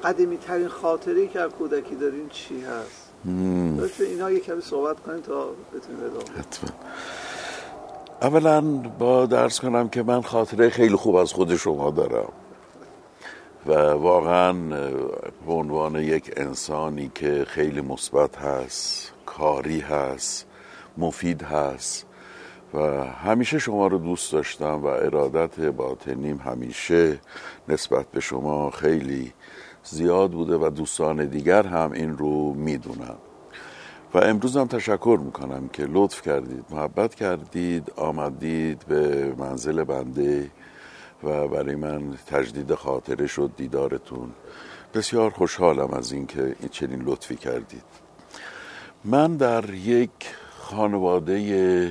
قدیمی ترین خاطره‌ای که از کودکی دارین چی هست؟ دکتر اینا یک کمی صحبت کنید تا بتونیم ادامه. حتما. اولا با درس کنم که من خاطره خیلی خوب از خود شما دارم و واقعا به عنوان یک انسانی که خیلی مثبت هست، کاری هست، مفید هست و همیشه شما رو دوست داشتم و ارادت باطنیم همیشه نسبت به شما خیلی زیاد بوده و دوستان دیگر هم این رو میدونن و امروز هم تشکر میکنم که لطف کردید، محبت کردید، آمدید به منزل بنده و برای من تجدید خاطره شد دیدارتون. بسیار خوشحالم از اینکه این چنین لطفی کردید. من در یک خانواده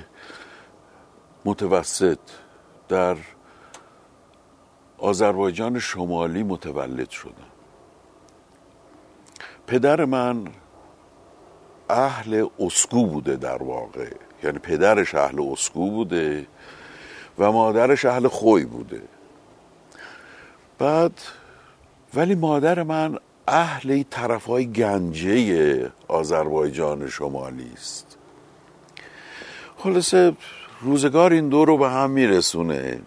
متوسط در آذربایجان شمالی متولد شدم. پدر من اهل اسکو بوده، در واقع یعنی پدرش اهل اسکو بوده و مادرش اهل خوی بوده. بعد ولی مادر من اهل طرفای گنجه آذربایجان شمالی است. خلاصه روزگار این دو رو به هم میرسونه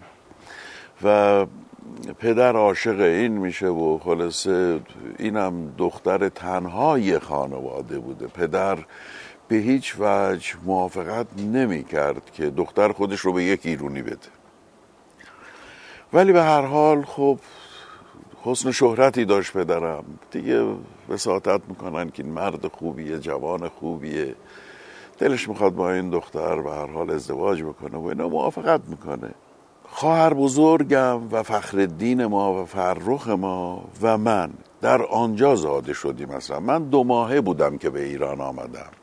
و پدر عاشق این میشه و خلاصه اینم دختر تنهای خانواده بوده. پدر به هیچ وجه موافقت نمی کرد که دختر خودش رو به یک ایرونی بده، ولی به هر حال خب حسن شهرتی داشت پدرم دیگه، وساطت میکنن که این مرد خوبیه، جوان خوبیه، دلش میخواد با این دختر به هر حال ازدواج بکنه و اینا، موافقت میکنه. خواهر بزرگم و فخرالدین ما و فرخ ما و من در آنجا زاده شدیم. مثلا من 2 ماهه بودم که به ایران آمدم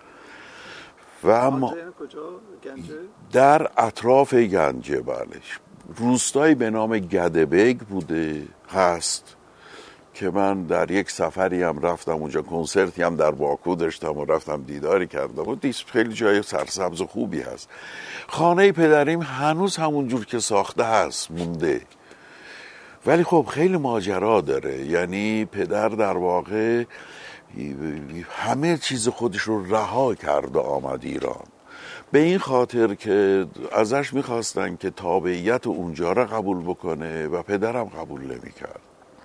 و اما کجا؟ گنجه؟ در اطراف گنجه، بله، روستایی به نام گدبگ بوده هست که من در یک سفری هم رفتم اونجا، کنسرتی هم در باکو داشتم و رفتم دیداری کردم و خیلی جای سرسبز و خوبی هست. خانه پدریم هنوز همون جور که ساخته هست مونده، ولی خب خیلی ماجرا داره. یعنی پدر در واقع همه چیز خودش رو رها کرد و آمد ایران، به این خاطر که ازش میخواستن که تابعیت اونجا را قبول بکنه و پدرم قبول نمیکرد.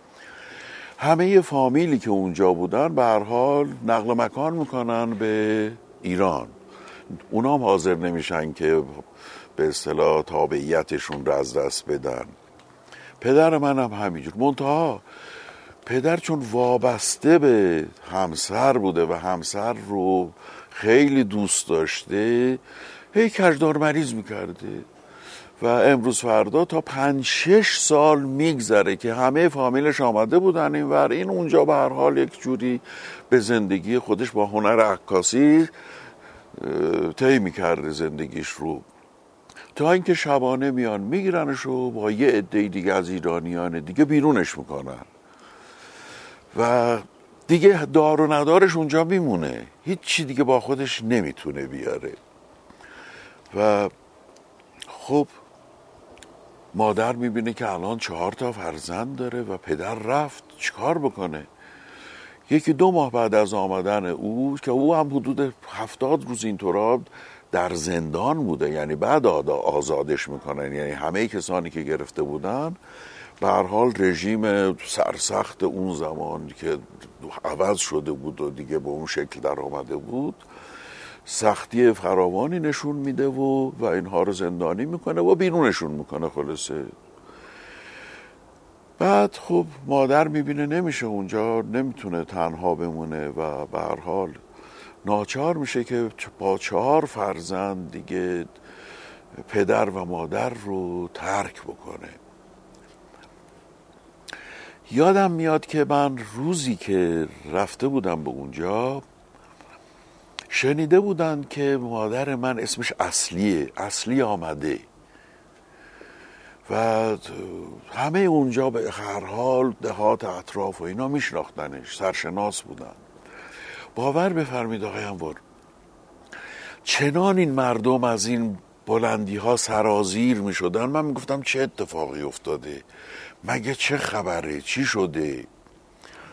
همه فامیلی که اونجا بودن به هر حال نقل مکان میکنن به ایران، اونا هم حاضر نمیشن که به اصطلاح تابعیتشون را از دست بدن. پدر من هم همینجور، منتها پدر چون وابسته به همسر بوده و همسر رو خیلی دوست داشته، هی کجدار مریض میکرده و امروز فردا تا 5-6 سال میگذره که همه فامیلش آمده بودن اینور، این اونجا به هر حال یک جوری به زندگی خودش با هنر عکاسی طی میکرده زندگیش رو، تا اینکه شبانه میان میگیرنش و با یه عده دیگه از ایرانیان دیگه بیرونش میکنن و دیگه دار و ندارش اونجا میمونه، هیچ چی دیگه با خودش نمیتونه بیاره. و خب مادر میبینه که الان 4 فرزند داره و پدر رفت، چیکار بکنه؟ 1-2 ماه بعد از آمدن او، که او هم حدود 70 روز اینطورا در زندان بوده، یعنی بعد آزادش میکنن، یعنی همه کسانی که گرفته بودن به هر حال رژیم سرسخت اون زمان که عوض شده بود و دیگه به اون شکل در آمده بود، سختی فراوانی نشون میده و اینها رو زندانی میکنه و بیرونشون میکنه. خلاصه بعد خب مادر میبینه نمیشه اونجا، نمیتونه تنها بمونه و به هر حال ناچار میشه که با 4 فرزند دیگه پدر و مادر رو ترک بکنه. یادم میاد که من روزی که رفته بودم به اونجا شنیده بودن که مادر من اسمش اصلی آمده و همه اونجا به هر حال دهات اطراف و اینا میشناختنش، سرشناس بودن. باور بفرمید آقای انور، چنان این مردم از این بلندی ها سرازیر می شدن، من می گفتم چه اتفاقی افتاده، مگه چه خبره، چی شده؟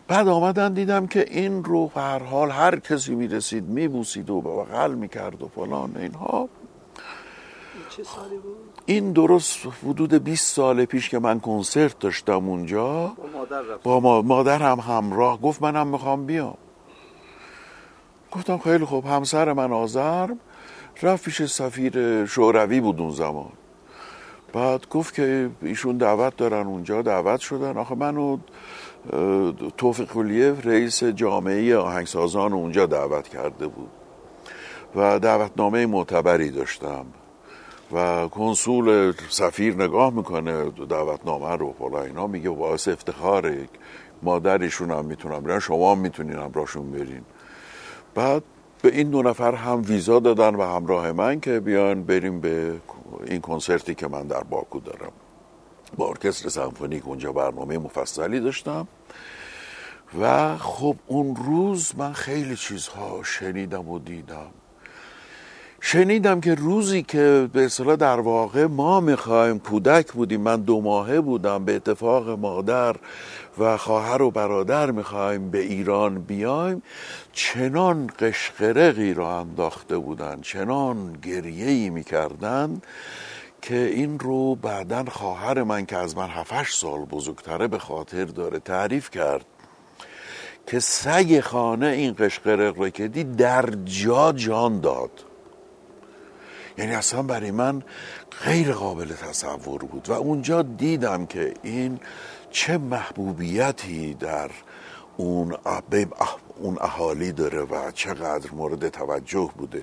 بعد آمدن دیدم که این رو به هر حال هر کسی میرسید میبوسید و بغل میکرد و فلان اینها. چه سالی بود؟ این درست حدود 20 سال پیش که من کنسرت داشتم اونجا. با مادر رفت؟ با مادر هم همراه. گفت منم میخوام بیام. گفتم خیلی خوب. همسر من آذرم رفت پیش سفیر شوروی بود اون زمان. بعد گفت که ایشون دعوت دارن اونجا. دعوت شدن. آخه منو توفیق کلیه رئیس جامعه آهنگسازان اونجا دعوت کرده بود و دعوتنامه معتبری داشتم و کنسول سفیر نگاه میکنه دعوتنامه رو بالا اینا، میگه باعث افتخاره، مادرشون هم میتونم برن، شما هم میتونین همراهشون برین. بعد به این 2 نفر هم ویزا دادن و همراه من که بیان بریم به این کنسرتی که من در باکو دارم. با ارکستر سمفونیک اونجا برنامه مفصلی داشتم و خب اون روز من خیلی چیزها شنیدم و دیدم. شنیدم که روزی که به اصطلاح در واقع ما میخوایم، کودک بودیم، من 2 ماهه بودم، به اتفاق مادر و خواهر و برادر میخوایم به ایران بیایم، چنان قشقرقی را انداخته بودن، چنان گریه‌ای میکردن که این رو بعدن خواهر من که از من 7-8 سال بزرگتره به خاطر داره تعریف کرد که سگ خانه این قشقرق رو که دید در جا جان داد. یعنی اصلا برای من غیر قابل تصور بود و اونجا دیدم که این چه محبوبیتی در اون اهالی داره و چقدر مورد توجه بوده.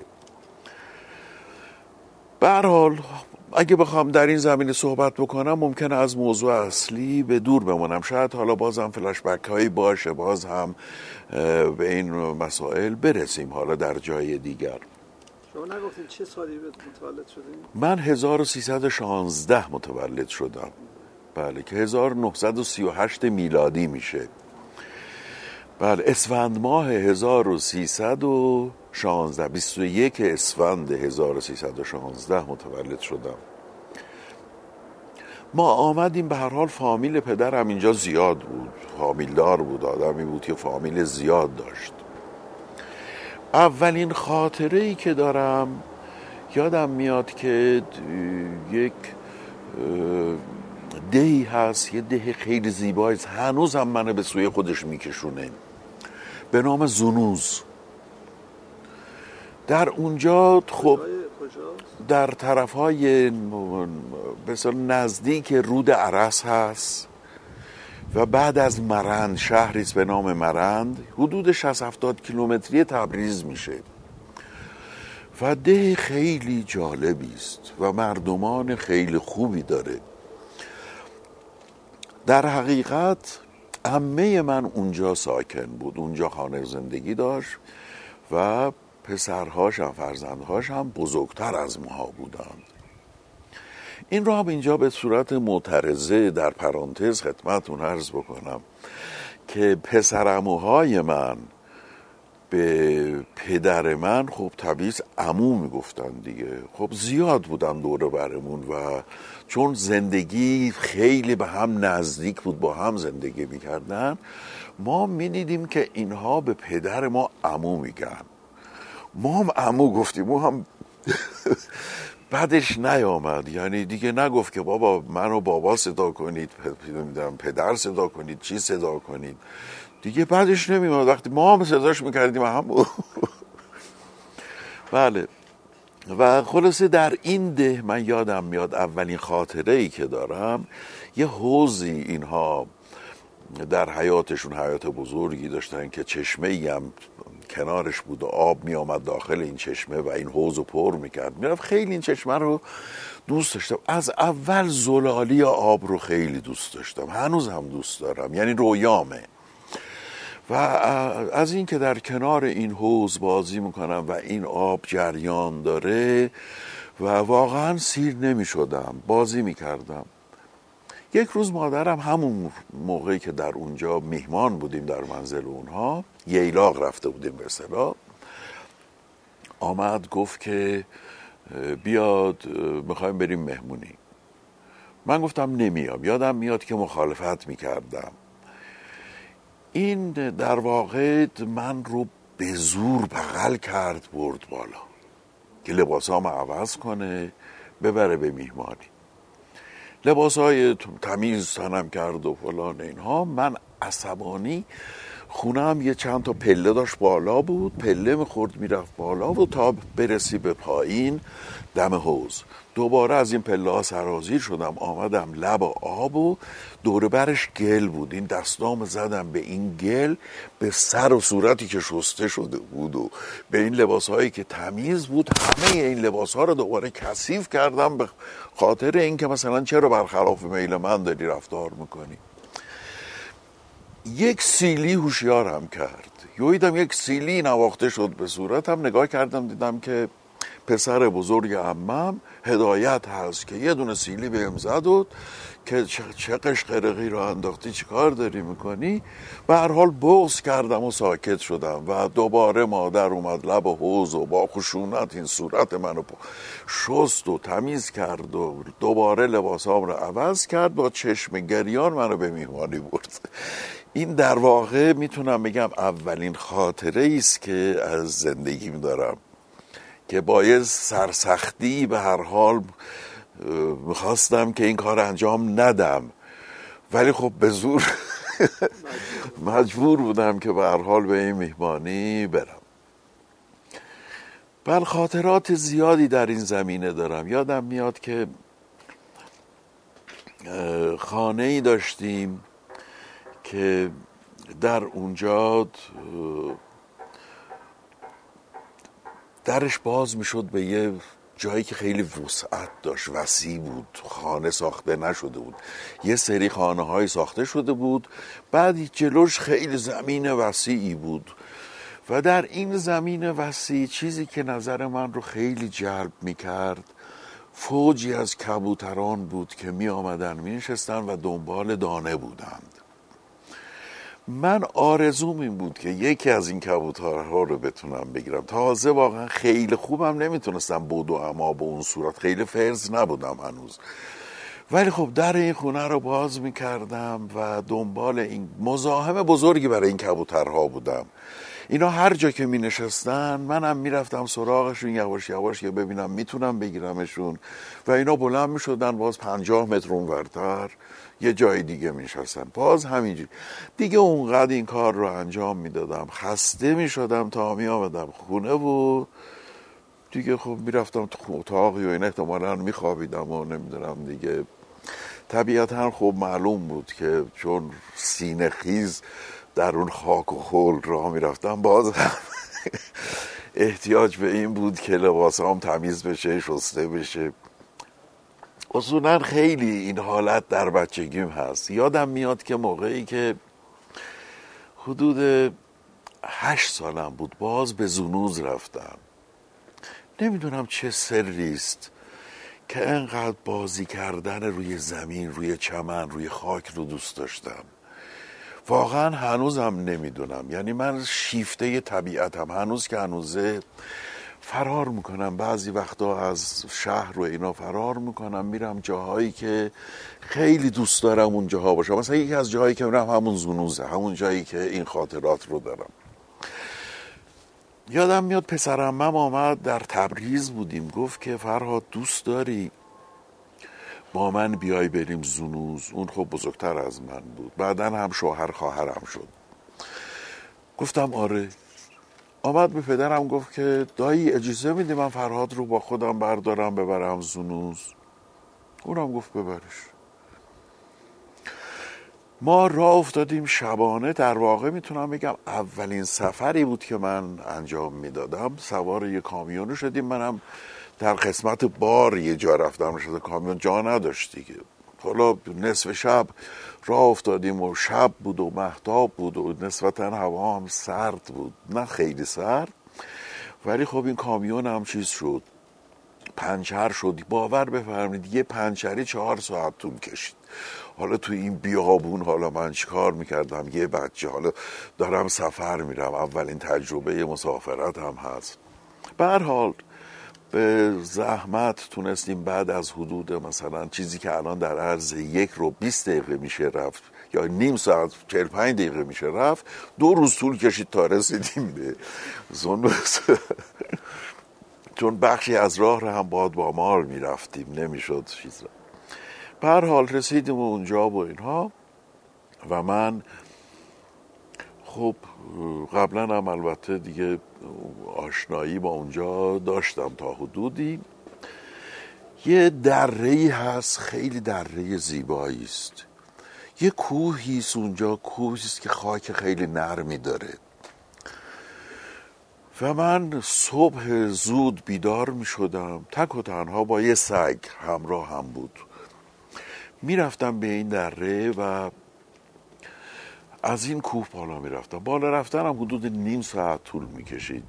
به هر حال اگه بخوام در این زمینه صحبت بکنم ممکنه از موضوع اصلی به دور بمونم. شاید حالا باز هم فلشبک هایی باشه، باز هم به این مسائل برسیم حالا در جای دیگر. شما نگفتین چه سالی متولد شدین؟ من 1316 متولد شدم. بله که 1938 میلادی میشه. بله اسفند ماه 1316 21 اسفند 1316 متولد شدم. ما آمدیم، به هر حال فامیل پدرم اینجا زیاد بود، فامیلدار بود، آدمی بود که فامیل زیاد داشت. اولین خاطره ای که دارم یادم میاد که یک دهی هست، یه ده خیلی زیبایی، هنوز هم منو به سوی خودش میکشونه، به نام زونوز. در اونجا خب در طرفهای بسیار نزدیک رود عرس هست و بعد از مرند، شهریست به نام مرند، حدود 60-70 کیلومتری تبریز میشه و ده خیلی جالبی است و مردمان خیلی خوبی داره. در حقیقت عمه من اونجا ساکن بود، اونجا خانه زندگی داشت و پسرهاش هم فرزندهاش هم بزرگتر از ما بودند. این رو هم اینجا به صورت معترضه در پرانتز خدمتتون عرض بکنم که پسرعموهای من به پدر من خب طبیعی عمو میگفتن دیگه، خب زیاد بودن دور برمون و چون زندگی خیلی به هم نزدیک بود، با هم زندگی میکردن، ما میدیدیم که اینها به پدر ما عمو میگن. ما هم عمو گفتیم، ما هم بعدش نیامد، یعنی دیگه نگفت که بابا منو بابا صدا کنید، پدر صدا کنید، چی صدا کنید، دیگه بعدش نمیاد. وقتی ما هم صداش میکردیم هم بله. و خلاصه در این ده من یادم میاد اولین خاطره ای که دارم، یه حوضی اینها در حیاتشون، حیات بزرگی داشتن که چشمه ای هم کنارش بود و آب می آمد داخل این چشمه و این حوض رو پر میکرد. میرفت. خیلی این چشمه رو دوست داشتم. از اول زلالی آب رو خیلی دوست داشتم، هنوز هم دوست دارم، یعنی رویامه. و از این که در کنار این حوض بازی میکنم و این آب جریان داره و واقعا سیر نمی شدم، بازی میکردم. یک روز مادرم همون موقعی که در اونجا میهمان بودیم در منزل اونها، ییلاق رفته بودیم به اصطلاح، آمد گفت که بیاد میخوایم بریم مهمونی. من گفتم نمیام. یادم میاد که مخالفت میکردم. این در واقع من رو به زور بغل کرد برد بالا که لباسامو عوض کنه ببره به میهمانی. لباسای تمیز تنم کرد و فلان اینها. من عصبانی، خونم یه چند تا پله داشت بالا بود، پله میخورد میرفت بالا و تا برسی به پایین دم حوض دوباره از این پله ها سرازیر شدم، آمدم لب آب و دور برش گل بود. این دستام زدم به این گل، به سر و صورتی که شسته شده بود و به این لباس هایی که تمیز بود، همه این لباس ها رو دوباره کثیف کردم به خاطر این که مثلا چرا برخلاف میل من داری رفتار میکنی. یک سیلی هوشیارم کرد، یویدم یک سیلی نواخته شد به صورتم. نگاه کردم دیدم که پسر بزرگ عمم هدایت هست که یه دونه سیلی بهم زد و که چه قشقرقی رو انداختی، چی کار داری میکنی؟ به هر حال بغض کردم و ساکت شدم و دوباره مادر اومد لب حوض و با خشونت این صورت منو شست و تمیز کرد و دوباره لباسام رو عوض کرد، با چشم گریان منو به میهمانی برد. این در واقع میتونم بگم اولین خاطره است که از زندگیم دارم که با یه سرسختی به هر حال میخواستم که این کار انجام ندم، ولی خب به زور مجبور بودم که به هر حال به این میهمانی برم. بل خاطرات زیادی در این زمینه دارم. یادم میاد که خانه‌ای داشتیم که در اونجا درش باز میشد به یه جایی که خیلی وسعت داشت، وسیع بود، خانه ساخته نشده بود. یه سری خانه های ساخته شده بود، بعد جلوش خیلی زمین وسیعی بود و در این زمین وسیع چیزی که نظر من رو خیلی جلب میکرد فوجی از کبوتران بود که می آمدن می نشستن و دنبال دانه بودند. من آرزوم این بود که یکی از این کبوترها رو بتونم بگیرم. تازه واقعا خیلی خوبم نمیتونستم بدو، اما به اون صورت خیلی فرز نبودم هنوز، ولی خب در این خونه رو باز میکردم و دنبال این مزاحم بزرگی برای این کبوترها بودم. اینا هر جا که می نشستن منم میرفتم سراغشون یواش یواش که ببینم میتونم بگیرمشون و اینا بلند می شدن باز 50 متر اونورتر یه جای دیگه می نشستن، باز همینجوری دیگه. اونقدر این کار رو انجام میدادم خسته می شدم تا می آمدم خونه و دیگه خب میرفتم تو اتاقی و این احتمالاً میخوابیدم و نمیدونم دیگه. طبیعتاً خب معلوم بود که چون سینه خیز در اون خاک و خل راه میرفتم، باز احتیاج به این بود که لباسام تمیز بشه، شسته بشه. اصولاً خیلی این حالت در بچگیم هست. یادم میاد که موقعی که حدود 8 سالم بود باز به زونوز رفتم. نمیدونم چه سری است که انقدر بازی کردن روی زمین، روی چمن، روی خاک رو دوست داشتم. واقعا هنوزم نمیدونم، یعنی من شیفته طبیعتم هنوز که هنوزه فرار میکنم. بعضی وقتا از شهر رو اینا فرار میکنم، میرم جاهایی که خیلی دوست دارم اون جاها باشم. مثلا یکی از جاهایی که میرم همون زونوزه، همون جایی که این خاطرات رو دارم. یادم میاد پسرعمم آمد، در تبریز بودیم، گفت که فرهاد دوست داری با من بیای بریم زونوز؟ اون خب بزرگتر از من بود، بعدن هم شوهر خواهرم شد. گفتم آره. آمد به پدرم گفت که دایی اجازه میدی من فرهاد رو با خودم بردارم ببرم زونوز؟ اونم گفت ببرش. ما راه افتادیم شبانه. در واقع میتونم بگم اولین سفری بود که من انجام میدادم. سوار یه کامیون شدیم، منم در قسمت بار یه جا رفتم، شده کامیون جا نداشت دیگه. حالا نصف شب راه افتادیم و شب بود و مهتاب بود و نسبتا هوا هم سرد بود، نه خیلی سرد، ولی خب این کامیون هم چیز شد، پنچر شد. باور بفرمایید یه پنچری 4 ساعت طول کشید. حالا تو این بیابون حالا من چیکار میکردم؟ یه بچه، حالا دارم سفر میرم، اولین تجربه مسافرت هم هست. به هر حال به زحمت تونستیم بعد از حدود مثلا چیزی که الان در عرض 1 رو 20 دقیقه میشه رفت، یا نیم ساعت 45 دقیقه میشه رفت، 2 روز طول کشید تا رسیدیم به زندوز. چون بخشی از راه رو هم باید با مال میرفتیم، نمیشد چیز را. به هر حال رسیدیم اونجا و اینها و من خب قبلا هم البته دیگه آشنایی با اونجا داشتم تا حدودی. یه دره‌ای هست، خیلی دره زیبایی است، یه کوهی است اونجا، کوهی است که خاک خیلی نرمی داره و من صبح زود بیدار می شدم، تک و تنها با یه سگ همراه هم بود. می رفتم به این دره و از این کوه بالا می رفتم. بالا رفتنم حدود نیم ساعت طول می کشید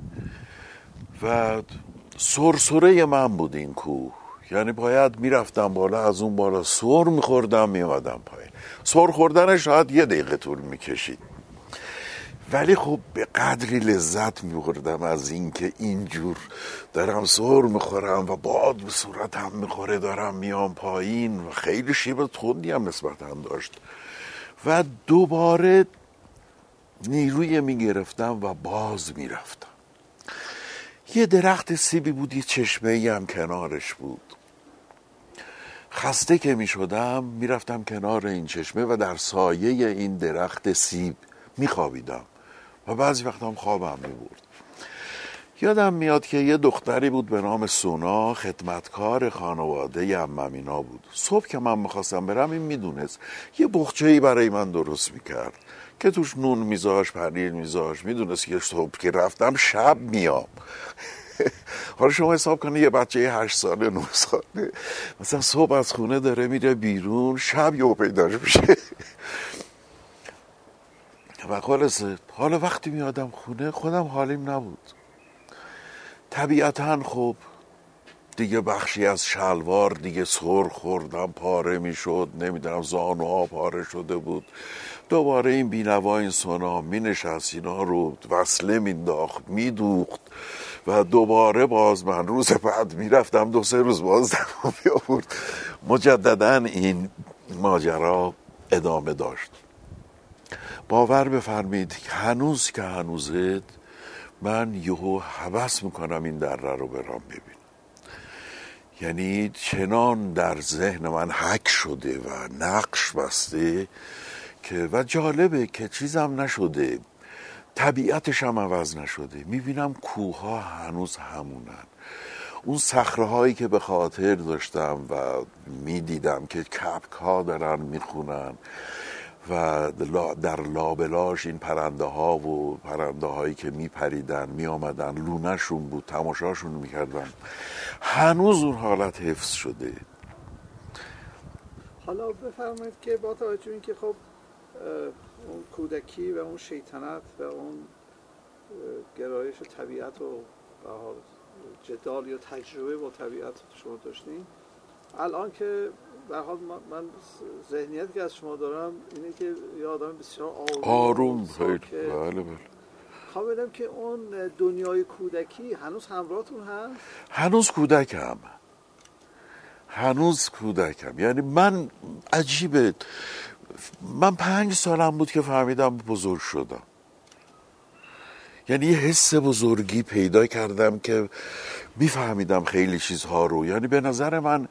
و سرسره من بود این کوه. یعنی باید می رفتم بالا، از اون بالا سر می خوردم می آمدم پایین. سر خوردنش شاید 1 دقیقه طول می کشید، ولی خب به قدری لذت می بردم از این که اینجور دارم سر می خورم و باد به صورتم می خوره، دارم میام پایین و خیلی شیب تندی هم نسبتا داشت و دوباره نیروی می گرفتم و باز می رفتم. یه درخت سیبی بود، یه چشمه‌ای هم کنارش بود. خسته که می شدم می رفتم کنار این چشمه و در سایه این درخت سیب می خوابیدم و بعضی وقت هم خوابم می برد. یادم میاد که یه دختری بود به نام سونا، خدمتکار خانواده عمم اینا بود. صبح که من میخواستم برم این میدونست، یه بخچه‌ای برای من درست میکرد که توش نون میذاش، پنیر میذاش. میدونست که صبح که رفتم شب میام. حالا شما حساب کنید یه بچه 8 ساله 9 ساله مثلا صبح از خونه داره میره بیرون، شب یهو پیداش میشه. و خلاصه حالا وقتی میادم خونه خودم حالیم نبود. طبیعتاً خب دیگه بخشی از شلوار دیگه سر خوردم، پاره میشد، نمیدونم زانوها پاره شده بود. دوباره این بینوا این سونا مینشست اینا رو وصله مینداخت میدوخت و دوباره باز من روز بعد میرفتم 2-3 روز باز دم بیاورد. مجددا این ماجرا ادامه داشت. باور بفرمید هنوز که هنوزه من یهو هوس میکنم این دره رو برام ببینم. یعنی چنان در ذهن من حک شده و نقش بسته که و جالبه که چیزم نشده، طبیعتش هم عوض نشده. میبینم کوها هنوز همونن. اون صخره هایی که به خاطر داشتم و میدیدم که کپک ها دارن میخونن و در لابلاش این پرنده ها و پرنده هایی که میپریدن میامدن لونهشون بود، تماشاشون میکردن، هنوز اون حالت حفظ شده. حالا بفرمایید که با توجه به اینکه خب اون کودکی و اون شیطنت و اون گرایش طبیعت و جدال یا تجربه با طبیعت شما داشتین، الان که به حال من ذهنیتی که از شما دارم اینه که یه آدم بسیار آروم خیلی. بله. خواهم بدم که اون دنیای کودکی هنوز همراهتون هست؟ هنوز کودکم. یعنی من عجیبه، من 5 سالم بود که فهمیدم بزرگ شدم. یعنی یه حس بزرگی پیدا کردم که میفهمیدم خیلی چیزها رو. یعنی به نظر من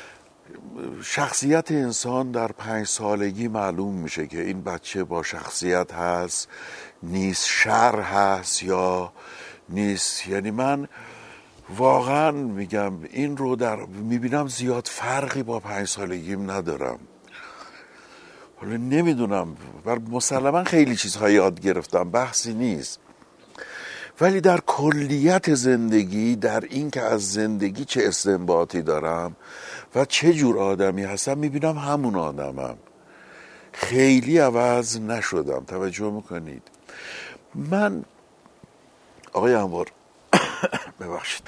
شخصیت انسان در 5 سالگی معلوم میشه که این بچه با شخصیت هست نیست، شر هست یا نیست. یعنی من واقعا میگم این رو میبینم زیاد فرقی با 5 سالگیم ندارم. حالا نمیدونم، مسلما خیلی چیزها یاد گرفتم، بحثی نیست، ولی در کلیت زندگی، در این که از زندگی چه استنباطی دارم و چه جور آدمی هستم، میبینم همون آدمم، خیلی عوض نشدم. توجه میکنید؟ من آقای انوار ببخشید،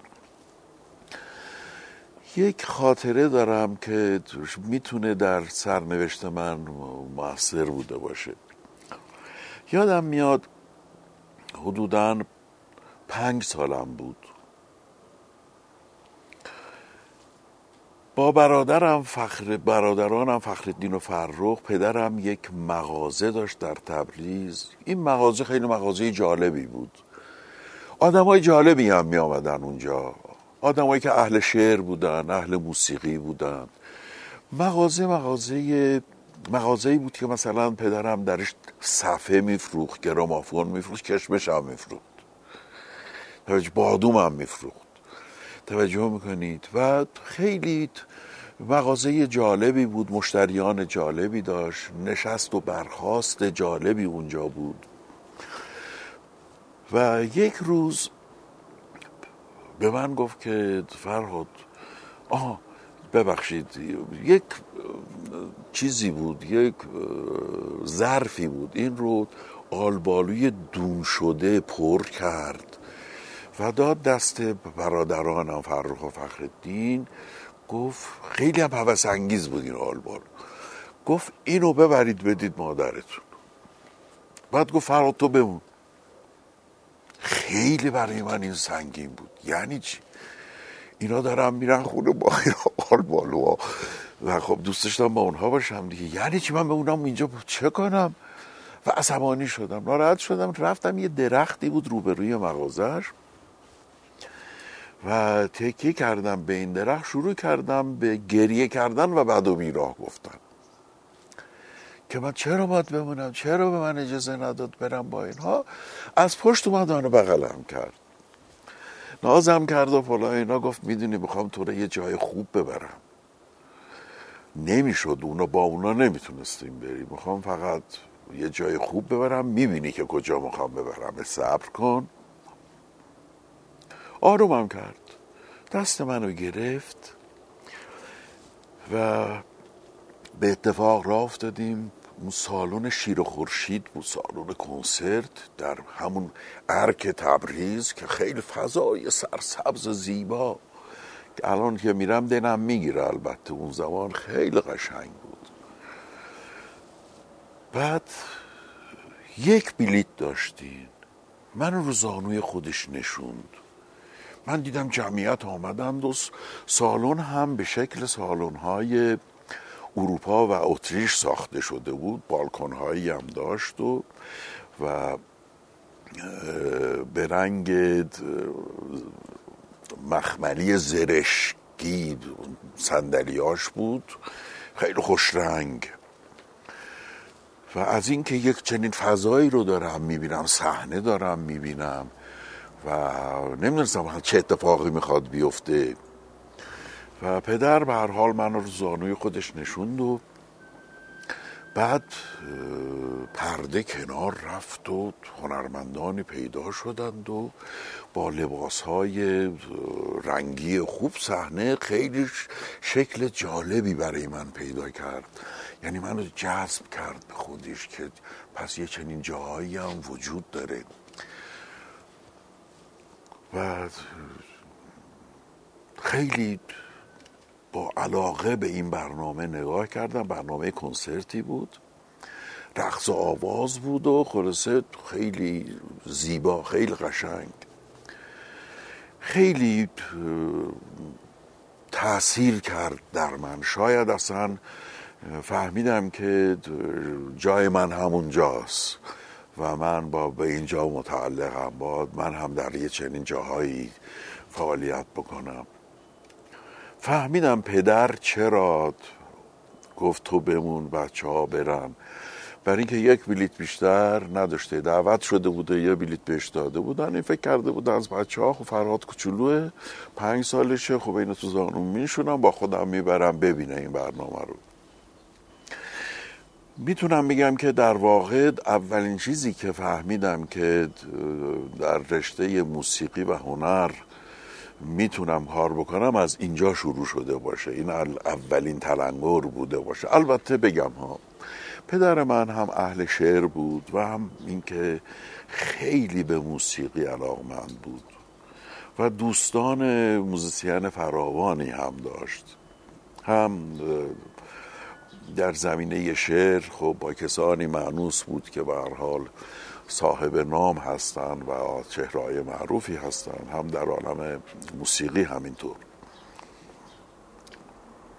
یک خاطره دارم که میتونه در سرنوشت من مؤثر بوده باشه. یادم میاد حدوداً 5 سالم بود. با برادرانم فخرالدین و فرخ، پدرم یک مغازه داشت در تبریز. این مغازه خیلی مغازه جالبی بود، آدمای جالبی هم می آمدن اونجا، آدمایی که اهل شعر بودن، اهل موسیقی بودن. مغازه‌ای بود که مثلا پدرم درش صفحه میفروخت، گرامافون میفروخت، کشمش هم میفروخت، بادوم هم میفروخت. توجه میکنید؟ و خیلی مغازه جالبی بود، مشتریان جالبی داشت، نشست و برخاست جالبی اونجا بود. و یک روز به من گفت که فرهاد، ببخشید، یک چیزی بود، یک ظرفی بود، این رو آلبالوی دون شده پر کرد و داد دست برادرانم فرخ و فخرالدین. گفت خیلی هم هوس انگیز بود این آلبالو، گفت اینو ببرید بدید مادرتون. بعد گفت فرهاد تو بمون. خیلی برای من این سنگین بود، یعنی چی؟ اینا دارم میرن خونه با این آلبالوها و خب دوست داشتم با اونها باشم دیگه، یعنی چی من بمونم اینجا چه کنم؟ و عصبانی شدم، ناراحت شدم. رفتم یه درختی بود روبروی مغازه‌اش و تکیه کردم به این درخت، شروع کردم به گریه کردن و بعد و بیراه گفتن که من چرا باید بمونم، چرا به من اجازه نداد برم با اینها. از پشت اومد منو بغلم کرد، نازم کرد و فلان اینا. گفت میدونی میخوام تو رو یه جای خوب ببرم. نمیشد، با اونا نمیتونستیم بریم، میخوام فقط یه جای خوب ببرم، میبینی که کجا میخوام ببرم، صبر کن. آرومم کرد، دست منو گرفت و به اتفاق راه افتادیم. اون سالن شیر و خورشید بود، سالن کنسرت در همون ارک تبریز که خیلی فضای سرسبز زیبا که الان که میرم دلم میگیره، البته اون زمان خیلی قشنگ بود. بعد یک بلیت داشتین، من رو زانوی خودش نشوند. من دیدم جمعیت آمدند و سالن هم به شکل سالن‌های اروپا و اتریش ساخته شده بود، بالکن‌هایی هم داشت و به رنگ مخملی زرشکی صندلیاش بود، خیلی خوش رنگ. و از این که یک چنین فضایی رو دارم میبینم، صحنه دارم میبینم و نمیدونستم چه اتفاقی میخواد بیفته و پدر به هر حال من رو زانوی خودش نشوند و بعد پرده کنار رفت و هنرمندانی پیدا شدند و با لباسهای رنگی خوب صحنه خیلی شکل جالبی برای من پیدا کرد. یعنی منو جذب کرد به خودش که پس یه چنین جاهایی هم وجود داره. و خیلی با علاقه به این برنامه نگاه کردم. برنامه کنسرتی بود، رقص و آواز بود و خلاصه خیلی زیبا، خیلی قشنگ، خیلی تأثیر کرد در من. شاید اصلا فهمیدم که جای من همون جاست و من به اینجا متعلقم، من هم در یه چنین جاهایی فعالیت بکنم. فهمیدم پدر چرا گفت تو بمون بچه ها برن، برای اینکه یک بلیت بیشتر نداشته، دعوت شده بوده، یه بلیت بهش داده بودن. این فکر کرده بودن از بچه ها خب فرهاد کوچولوه، 5 سالشه، خب اینو تو زانون میشونم با خودم میبرم ببینه این برنامه رو. میتونم بگم که در واقع اولین چیزی که فهمیدم که در رشته موسیقی و هنر میتونم کار بکنم از اینجا شروع شده باشه، این اولین تلنگر بوده باشه. البته بگم پدر من هم اهل شعر بود و هم اینکه خیلی به موسیقی علاقمند بود و دوستان موزیسین فراوانی هم داشت، هم در زمینه شعر خب با کسانی مانوس بود که به هر حال صاحب نام هستن و چهره‌های معروفی هستن، هم در عالم موسیقی همینطور.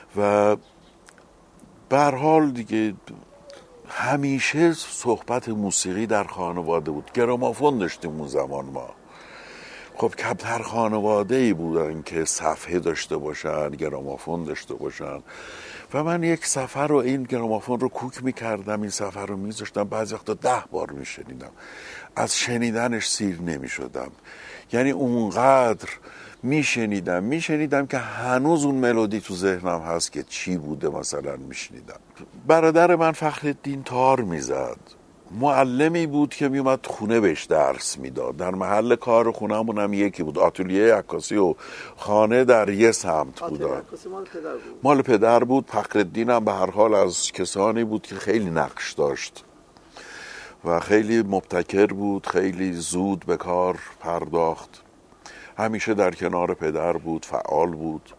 و به هر حال دیگه همیشه صحبت موسیقی در خانواده بود. گرامافون داشتیم اون زمان ما. خب کمتر خانواده‌ای بودن که صفحه داشته باشن، گرامافون داشته باشن و من یک سفر رو این گرامافون رو کوک میکردم، این سفر رو میذاشتم، بعضی وقتا 10 بار میشنیدم، از شنیدنش سیر نمیشدم. یعنی اونقدر میشنیدم که هنوز اون ملودی تو ذهنم هست که چی بوده مثلا میشنیدم. برادر من فخرالدین تار میزد، معلمی بود که میومد خونه بهش درس میداد. در محل کار خونه‌مون هم یکی بود، آتلیه عکاسی و خانه در یه سمت بود. مال پدر بود. فخرالدین هم به هر حال از کسانی بود که خیلی نقش داشت و خیلی مبتکر بود، خیلی زود به کار پرداخت، همیشه در کنار پدر بود، فعال بود.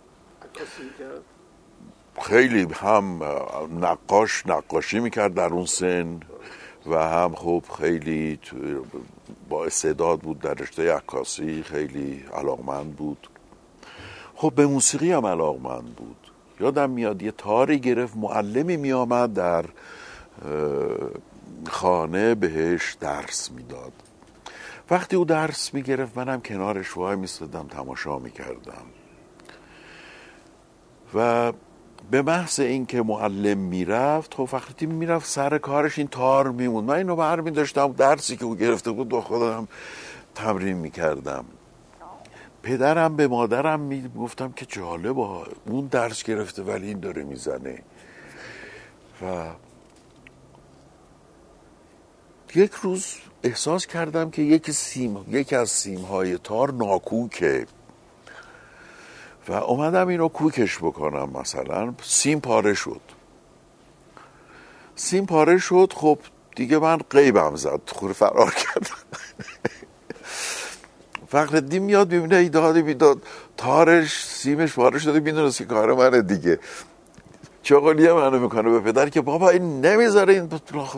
خیلی هم نقاشی میکرد در اون سن و هم خب خیلی با استعداد بود در رشته عکاسی، خیلی علاقمند بود. خب به موسیقی هم علاقمند بود. یادم میاد یه تاری گرفت، معلمی میامد در خانه بهش درس میداد. وقتی او درس میگرفت منم کنارش وای میستادم تماشا میکردم و به محض این که معلم میرفت، خب فخرالدین میرفت سر کارش، این تار میموند. من اینو بر میداشتم، درسی که او گرفته بود با خودم تمرین میکردم. پدرم به مادرم میگفتم که جالبه، اون درس گرفته ولی این داره میزنه. و یک روز احساس کردم که یکی از سیمهای تار ناکوکه و اومدم اینو کوکش بکنم. مثلا سیم پاره شد. خب دیگه من غیبم زد، خور فرار کردم. فخرالدین میاد میبینه ایدادی میداد، تارش سیمش پاره شده، میدونست که کار منه دیگه. چغلیه منو میکنه به پدر که بابا این نمیذاره، این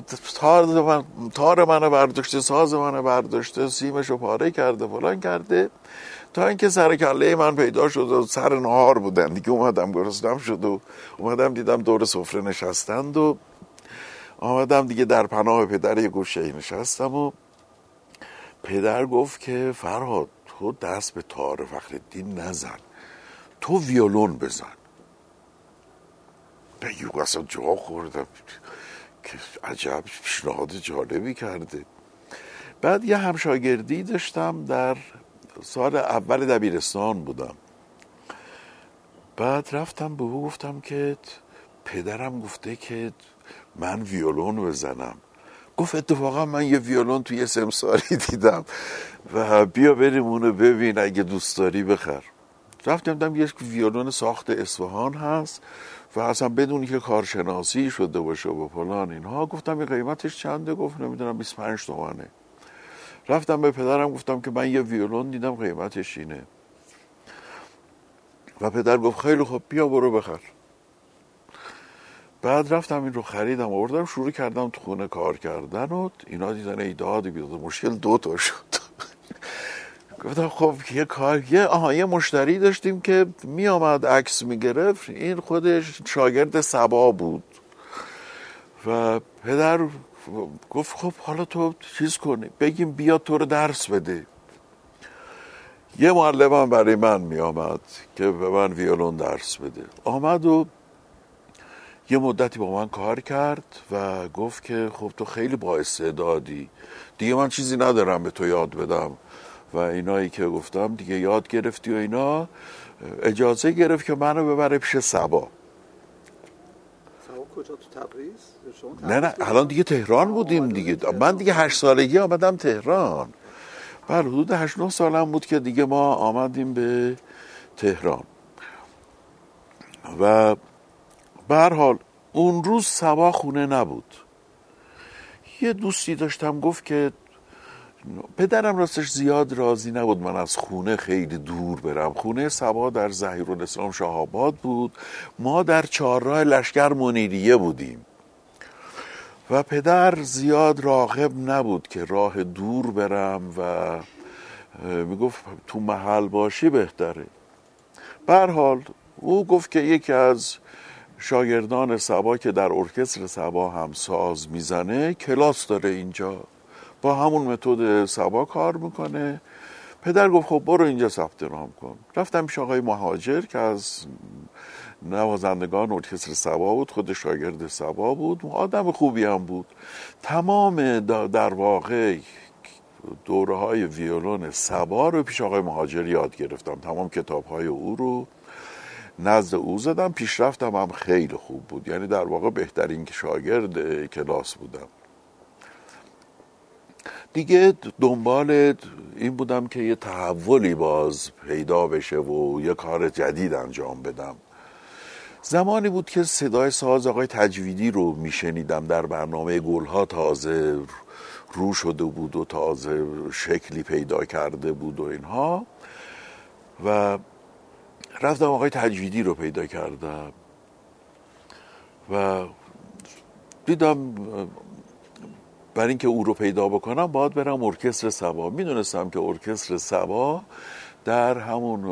تار منو برداشته، ساز منو برداشته، سیمشو پاره کرده، فلان کرده. تا اینکه سر کله من پیدا شد و سر نهار بودن دیگه. اومدم گرسنم شد و اومدم دیدم دور سفره نشستند و آمدم دیگه در پناه پدر یه گوشه نشستم و پدر گفت که فرهاد تو دست به تار فخرالدین نزن، تو ویولون بزن. بگیو اصلا جا خوردم که عجب پیشنهاد جالبی کرده. بعد یه همشاگردی داشتم، در سال اول دبیرستان بودم. بعد رفتم به او گفتم که پدرم گفته که من ویولون بزنم. گفت اتفاقا من یه ویولون توی یه سمساری دیدم و بیا بریم اونو ببین، اگه دوست داری بخر. رفتم دیدم یه ویولون ساخت اصفهان هست و اصلا بدون که کارشناسی شده باشه و فلان اینها. گفتم این قیمتش چنده؟ گفت نمیدونم 25 تومنه. رفتم به پدرم گفتم که من یه ویولون دیدم قیمتش اینه و پدر گفت خیلی خوب بیا برو بخر. بعد رفتم این رو خریدم، آوردم شروع کردم تو خونه کار کردن و اینا دیدن ایداد بیاد. مشکل 2 تا شد. گفتم خب یه مشتری داشتیم که می آمد عکس می گرفت، این خودش شاگرد صبا بود و پدر گفت خب حالا تو چیز کنی، بگیم بیا تو رو درس بده. یه معلمم برای من می آمد که به من ویولون درس بده. آمد و یه مدتی با من کار کرد و گفت که خب تو خیلی با استعدادی، دیگه من چیزی ندارم به تو یاد بدم و اینایی که گفتم دیگه یاد گرفتی و اینا. اجازه گرفت که منو ببره پیش صبا. کجا؟ تو تبریز؟ نه الان دیگه تهران بودیم دیگه. من دیگه 8 سالگی آمدم تهران. بر حدود 8-9 سالم بود که دیگه ما آمدیم به تهران. و به هر حال اون روز صبا خونه نبود. یه دوستی داشتم گفت که پدرم راستش زیاد راضی نبود من از خونه خیلی دور برم. خونه صبا در ظهیرالاسلام شاه‌آباد بود، ما در چهارراه لشکر منیریه بودیم و پدر زیاد راغب نبود که راه دور برم و میگفت تو محل باشی بهتره. به هر حال او گفت که یکی از شاگردان سبا که در ارکستر سبا هم ساز میزنه کلاس داره اینجا، با همون متد سبا کار میکنه. پدر گفت خب برو اینجا ثبت نام کن. رفتم پیش آقای مهاجر که از نوازندگان ارکستر سبا بود، خود شاگرد سبا بود، آدم خوبی هم بود. تمام در واقع دوره های ویولون سبا رو پیش آقای مهاجر یاد گرفتم، تمام کتاب های او رو نزد او زدم. پیشرفتم هم خیلی خوب بود، یعنی در واقع بهترین شاگرد کلاس بودم. دیگه دنبال این بودم که یه تحولی باز پیدا بشه و یه کار جدید انجام بدم. زمانی بود که صدای ساز آقای تجویدی رو میشنیدم در برنامه گلها، تازه رو شده بود و تازه شکلی پیدا کرده بود و اینها، و رفتم آقای تجویدی رو پیدا کردم و دیدم برای اینکه او رو پیدا بکنم باید برم ارکستر سبا. میدونستم که ارکستر سبا در همون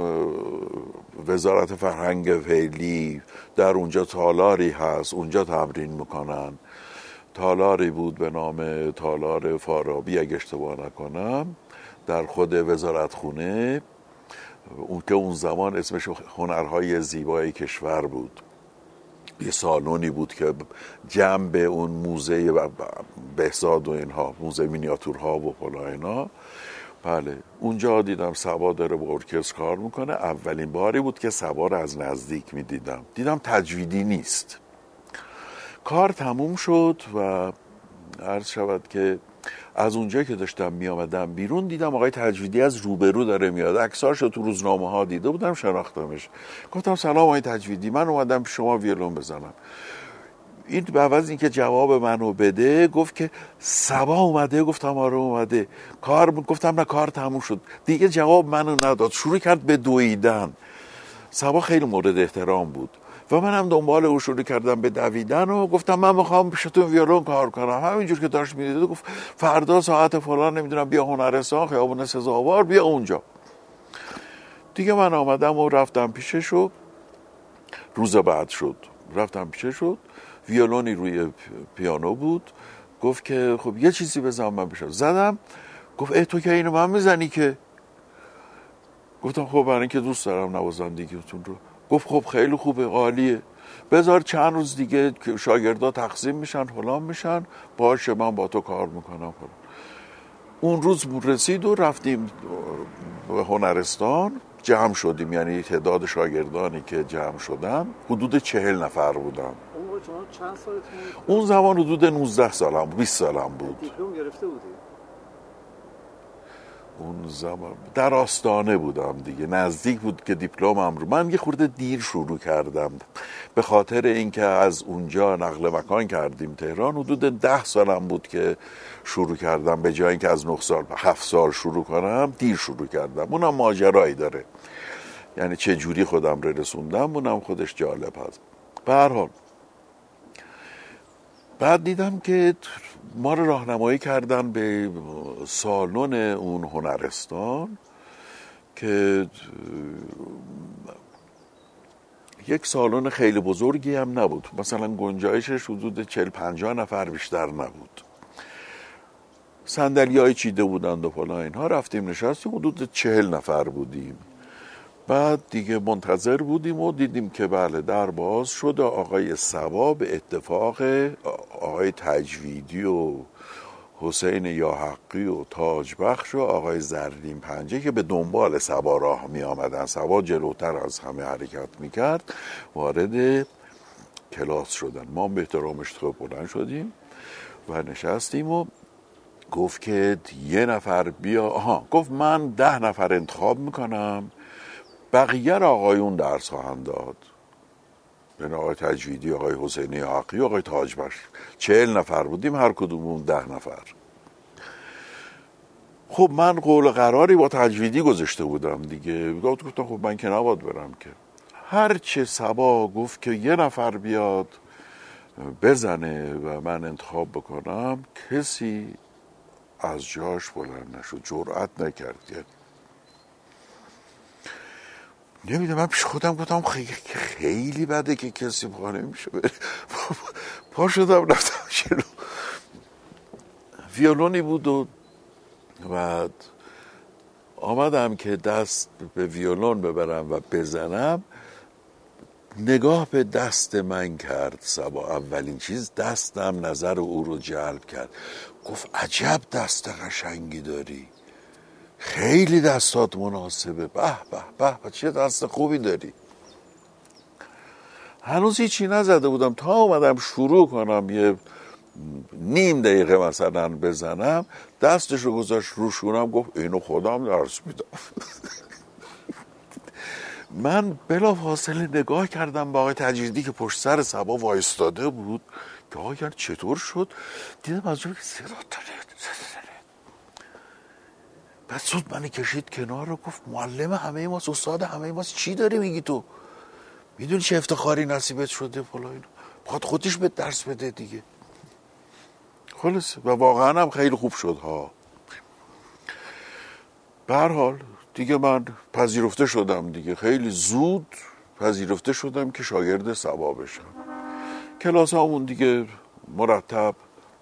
وزارت فرهنگ فعلی در اونجا تالاری هست، اونجا تمرین میکنن. تالاری بود به نام تالار فارابی اگه اشتباه نکنم، در خود وزارت خونه، اون که اون زمان اسمش هنرهای زیبای کشور بود. یه سالونی بود که جنب به اون موزه بهزاد و اینها، موزه مینیاتورها و فلا اینا. بله اونجا دیدم سبا داره با ارکستر کار میکنه. اولین باری بود که سبا رو از نزدیک میدیدم. دیدم تجویدی نیست. کار تموم شد و عرض شود که از اونجا که داشتم میامدم بیرون دیدم آقای تجویدی از روبرو داره میاد. عکساشو تو روزنامه ها دیده بودم، شناختمش. گفتم سلام آقای تجویدی، من اومدم شما ویولون بزنم. این به عوض اینکه جواب منو بده گفت که سبا اومده. گفتم آره اومده. گفتم نه کار تموم شد. دیگه جواب منو نداد، شروع کرد به دویدن. سبا خیلی مورد احترام بود و من هم دنبال او شروع کردم به دویدن و گفتم من میخوام پیشتون ویولون کار کنم. همینجور که داشت میدیده گفت فردا ساعت فلان نمیدونم بیا هنرستان خیابون سزاوار، بیا اونجا. دیگه من آمدم و رفتم پیشش و روز بعد شد رفتم پیشش شد. ویولونی روی پیانو بود. گفت که خب یه چیزی بزن من بشم. زدم. گفت ای تو که اینو من میزنی که؟ گفتم خب برای اینکه دوست دارم نوازندگیتون رو. گفت خب خیلی خوبه، عالیه، بذار چند روز دیگه شاگردا تقسیم میشن فلان میشن، باشه من با تو کار میکنم فلان. اون روز رسید و رفتیم به هنرستان، جمع شدیم. یعنی تعداد شاگردانی که جمع شدن حدود 40 نفر بودن. شما چند سالتون؟ اون زمان حدود 19 سالم 20 سالم بود. دیپلم گرفته بودی؟ اون زمان در آستانه بودم دیگه، نزدیک بود که دیپلمم رو. من یه خورده دیر شروع کردم به خاطر اینکه از اونجا نقل مکان کردیم تهران. حدود 10 سالم بود که شروع کردم، به جای اینکه از 9 سال 7 سال شروع کنم دیر شروع کردم. اونم ماجرایی داره، یعنی چه جوری خودم رو رسوندم اونم خودش جالب هست. به هر حال بعد دیدم که ما رو راهنمایی کردن به سالن اون هنرستان که یک سالن خیلی بزرگی هم نبود، مثلا گنجایشش حدود 40-50 نفر بیشتر نبود. صندلی‌های چیده بودند و فلان اینها. رفتیم نشستیم، حدود 40 نفر بودیم. بعد دیگه منتظر بودیم و دیدیم که بله در باز شد. آقای سبا به اتفاق آقای تجویدی و حسین یاحقی و تاجبخش و آقای زرین پنجه که به دنبال سبا راه می آمدن، سبا جلوتر از همه حرکت می کرد، وارد کلاس شدن. ما به احترامش بلند شدیم و نشستیم و گفت که یه نفر بیا. گفت من 10 نفر انتخاب میکنم، بقیه را آقایون درس خواهند داد. یعنی آقای تجویدی، آقای حسینی حقی، آقای تاجبخش. 40 نفر بودیم، هر کدومون 10 نفر. خب من قول قراری با تجویدی گذاشته بودم دیگه. گفتم خب من که نباید برم که. هرچه سبا گفت که یه نفر بیاد بزنه و من انتخاب بکنم، کسی از جاش بلند نشد، جرأت نکرد. نمیدونم، من پیش خودم گفتم خیلی بده که کسی پا نمیشه بره. پا شدم رفتم جلو. ویولونی بود و بعد آمدم که دست به ویولون ببرم و بزنم. نگاه به دست من کرد صبا، اولین چیز دستم نظر او رو جلب کرد. گفت عجب دست قشنگی داری، خیلی دستات مناسبه، به به به چه دست خوبی داری. هنوز هیچی نزده بودم، تا اومدم شروع کنم یه نیم دقیقه مثلا بزنم، دستش رو گذاشت رو شونم، گفت اینو خودم درس میدم. من بلا فاصله نگاه کردم به آقای تجریدی که پشت سر صبا وایستاده بود که آقا یعنی چطور شد. دیدم از جایی که صدا داره. بعد زود منو کشید کنار رو گفت معلم همه ماست، استاد همه ماست، چی داری میگی تو؟ میدونی چه افتخاری نصیبت شده فلا اینو، باید خودش به درس بده دیگه. خلاص و واقعا هم خیلی خوب شد ها. به هر حال دیگه من پذیرفته شدم دیگه، خیلی زود پذیرفته شدم که شاگرد صبا بشم. کلاس همون دیگه مرتب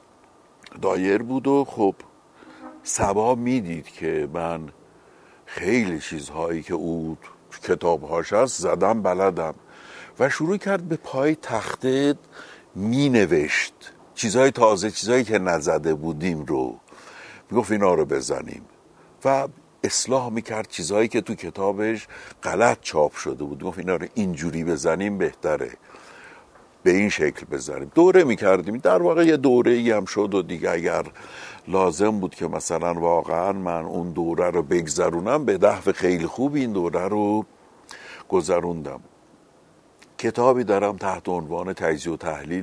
دایر بود و خب صبا میدید که من خیلی چیزهایی که او کتابهاش هست زدم بلدم و شروع کرد به پای تخته می نوشت چیزهای تازه، چیزهایی که نزده بودیم رو میگفت اینا رو بزنیم و اصلاح میکرد چیزهایی که تو کتابش غلط چاپ شده بود، میگفت اینا رو اینجوری بزنیم بهتره، به این شکل بزنیم. دوره میکردیم، در واقع یه دوره ای هم شد و دیگه اگر لازم بود که مثلا واقعا من اون دوره رو بگذرونم، به نحو خیلی خوب این دوره رو گذروندم. کتابی دارم تحت عنوان تجزیه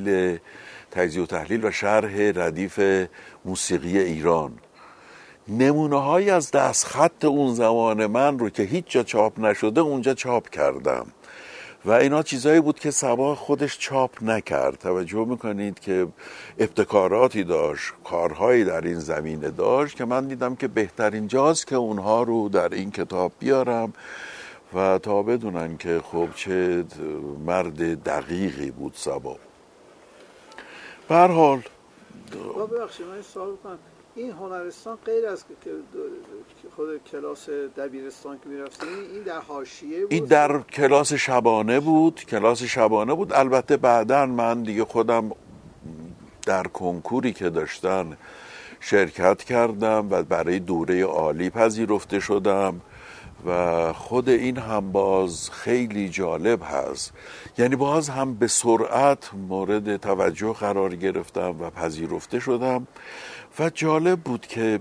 و تحلیل و شرح ردیف موسیقی ایران. نمونه های از دستخط اون زمان من رو که هیچ جا چاپ نشده اونجا چاپ کردم و اینا چیزایی بود که صبا خودش چاپ نکرد. توجه میکنید که ابتکاراتی داشت، کارهایی در این زمینه داشت که من دیدم که بهترین جاست که اونها رو در این کتاب بیارم و تا بدونن که خب چه مرد دقیقی بود صبا. به هر حال ببخشید من سوال کنم، این هنرستان غیر از که خود کلاس دبیرستان که میرفتیم، این در حاشیه بود؟ این در کلاس شبانه بود، البته بعداً من دیگه خودم در کنکوری که داشتن شرکت کردم و برای دوره عالی پذیرفته شدم و خود این هم باز خیلی جالب هست، یعنی باز هم به سرعت مورد توجه قرار گرفتم و پذیرفته شدم و جالب بود که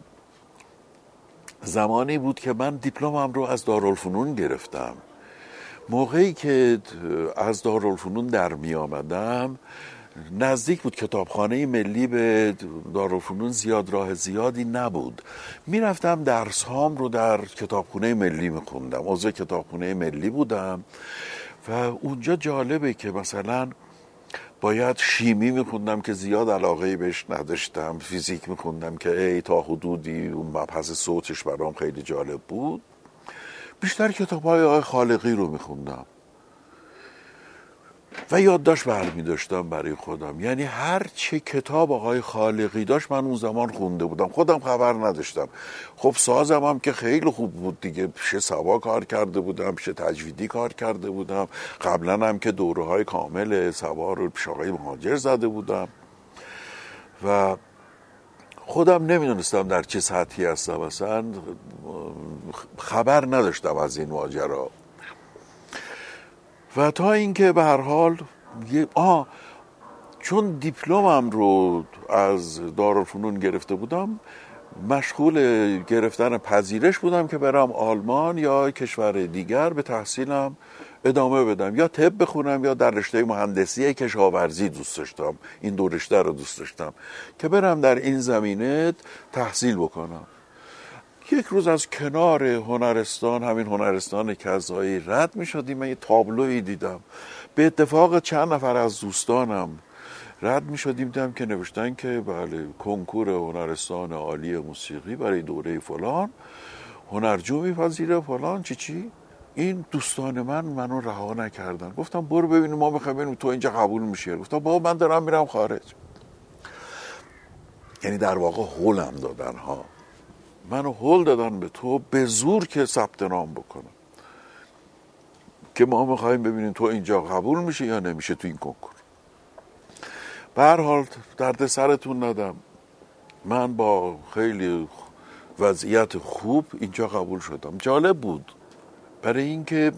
زمانی بود که من دیپلمم رو از دارالفنون گرفتم. موقعی که از دارالفنون در می آمدم نزدیک بود کتابخانه ملی به دارالفنون، زیاد راه زیادی نبود. میرفتم درس هام رو در کتابخانه ملی میخوندم، عضو کتابخانه ملی بودم و اونجا جالبه که مثلا باید شیمی میخوندم که زیاد علاقه بهش نداشتم، فیزیک میخوندم که ای تا حدودی اون مبحث صوتش برام خیلی جالب بود، بیشتر کتاب‌های آقای خالقی رو میخوندم و یادداشت برمی داشتم برای خودم. یعنی هر چه کتاب آقای خالقی داشت من اون زمان خونده بودم، خودم خبر نداشتم. خب سازم هم که خیلی خوب بود دیگه، پیش صبا کار کرده بودم، پیش تجویدی کار کرده بودم، قبلا هم که دوره های کامل صبا رو پیش آقای مهاجر زده بودم و خودم نمیدونستم در چه سطحی هستم، اصلا خبر نداشتم از این ماجرا. و تا اینکه به هر حال چون دیپلمم رو از دارالفنون گرفته بودم، مشغول گرفتن پذیرش بودم که برم آلمان یا کشور دیگر به تحصیلم ادامه بدم، یا طب بخونم یا در رشته مهندسی کشاورزی دوست داشتم، این دو رشته رو دوست داشتم که برم در این زمینه تحصیل بکنم. یک روز از کنار هنرستان، همین هنرستان کظایی رد می شدیم، من یه تابلویی دیدم، به اتفاق چند نفر از دوستانم رد می شدیم، دیدم که نوشتن که بله کنکور هنرستان عالی موسیقی برای دوره فلان هنرجو میپذیره فلان چی. این دوستان منو رها نکردن. گفتم برو ببینیم، ما میخوایم ببینیم تو اینجا قبول میشی. گفتم بابا من دارم میرم خارج. یعنی در واقع هولم دادن ها، منو هول دادن به تو به زور که ثبت نام بکنم که ما میخوایم ببینیم تو اینجا قبول میشه یا نمیشه تو این کنکور. به هر حال درد سرتون ندم، من با خیلی وضعیت خوب اینجا قبول شدم. جالب بود برای اینکه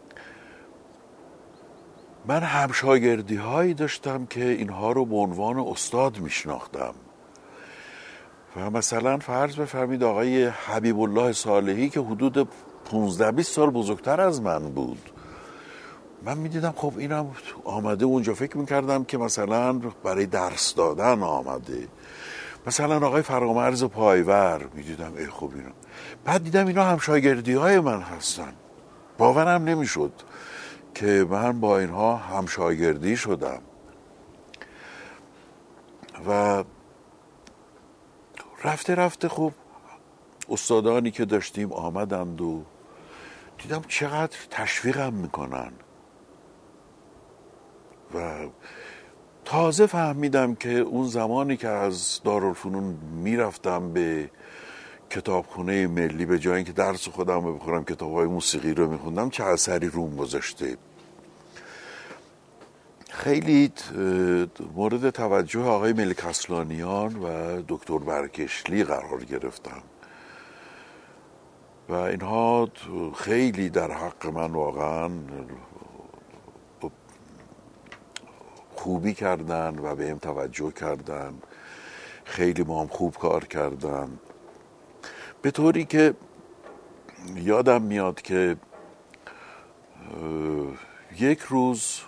من همشاگردی هایی داشتم که اینها رو به عنوان استاد میشناختم و مثلا فرض بفرمید آقای حبیب الله صالحی که حدود 15-20 سال بزرگتر از من بود، من میدیدم خب اینم آمده اونجا، فکر میکردم که مثلا برای درس دادن آمده. مثلا آقای فرامرز پایور میدیدم ای خب اینا، بعد دیدم اینا همشاگردی های من هستن. باورم نمیشد که من با اینها همشاگردی شدم و رفته رفته خب استادانی که داشتیم آمدند و دیدم چقدر تشویقم میکنن و تازه فهمیدم که اون زمانی که از دارالفنون میرفتم به کتابخونه ملی به جای اینکه درس خودم رو بخونم کتاب‌های موسیقی رو میخوندم چه اثری روم گذاشته. خیلی مورد توجه آقای ملک اصلانیان و دکتر برکشلی قرار گرفتم و اینها خیلی در حق من واقعا خوبی کردن و بهم توجه کردن، خیلی ما هم خوب کار کردن، به طوری که یادم میاد که یک روز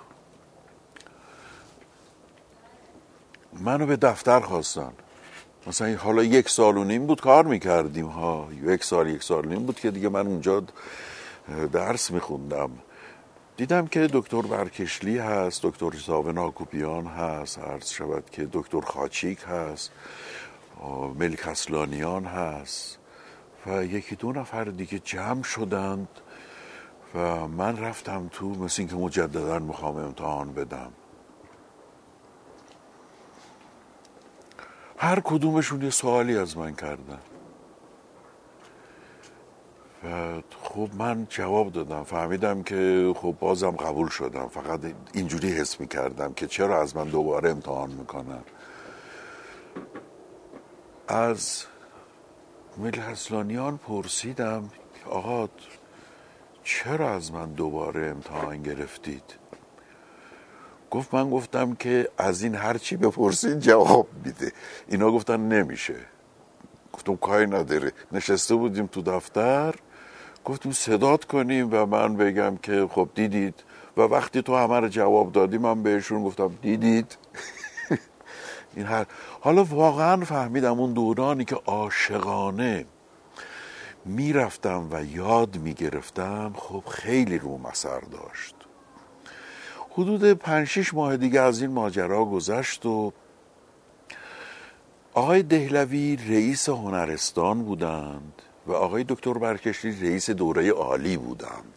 منو به دفتر خواستن. مثلا حالا 1.5 سال بود کار میکردیم ها، 1 سال 1.5 سال بود که دیگه من اونجا درس میخوندم. دیدم که دکتر برکشلی هست، دکتر زاون آکوپیان هست، عرض شود که دکتر خاچیک هست، ملک اصلانیان هست و 1-2 نفر دیگه جمع شدند و من رفتم تو، مثل این که مجددا میخوام امتحان بدم. هر کدومشون یه سوالی از من کردن و خب من جواب دادم. فهمیدم که خب بازم قبول شدم، فقط اینجوری حس میکردم که چرا از من دوباره امتحان میکنن. از ملک اصلانیان پرسیدم آقا چرا از من دوباره امتحان گرفتید؟ گفت من گفتم که از این هرچی بپرسید جواب میده. اینا گفتن نمیشه. گفتم کاری نداره. نشسته بودیم تو دفتر، گفتیم صدات کنیم و من بگم که خب دیدید، و وقتی تو همه رو جواب دادی من بهشون گفتم دیدید. این حالا واقعا فهمیدم اون دورانی که عاشقانه میرفتم و یاد میگرفتم خب خیلی روم اثر داشت. حدود 5-6 ماه دیگه از این ماجرا گذشت و آقای دهلوی رئیس هنرستان بودند و آقای دکتر برکشلی رئیس دوره عالی بودند.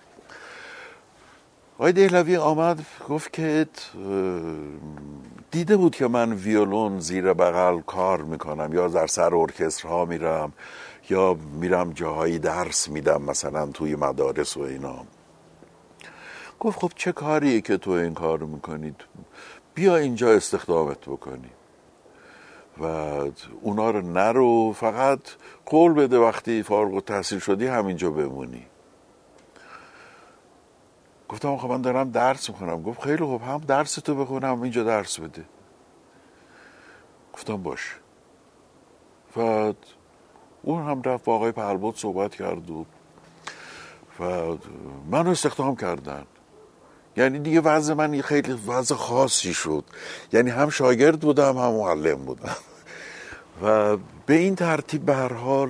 آقای دهلوی آمد گفت که دیده بود که من ویولون زیر بغل کار میکنم یا در سر ارکسترها میرم یا میرم جاهایی درس میدم مثلا توی مدارس و اینا. گفت خب چه کاریه که تو این کار میکنید، بیا اینجا استخدامت بکنی و اونا رو نرو، فقط قول بده وقتی فارغ التحصیل شدی همینجا بمونی. گفتم خب من دارم درس میخونم. گفت خیلی خوب هم درس تو بخونم اینجا درس بده. گفتم باش. و اون هم رفت با آقای پهلبد صحبت کرد و منو استخدام کردن. یعنی دیگه وضع من خیلی وضع خاصی شد، یعنی هم شاگرد بودم هم معلم بودم و به این ترتیب به هر حال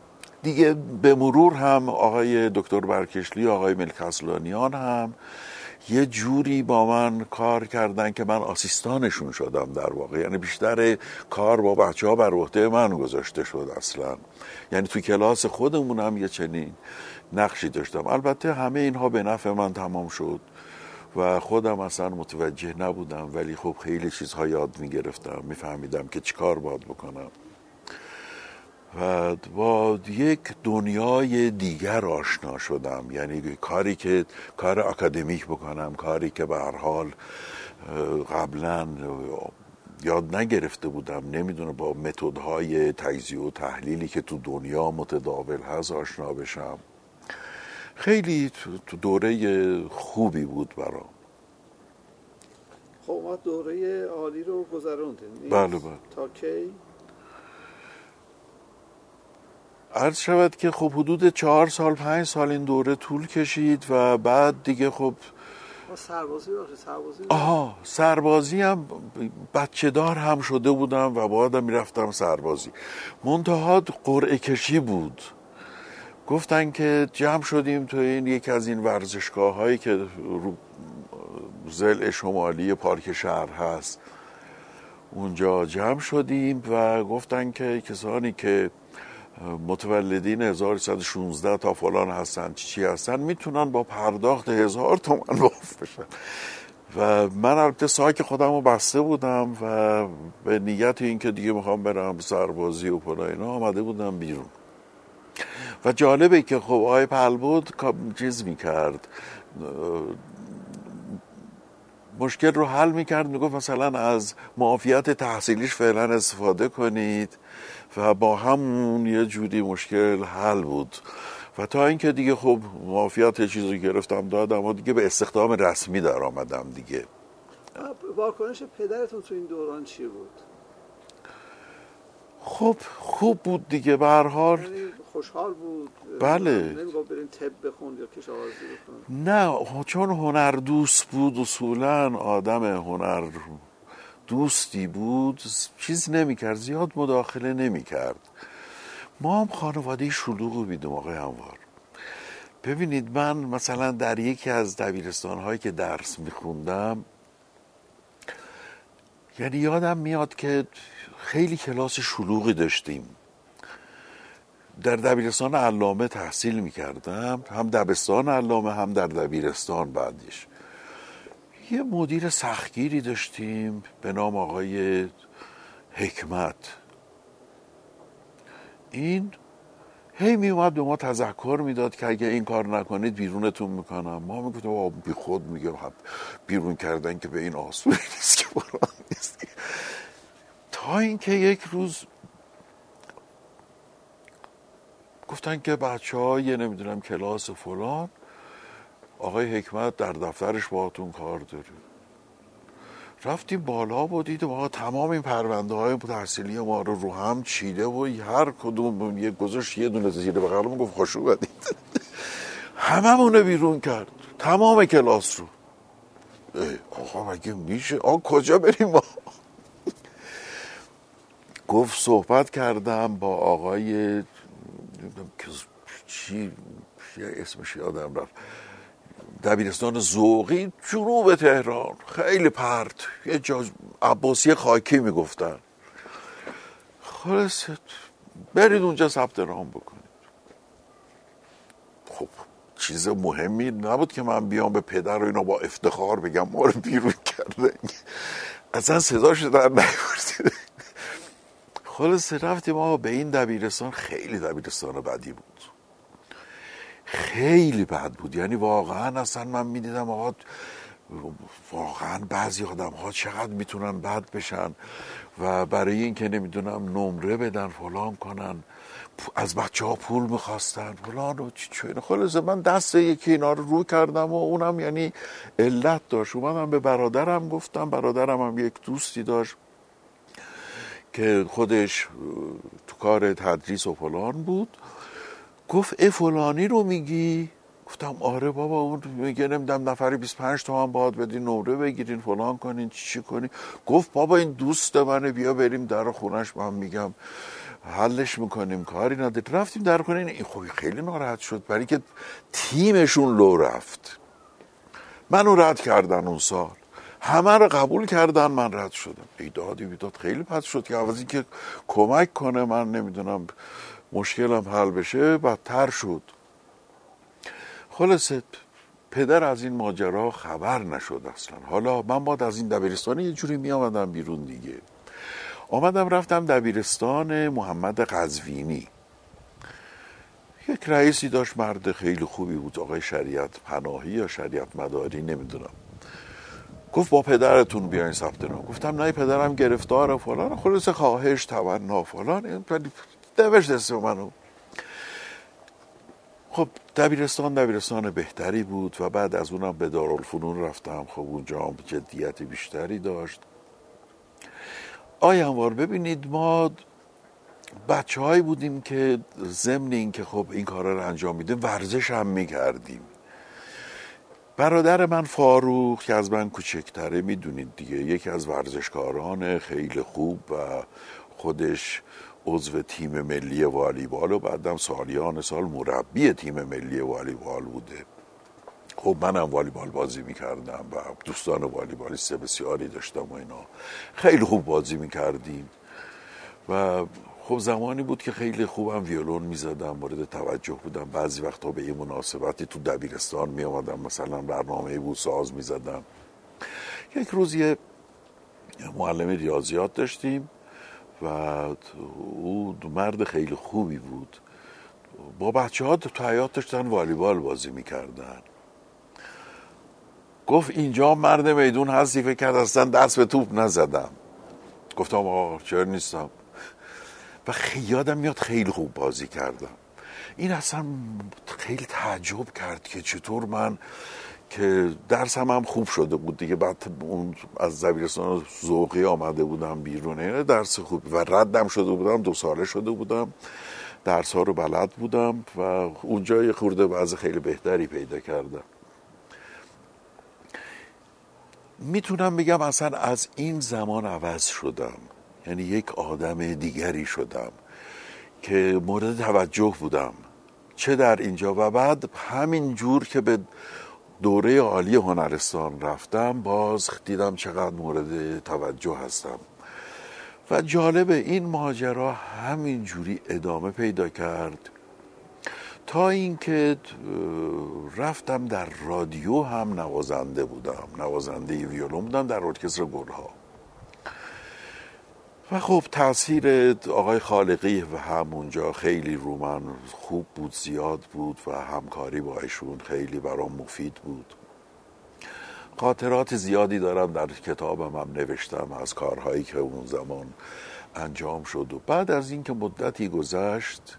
دیگه به مرور هم آقای دکتر برکشلی، آقای ملک اصلانیان هم یه جوری با من کار کردن که من آسیستانشون شدم در واقع. یعنی بیشتر کار با بچه‌ها بر عهده من گذاشته شد اصلا. یعنی تو کلاس خودمونم یه چنین نقشی داشتم. البته همه اینها به نفع من تمام شد و خودم اصلا متوجه نبودم، ولی خب خیلی چیزها یاد میگرفتم، میفهمیدم که چی کار باید بکنم و با یک دنیای دیگر آشنا شدم. یعنی کار اکادمیک بکنم، کاری که به هر حال قبلا یاد نگرفته بودم، نمیدونم، با متدهای تجزیه و تحلیلی که تو دنیا متداول هست آشنا بشم. خیلی تو دوره خوبی بود برام. خب ما دوره عالی رو گذروندیم. بله بله. تا کی؟ عرض شود که خب حدود 4 سال 5 سال این دوره طول کشید و بعد دیگه خب سربازی هم بچه دار هم شده بودم و بعدم میرفتم سربازی. منتها قرعه کشی بود. گفتن که جمع شدیم تو این یکی از این ورزشگاه هایی که رو ضلع شمالی پارک شهر هست، اونجا جمع شدیم و گفتن که کسانی که متولدین 1116 تا فلان هستن چی هستن میتونن با پرداخت 1000 تومان معاف بشن. و من البته ساک خودم رو بسته بودم و به نیت این که دیگه میخوام برم سربازی و پلا اینا آمده بودم بیرون. و جالبه که خب آقای پهلبود چیز میکرد، مشکل رو حل میکرد، میگفت مثلا از معافیت تحصیلیش فعلا استفاده کنید و با همون یه جوری مشکل حل بود. و تا اینکه دیگه خب معافیت چیزی گرفتم دادم و دیگه به استخدام رسمی در آمدم دیگه. واکنش پدرتون تو این دوران چی بود؟ خب خوب بود دیگه به هر حال. یعنی خوشحال بود؟ بله. نمیگفت برین طب بخون یا کشاورزی بخون؟ نه، چون هنر دوست بود، اصولا آدم هنر دوستی بود، چیز نمی‌کرد، زیاد مداخله نمی‌کرد. ما هم خانواده شلوغی بودیم آقای انوار. ببینید من مثلا در یکی از دبیرستان‌هایی که درس می‌خوندم، یعنی یادم میاد که خیلی کلاس شلوغی داشتیم. در دبیرستان علامه تحصیل می‌کردم، هم دبستان علامه هم در دبیرستان بعدش. یه مدیر سختگیری داشتیم به نام آقای حکمت. این هی می اومد به ما تذکر میداد که اگه این کار نکنید بیرونتون میکنم. ما میگفتیم بی خود میگم بیرون کردن که به این آسونی نیست که بران نیست. تا اینکه یک روز گفتن که بچه‌ها نمیدونم کلاس فلان، آقای حکمت در دفترش باهاتون کار داره. رفتیم بالا و دیدیم آقا تمام این پرونده های تحصیلی ما رو هم چیده و هر کدوم یه گذاشت یه دونه زیر بغلمون گفت خوش اومدید. هممونه بیرون کرد، تمام کلاس رو. آقا مگه میشه؟ آقا کجا بریم ما؟ گفت صحبت کردم با آقای چی اسمش یادم رفت، دبیرستان ذوقی جنوب تهران، خیلی پرت، یه جا عباسی خاکی میگفتن. خلاص برید اونجا ثبت نام بکنید. خب چیز مهمی نبود که من بیام به پدر و اینا با افتخار بگم ما رو بیرون کردن، اصلا صداش در نیورد. خلاص رفتیم ما به این دبیرستان. خیلی دبیرستان بدی بود، خیلی بد بود. یعنی واقعا اصلا من میدیدم آقا واقعا بعضی آدم ها چقدر میتونن بد بشن و برای این که نمیدونم نمره بدن فلان کنن، از بچه ها پول میخواستن فلان و چه. خلاص من دست یکی اینا رو کردم و اونم یعنی علت داشت. اومدم به برادرم گفتم، برادرم هم یک دوستی داشت که خودش تو کار تدریس و فلان بود. گفت فلانی رو میگی؟ گفتم آره بابا، اون میگه نمیدونم نفری 25 تومن باید بدین نمره بگیرین فلان کنین چی کنین. گفت بابا این دوست منه، بیا بریم در خونش، من میگم حلش میکنیم، کاری نداره. رفتیم در خونه این خیلی ناراحت شد برای که تیمشون لو رفت. منو رد کردن اون سال، همه رو قبول کردن، من رد شدم. ایداد خیلی بد شد که عوضی که کمک کنه من نمیدونم مشکلم حل بشه بدتر شد. خلاصه پدر از این ماجرا خبر نشد اصلا. حالا من باید از این دبیرستان یه جوری می آمدم بیرون دیگه. رفتم دبیرستان محمد قزوینی. یک رئیسی داشت، مرد خیلی خوبی بود، آقای شریعت پناهی یا شریعت مداری نمیدونم. گفت با پدرتون بیاین ثبت نام. گفتم نه پدرم گرفتاره فلان. خلاصه خواهش تمنا فلان، نوشت اسم منو. خب دبیرستان بهتری بود و بعد از اونم به دارالفنون رفتم. خب اونجا هم جدیت بیشتری داشت. انوار ببینید ما بچه هایی بودیم که ضمن این که خب این کارا رو انجام میدیم ورزش هم میکردیم. برادر من فاروق که از من کوچکتره میدونید دیگه، یکی از ورزشکاران خیلی خوب و خودش عضو تیم ملی والیبال و بعدم سالیان سال مربی تیم ملی والیبال بوده. خب منم والیبال بازی میکردم و دوستان والیبالیست بسیاری داشتم و اینا، خیلی خوب بازی میکردیم و خب زمانی بود که خیلی خوبم ویولون میزدم، مورد توجه بودم. بعضی وقتا به این مناسبتی تو دبیرستان میامدم، مثلا برنامه بود ساز میزدم. یک روز یه معلم ریاضیات داشتیم و او مرد خیلی خوبی بود، با بچه ها تو حیاط داشتن والیبال بازی میکردن. گفت اینجا مرد میدون هستی؟ فکر کرد اصلا دست به توپ نزدم. گفتم چرا نیستم؟ و یادم میاد خیلی خوب بازی کردم. این اصلا خیلی تعجب کرد که چطور من که درسم هم خوب شده بود دیگه، بعد اون از دبیرستان ذوقی آمده بودم بیرون، درس خوب و ردم شده بودم، 2 ساله شده بودم، درس ها رو بلد بودم و اونجا یه خورده وضع خیلی بهتری پیدا کردم. میتونم بگم اصلا از این زمان عوض شدم، یعنی یک آدم دیگری شدم که مورد توجه بودم، چه در اینجا و بعد همین جور که به دوره عالی هنرستان رفتم باز دیدم چقدر مورد توجه هستم. و جالب این ماجرا همین جوری ادامه پیدا کرد تا اینکه رفتم در رادیو هم نوازنده بودم، نوازنده ویولون بودم در ارکستر گلها. و خب تأثیر آقای خالقی و همونجا خیلی رو من خوب بود، زیاد بود و همکاری با ایشون خیلی برام مفید بود. خاطرات زیادی دارم، در کتابم هم نوشتم از کارهایی که اون زمان انجام شد. و بعد از این که مدتی گذشت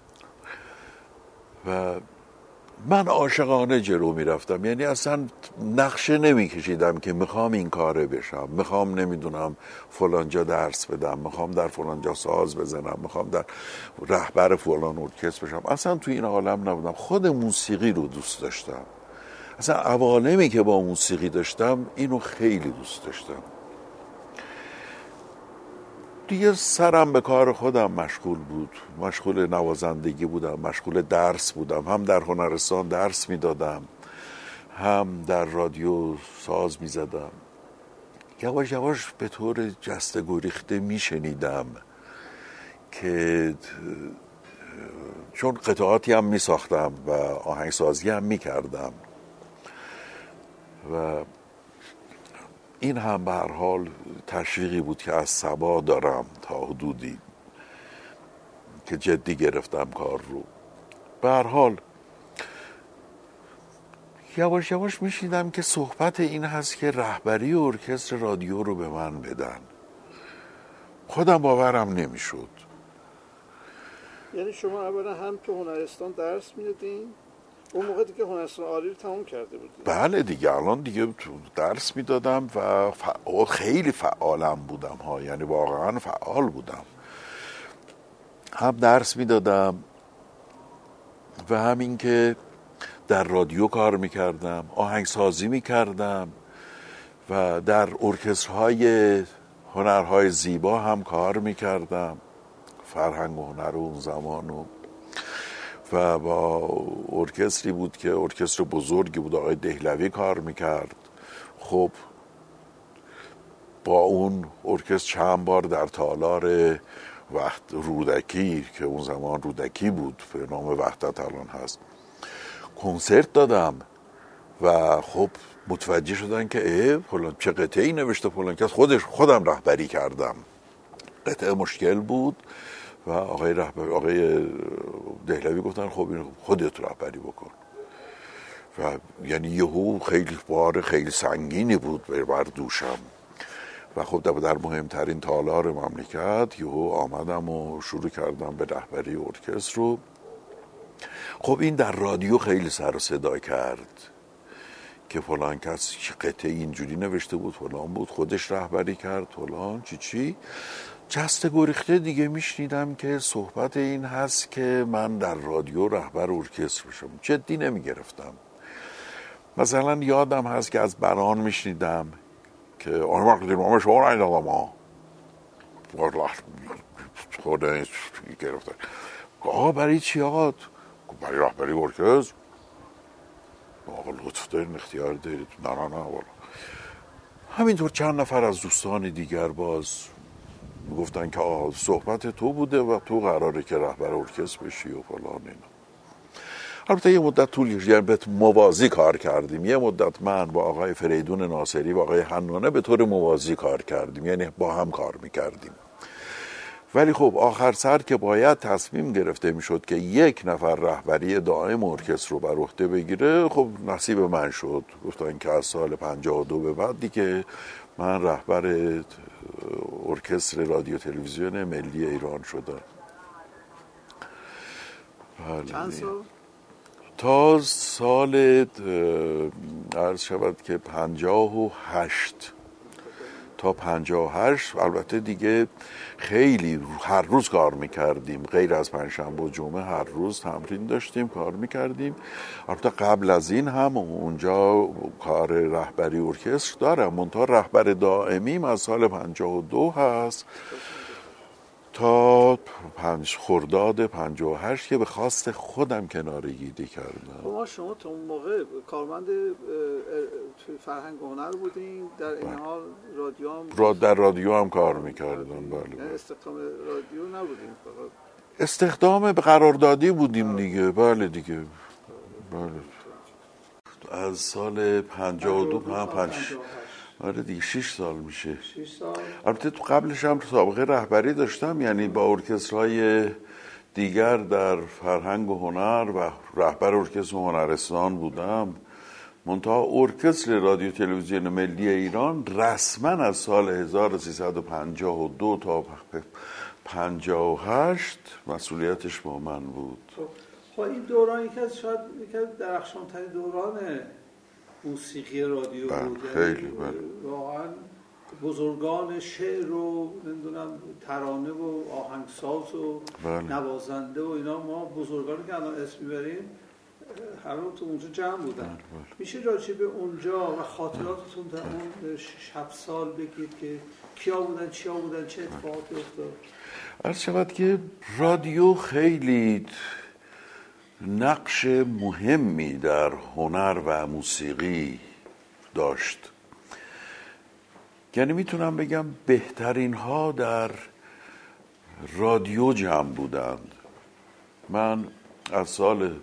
و من عاشقانه جلو می رفتم، یعنی اصلا نقشه نمی کشیدم که میخوام این کاره بشم، میخوام نمیدونم فلانجا درس بدم، میخوام در فلانجا ساز بزنم، میخوام در رهبر فلان ارکستر بشم. اصلا تو این عالم نبودم. خود موسیقی رو دوست داشتم، اصلا عوالمی که با موسیقی داشتم اینو خیلی دوست داشتم. دیگه سرم به کار خودم مشغول بود، مشغول نوازندگی بودم، مشغول درس بودم، هم در هنرستان درس میدادم، هم در رادیو ساز میزدم. یواش یواش به طور جسته گریخته میشنیدم که چون قطعاتی هم میساختم و آهنگسازی هم میکردم و این هم به هر حال تشویقی بود که از صبا دارم تا حدودی که جدی گرفتم کار رو. به هر حال یواش یواش میشیدم که صحبت این هست که رهبری ارکستر رادیو رو به من بدن. خودم باورم نمیشد. یعنی شما اولا هم تو هنرستان درس میدادین؟ اون موقع دیگه هنرستان عالی رو تموم کرده بودید؟ بله دیگه، الان دیگه درس میدادم و خیلی فعالم بودم ها، یعنی واقعا فعال بودم. هم درس میدادم و همین که در رادیو کار میکردم، آهنگسازی میکردم و در ارکسترهای هنرهای زیبا هم کار میکردم، فرهنگ و هنر اون زمانو. و با ارکستری بود که ارکستر بزرگی بود، آقای دهلوی کار میکرد. خب با اون ارکستر چند بار در تالار وقت رودکی که اون زمان رودکی بود به نام وحدت الان هست کنسرت دادم و خب متوجه شدن که فلان چه قطعه‌ای نوشته فلان کس، خودم رهبری کردم. قطعه مشکل بود و آقای دهلوی گفتن خب این خودت رهبری بکن و یعنی یهو خیلی بار خیلی سنگینی بود بر دوشم و خب در مهمترین تالار مملکت یهو آمدم و شروع کردم به رهبری ارکستر رو. خب این در رادیو خیلی سر و صدا کرد که فلان کس قطعه اینجوری نوشته بود فلان بود، خودش رهبری کرد فلان چی جسته گریخته دیگه میشنیدم که صحبت این هست که من در رادیو رهبر ارکستر بشم. جدی نمیگرفتم. مثلا یادم هست که از بران میشنیدم که آن وقت نام شما را ایدادم ها خود گرفتن. آقا برای چی آقا؟ برای رهبری ارکستر. آقا لطف دارین اختیار دارید. نه والا. همینطور چند نفر از دوستان دیگر باز گفتن که صحبت تو بوده و تو قراره که رهبر ارکستر بشی و فلان اینا. البته یه مدت طول موازی کار کردیم. یه مدت من با آقای فریدون ناصری و آقای حنانه به طور موازی کار کردیم، یعنی با هم کار میکردیم. ولی خب آخر سر که باید تصمیم گرفته میشد که یک نفر رهبری دائم ارکستر رو بر عهده بگیره، خب نصیب من شد. گفتن که از سال 52 به بعد دیگه من رهبر ارکستر رادیو تلویزیون ملی ایران شدم. چند سال؟ تا سال عرض شود که 58 تا 58. البته دیگه خیلی هر روز کار میکردیم، غیر از پنجشنبه و جمعه هر روز تمرین داشتیم کار میکردیم. البته قبل از این هم اونجا کار رهبری ارکستر دارم، منتها رهبر دائمیم از سال 52 هست تا خرداد 58 که به خواست خودم کناره‌گیری کردم. شما تا اون موقع کارمند فرهنگ و هنر بودین، در این حال رادیو هم در رادیو هم کار میکردم. بله. استخدام رادیو نبودین؟ استخدام قراردادی بودیم دیگه. بله دیگه. بله. از سال 52 آره دیگه 6 سال میشه. 6 سال. البته تو قبلش هم سابقه رهبری داشتم، یعنی با ارکسترهای دیگر در فرهنگ و هنر و رهبر ارکستر هنرستان بودم. منتها ارکستر رادیو تلویزیون ملی ایران رسما از سال 1352 تا 58 مسئولیتش با من بود. خب این دوران یکی از درخشان‌ترین دوران موسیقی رادیو بود. خیلی واقعا بزرگان شعر و نمیدونم ترانه و آهنگساز و نوازنده و اینا، ما بزرگانی که الان اسم میبریم هر تو اونجا جمع بودن. میشه راجع به اونجا و خاطراتتون در اون 7 سال بگید که کیا بودن، چیا بودن، چه اتفاقاتی افتاد؟ عرض شود که رادیو خیلی نقش مهمی در هنر و موسیقی داشت. یعنی میتونم بگم بهترین ها در رادیو جمع بودند. من از سال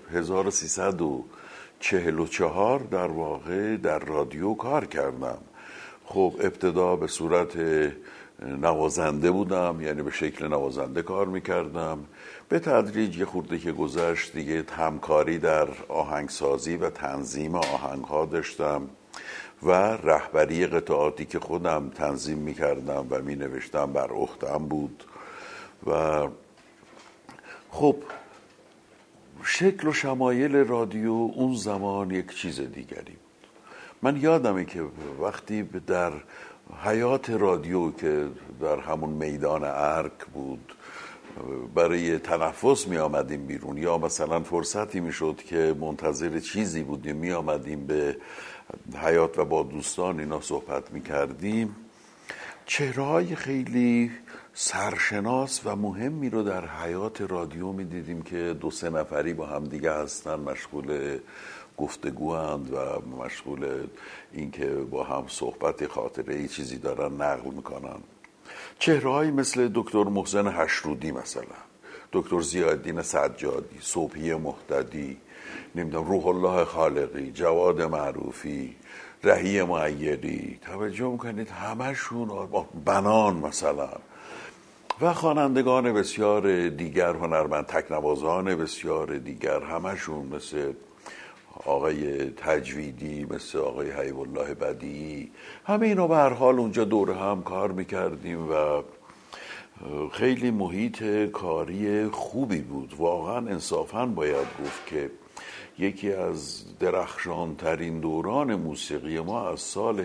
1344 در واقع در رادیو کار کردم. خب ابتدا به صورت نوازنده بودم، یعنی به شکل نوازنده کار میکردم. به تدریج یه خورده که گذشت دیگه همکاری در آهنگسازی و تنظیم آهنگها داشتم و رهبری قطعاتی که خودم تنظیم میکردم و مینوشتم بر عهده‌ام بود. و خب شکل و شمایل رادیو اون زمان یک چیز دیگری بود. من یادمه که وقتی در حیات رادیو که در همون میدان ارک بود برای تنفس می آمدیم بیرون، یا مثلا فرصتی می شد که منتظر چیزی بودیم می آمدیم به حیات و با دوستان اینا صحبت می کردیم، چهره‌های خیلی سرشناس و مهمی رو در حیات رادیو میدیدیم که 2-3 نفری با هم دیگه هستن، مشغول گفتگوند و مشغول این که با هم صحبت خاطره ای چیزی دارن نقل میکنن. چهرهایی مثل دکتر محسن هشرودی، مثلا دکتر ضیاءالدین سجادی، صبحی مهتدی، نمیدونم روح الله خالقی، جواد معروفی، رهی معیری، توجه میکنید همشون، بنان مثلا، و خوانندگان بسیار دیگر، هنرمند تکنوازان بسیار دیگر، همشون مثل آقای تجویدی، مثل آقای حبیب الله بدیعی، همه اینا به هر حال اونجا دور هم کار میکردیم و خیلی محیط کاری خوبی بود. واقعا انصافاً باید گفت که یکی از درخشانترین دوران موسیقی ما از سال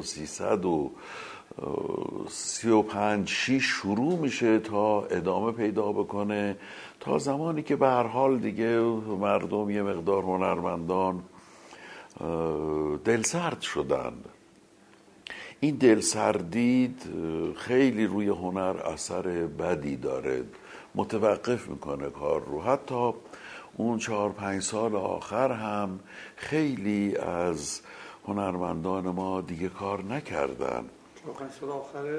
1335-6 شروع میشه تا ادامه پیدا بکنه تا زمانی که به هر حال دیگه مردم یه مقدار هنرمندان دلسرد شدن. این دلسردی خیلی روی هنر اثر بدی داره، متوقف میکنه کار رو. حتی اون 4-5 سال آخر هم خیلی از هنرمندان ما دیگه کار نکردن. 4-5 سال آخر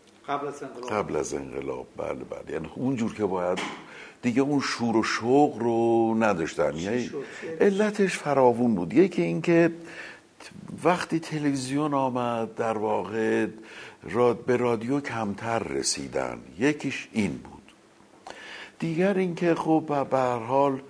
قبل از انقلاب، بله. یعنی اونجور که باید دیگه اون شور و شوق رو نداشتن. یعنی علتش فراوون بود. یکی این که وقتی تلویزیون آمد در واقع به رادیو کمتر رسیدن، یکیش این بود. دیگر این که خب به هر حال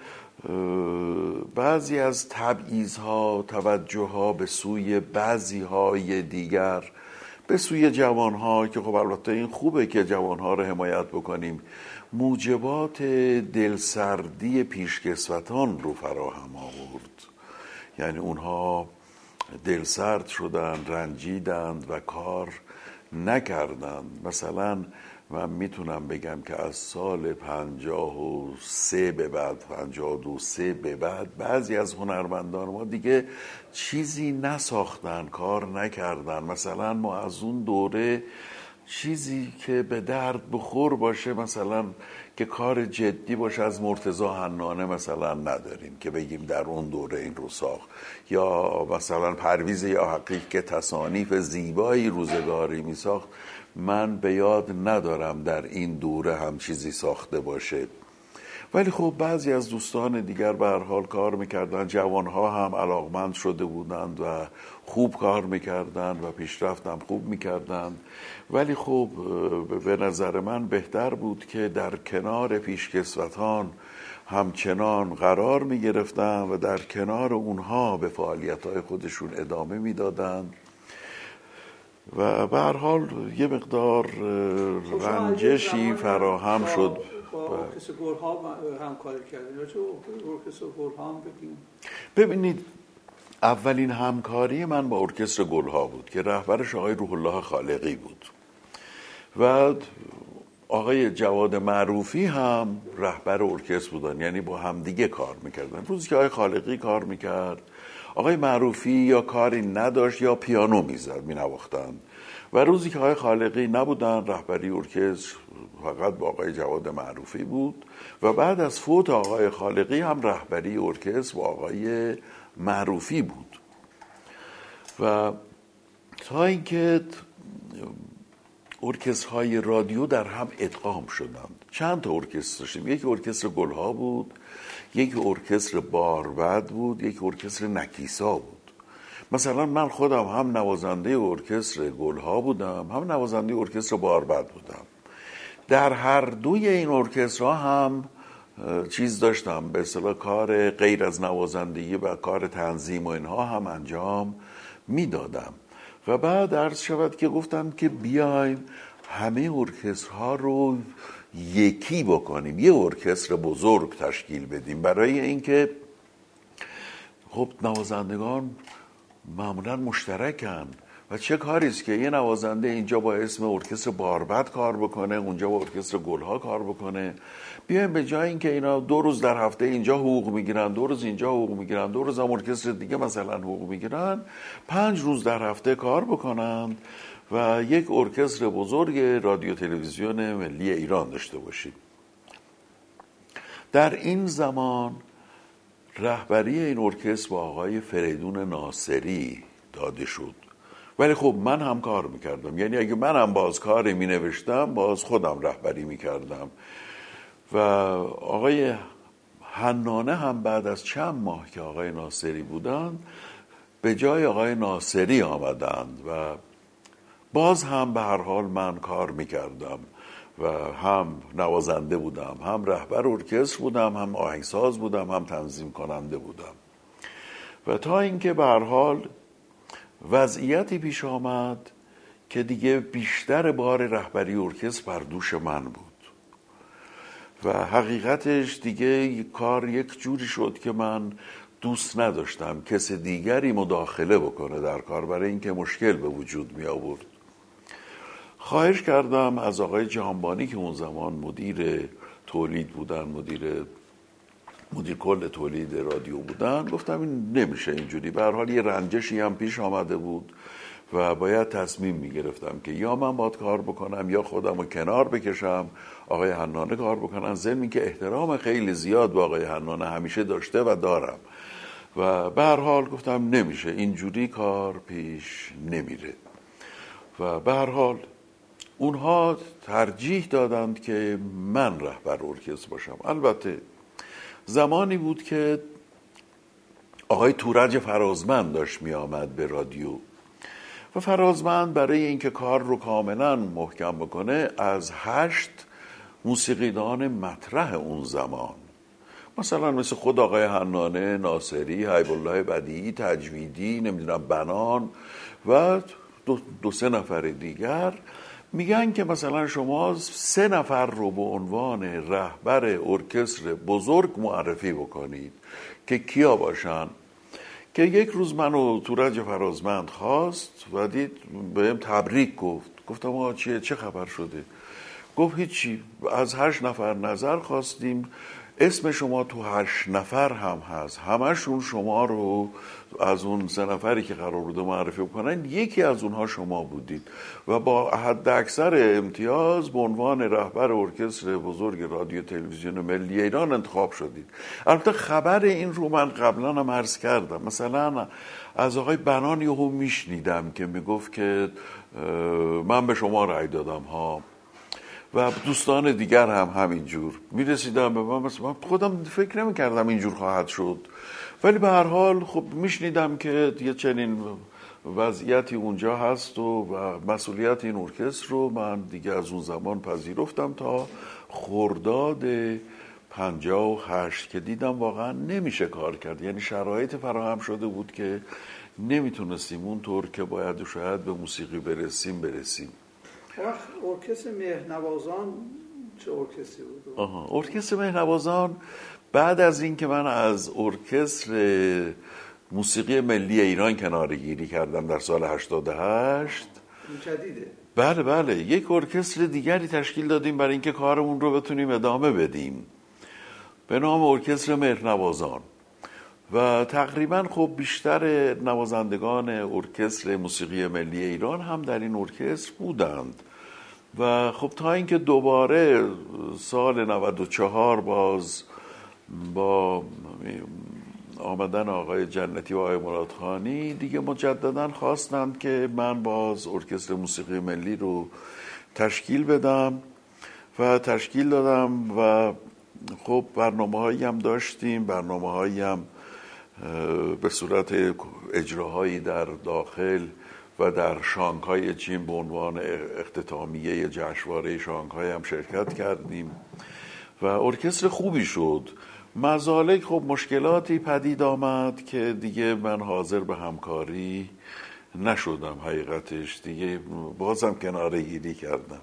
بعضی از تبعیض‌ها، توجه‌ها به سوی بعضی‌های دیگر، به سوی جوان‌ها، که خب البته این خوبه که جوان‌ها رو حمایت بکنیم، موجبات دلسردی پیشکسوتان رو فراهم آورد. یعنی اونها دلسرد شدن، رنجیدند و کار نکردند. مثلا من میتونم بگم که از سال 53 به بعد، 52-53 به بعد، بعضی از هنرمندان ما دیگه چیزی نساختن، کار نکردن. مثلا ما از اون دوره چیزی که به درد بخور باشه، مثلا که کار جدی باشه، از مرتضی حنانه مثلا نداریم که بگیم در اون دوره این رو ساخت، یا مثلا پرویز یاحقی که تصانیف زیبایی روزگاری می ساخت، من به یاد ندارم در این دوره هم چیزی ساخته باشه. ولی خب بعضی از دوستان دیگر به هر حال کار میکردن، جوانها هم علاقمند شده بودند و خوب کار میکردند و پیشرفت هم خوب میکردند. ولی خب به نظر من بهتر بود که در کنار پیشکسوتان همچنان قرار میگرفتن و در کنار اونها به فعالیت‌های خودشون ادامه میدادند و به هر حال یه مقدار رنجشی فراهم شد. با ارکستر گلها همکاری کردیم. یا چه ارکستر گلها هم بگیم؟ ببینید، اولین همکاری من با ارکستر گلها بود که رهبرش آقای روح الله خالقی بود و آقای جواد معروفی هم رهبر ارکستر بودن. یعنی با هم دیگه کار میکردن. روزی که آقای خالقی کار میکرد، آقای معروفی یا کاری نداشت یا پیانو میزد، مینواختن. و روزی که آقای خالقی نبودن، رهبری ارکستر فقط با آقای جواد معروفی بود و بعد از فوت آقای خالقی هم رهبری ارکستر با آقای معروفی بود. و تا اینکه ارکسترهای رادیو در هم ادغام شدند. چند تا ارکستر داشتیم. یک ارکستر گلها بود، یک ارکستر باربد بود، یک ارکستر نکیسا بود. مثلا من خودم هم نوازنده ارکستر گلها بودم، هم نوازنده ارکستر باربد بودم. در هر دوی این ارکسترها هم چیز داشتم، به اصطلاح کار غیر از نوازندگی و کار تنظیم و اینها هم انجام میدادم. و بعد عرض شود که گفتم که بیایم همه ارکسترها رو یکی بکنیم، یه ارکستر بزرگ تشکیل بدیم، برای اینکه خب نوازندگان معمولا مشترکن و چه کاریست که یه نوازنده اینجا با اسم ارکستر باربد کار بکنه، اونجا با ارکستر گلها کار بکنه. بیایم به جای اینکه اینا 2 روز در هفته اینجا حقوق میگیرن، 2 روز اینجا حقوق میگیرن، 2 روز هم ارکستر دیگه مثلا حقوق میگیرن، 5 روز در هفته کار بکنن و یک ارکستر بزرگ رادیو تلویزیون ملی ایران داشته باشیم. در این زمان رهبری این ارکستر با آقای فریدون ناصری داده شد، ولی خب من هم کار میکردم، یعنی اگه من هم باز کاری مینوشتم باز خودم رهبری میکردم. و آقای حنانه هم بعد از چند ماه که آقای ناصری بودند به جای آقای ناصری آمدند و باز هم به هر حال من کار میکردم و هم نوازنده بودم، هم رهبر ارکستر بودم، هم آهنگساز بودم، هم تنظیم کننده بودم. و تا اینکه به هر حال وضعیتی پیش آمد که دیگه بیشتر بار رهبری ارکستر بر دوش من بود و حقیقتش دیگه کار یک جوری شد که من دوست نداشتم کسی دیگری مداخله بکنه در کار، برای اینکه مشکل به وجود می آورد. خواهش کردم از آقای جهانبانی که اون زمان مدیر تولید بودن، مدیر کل تولید رادیو بودن، گفتم این نمیشه اینجوری، به هر حال یه رنجشی هم پیش آمده بود و باید تصمیم میگرفتم که یا من باید کار بکنم یا خودم رو کنار بکشم، آقای حنانه کار بکنن، ضمن اینکه احترام خیلی زیاد به آقای حنانه همیشه داشته و دارم. و به هر حال گفتم نمیشه، اینجوری کار پیش نمیره. و به هر حال اونها ترجیح دادند که من رهبر ارکستر باشم. البته زمانی بود که آقای تورج فرازمند داشت می آمد به رادیو و فرازمند برای اینکه کار رو کاملا محکم بکنه از 8 موسیقیدان مطرح اون زمان، مثلا مثل خود آقای حنانه، ناصری، حیب الله بدیعی، تجویدی، نمیدونم بنان و 2-3 نفر دیگر، میگن که مثلا شما 3 نفر رو به عنوان رهبر ارکستر بزرگ معرفی بکنید که کیا باشن. که یک روز منو تورج فرازمند خواست و دید بهم تبریک گفتم آقا چه خبر شده؟ گفت هیچی، از 8 نفر نظر خواستیم، اسم شما تو 8 نفر هم هست، همشون شما رو از اون 3 نفری که قرار بوده معرفی بکنن یکی از اونها شما بودید و با حد اکثر امتیاز به عنوان رهبر ارکستر بزرگ رادیو تلویزیون ملی ایران انتخاب شدید. البته خبر این رو من قبلا هم عرض کردم، مثلا از آقای بنان یهو میشنیدم که میگفت که من به شما رأی دادم ها، و دوستان دیگر هم همینجور میرسیدم به من، مثلا خودم فکر نمی کردم اینجور خواهد شد، ولی به هر حال خب میشنیدم که یه چنین وضعیتی اونجا هست و مسئولیت این ارکستر رو من دیگه از اون زمان پذیرفتم تا خرداد 58 که دیدم واقعا نمیشه کار کرد، یعنی شرایط فراهم شده بود که نمیتونستیم اونطور که باید و شاید به موسیقی برسیم. ارکستر مهرنوازان چه ارکستری بود؟ ارکستر مهرنوازان بعد از این که من از ارکستر موسیقی ملی ایران کناره‌گیری کردم در سال 88 جدیده. بله یک ارکستر دیگری تشکیل دادیم برای اینکه کارمون رو بتونیم ادامه بدیم به نام ارکستر مهرنوازان و تقریبا خب بیشتر نوازندگان ارکستر موسیقی ملی ایران هم در این ارکستر بودند و خب تا اینکه دوباره سال 94 باز با آمدن آقای جنتی و آقای مرادخانی دیگه مجددا خواستند که من باز ارکستر موسیقی ملی رو تشکیل بدم و تشکیل دادم و خب برنامه‌هایی هم داشتیم، برنامه‌هایی هم به صورت اجراهایی در داخل و در شانگهای چین به عنوان اختتامیه جشنواره شانگهای هم شرکت کردیم و ارکستر خوبی شد. مزالک خب مشکلاتی پدید آمد که دیگه من حاضر به همکاری نشدم، حقیقتش دیگه بازم کناره‌گیری کردم.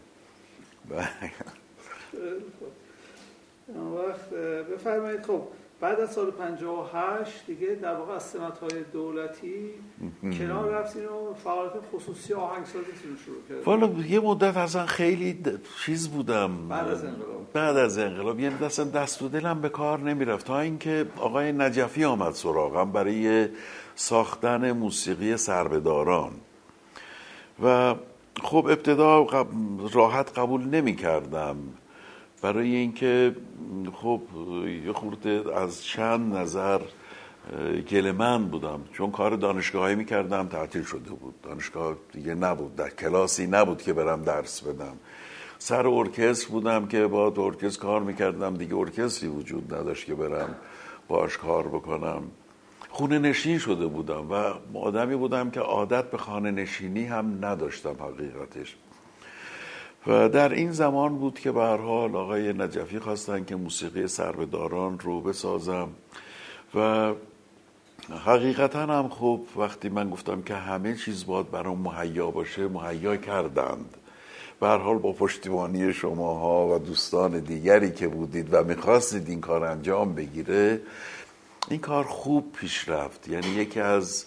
وقت بفرمایید. خب بعد از سال 58 دیگه در واقع از سمت‌های دولتی کنار رفتین و فعالیت خصوصی آهنگسازیتون شروع کردین. والا یه مدت اصلا خیلی چیز بودم بعد از انقلاب یعنی اصلا دست و دلم به کار نمیرفت تا اینکه آقای نجفی آمد سراغم برای ساختن موسیقی سربه‌داران و خب ابتدا راحت قبول نمی کردم، برای اینکه خب یه خورده از چند نظر گله‌مند بودم، چون کار دانشگاهی میکردم تعطیل شده بود، دانشگاه دیگه نبود، در کلاسی نبود که برم درس بدم، سر ارکستر بودم که با ارکستر کار میکردم، دیگه ارکستری وجود نداشت که برم باش کار بکنم. خونه نشین شده بودم و آدمی بودم که عادت به خانه نشینی هم نداشتم حقیقتش. و در این زمان بود که به هر حال آقای نجفی خواستن که موسیقی سربه‌داران رو بسازم و حقیقتا هم خب وقتی من گفتم که همه چیز باید برام مهیا باشه، مهیا کردند. به هر حال با پشتیبانی شماها و دوستان دیگری که بودید و میخواستید این کار انجام بگیره، این کار خوب پیش رفت. یعنی یکی از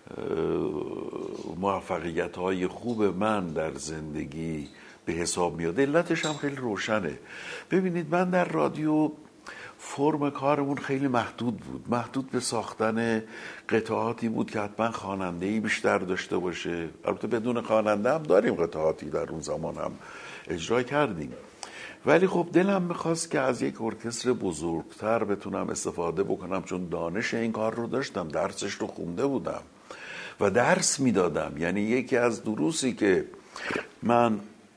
موفقیت‌های خوب من در زندگی به حساب میاد. علتش هم خیلی روشنه. ببینید من در رادیو فرم کارمون خیلی محدود بود، محدود به ساختن قطعاتی بود که حتما خواننده‌ای بیشتر داشته باشه. البته بدون خواننده هم داریم قطعاتی، در اون زمان هم اجرا کردیم، ولی خب دلم میخواست که از یک ارکستر بزرگتر بتونم استفاده بکنم، چون دانش این کار رو داشتم، درسش رو خونده بودم و درس میدادم. یعنی یکی از دروسی که من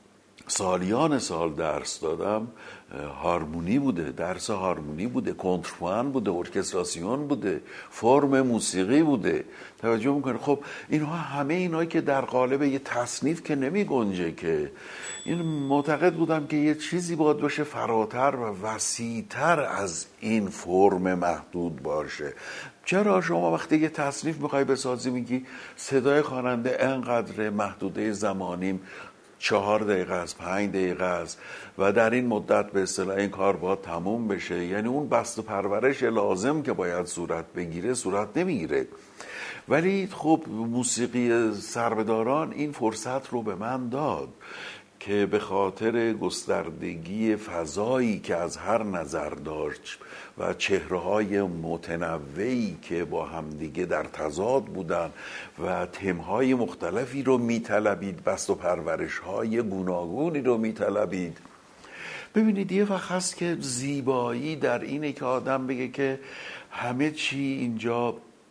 سالیان سال درس دادم هارمونی بوده، درس هارمونی بوده، کنترپوان بوده، ارکستراسیون بوده، فرم موسیقی بوده. توجه میکنه؟ خب اینها همه اینایی که در قالب یه تصنیف که نمی گنجه، که این معتقد بودم که یه چیزی باید باشه فراتر و وسیع‌تر از این فرم محدود باشه. چرا شما وقتی یه تصنیف میخوای بسازی میگی صدای خواننده انقدر، محدوده زمانیم 4 دقیقه است، 5 دقیقه است و در این مدت به اصطلاح این کار باید تموم بشه، یعنی اون بست و پرورش لازم که باید صورت بگیره صورت نمیگیره. ولی خب موسیقی سربه‌داران این فرصت رو به من داد که به خاطر گستردگی فضایی که از هر نظر داشت و چهره‌های متنوعی که با همدیگه در تضاد بودن و تم‌های مختلفی رو می‌طلبید، بست و پرورش‌های گوناگونی رو می‌طلبید. ببینید یه وقت هست که زیبایی در اینه که آدم بگه که همه چی اینجا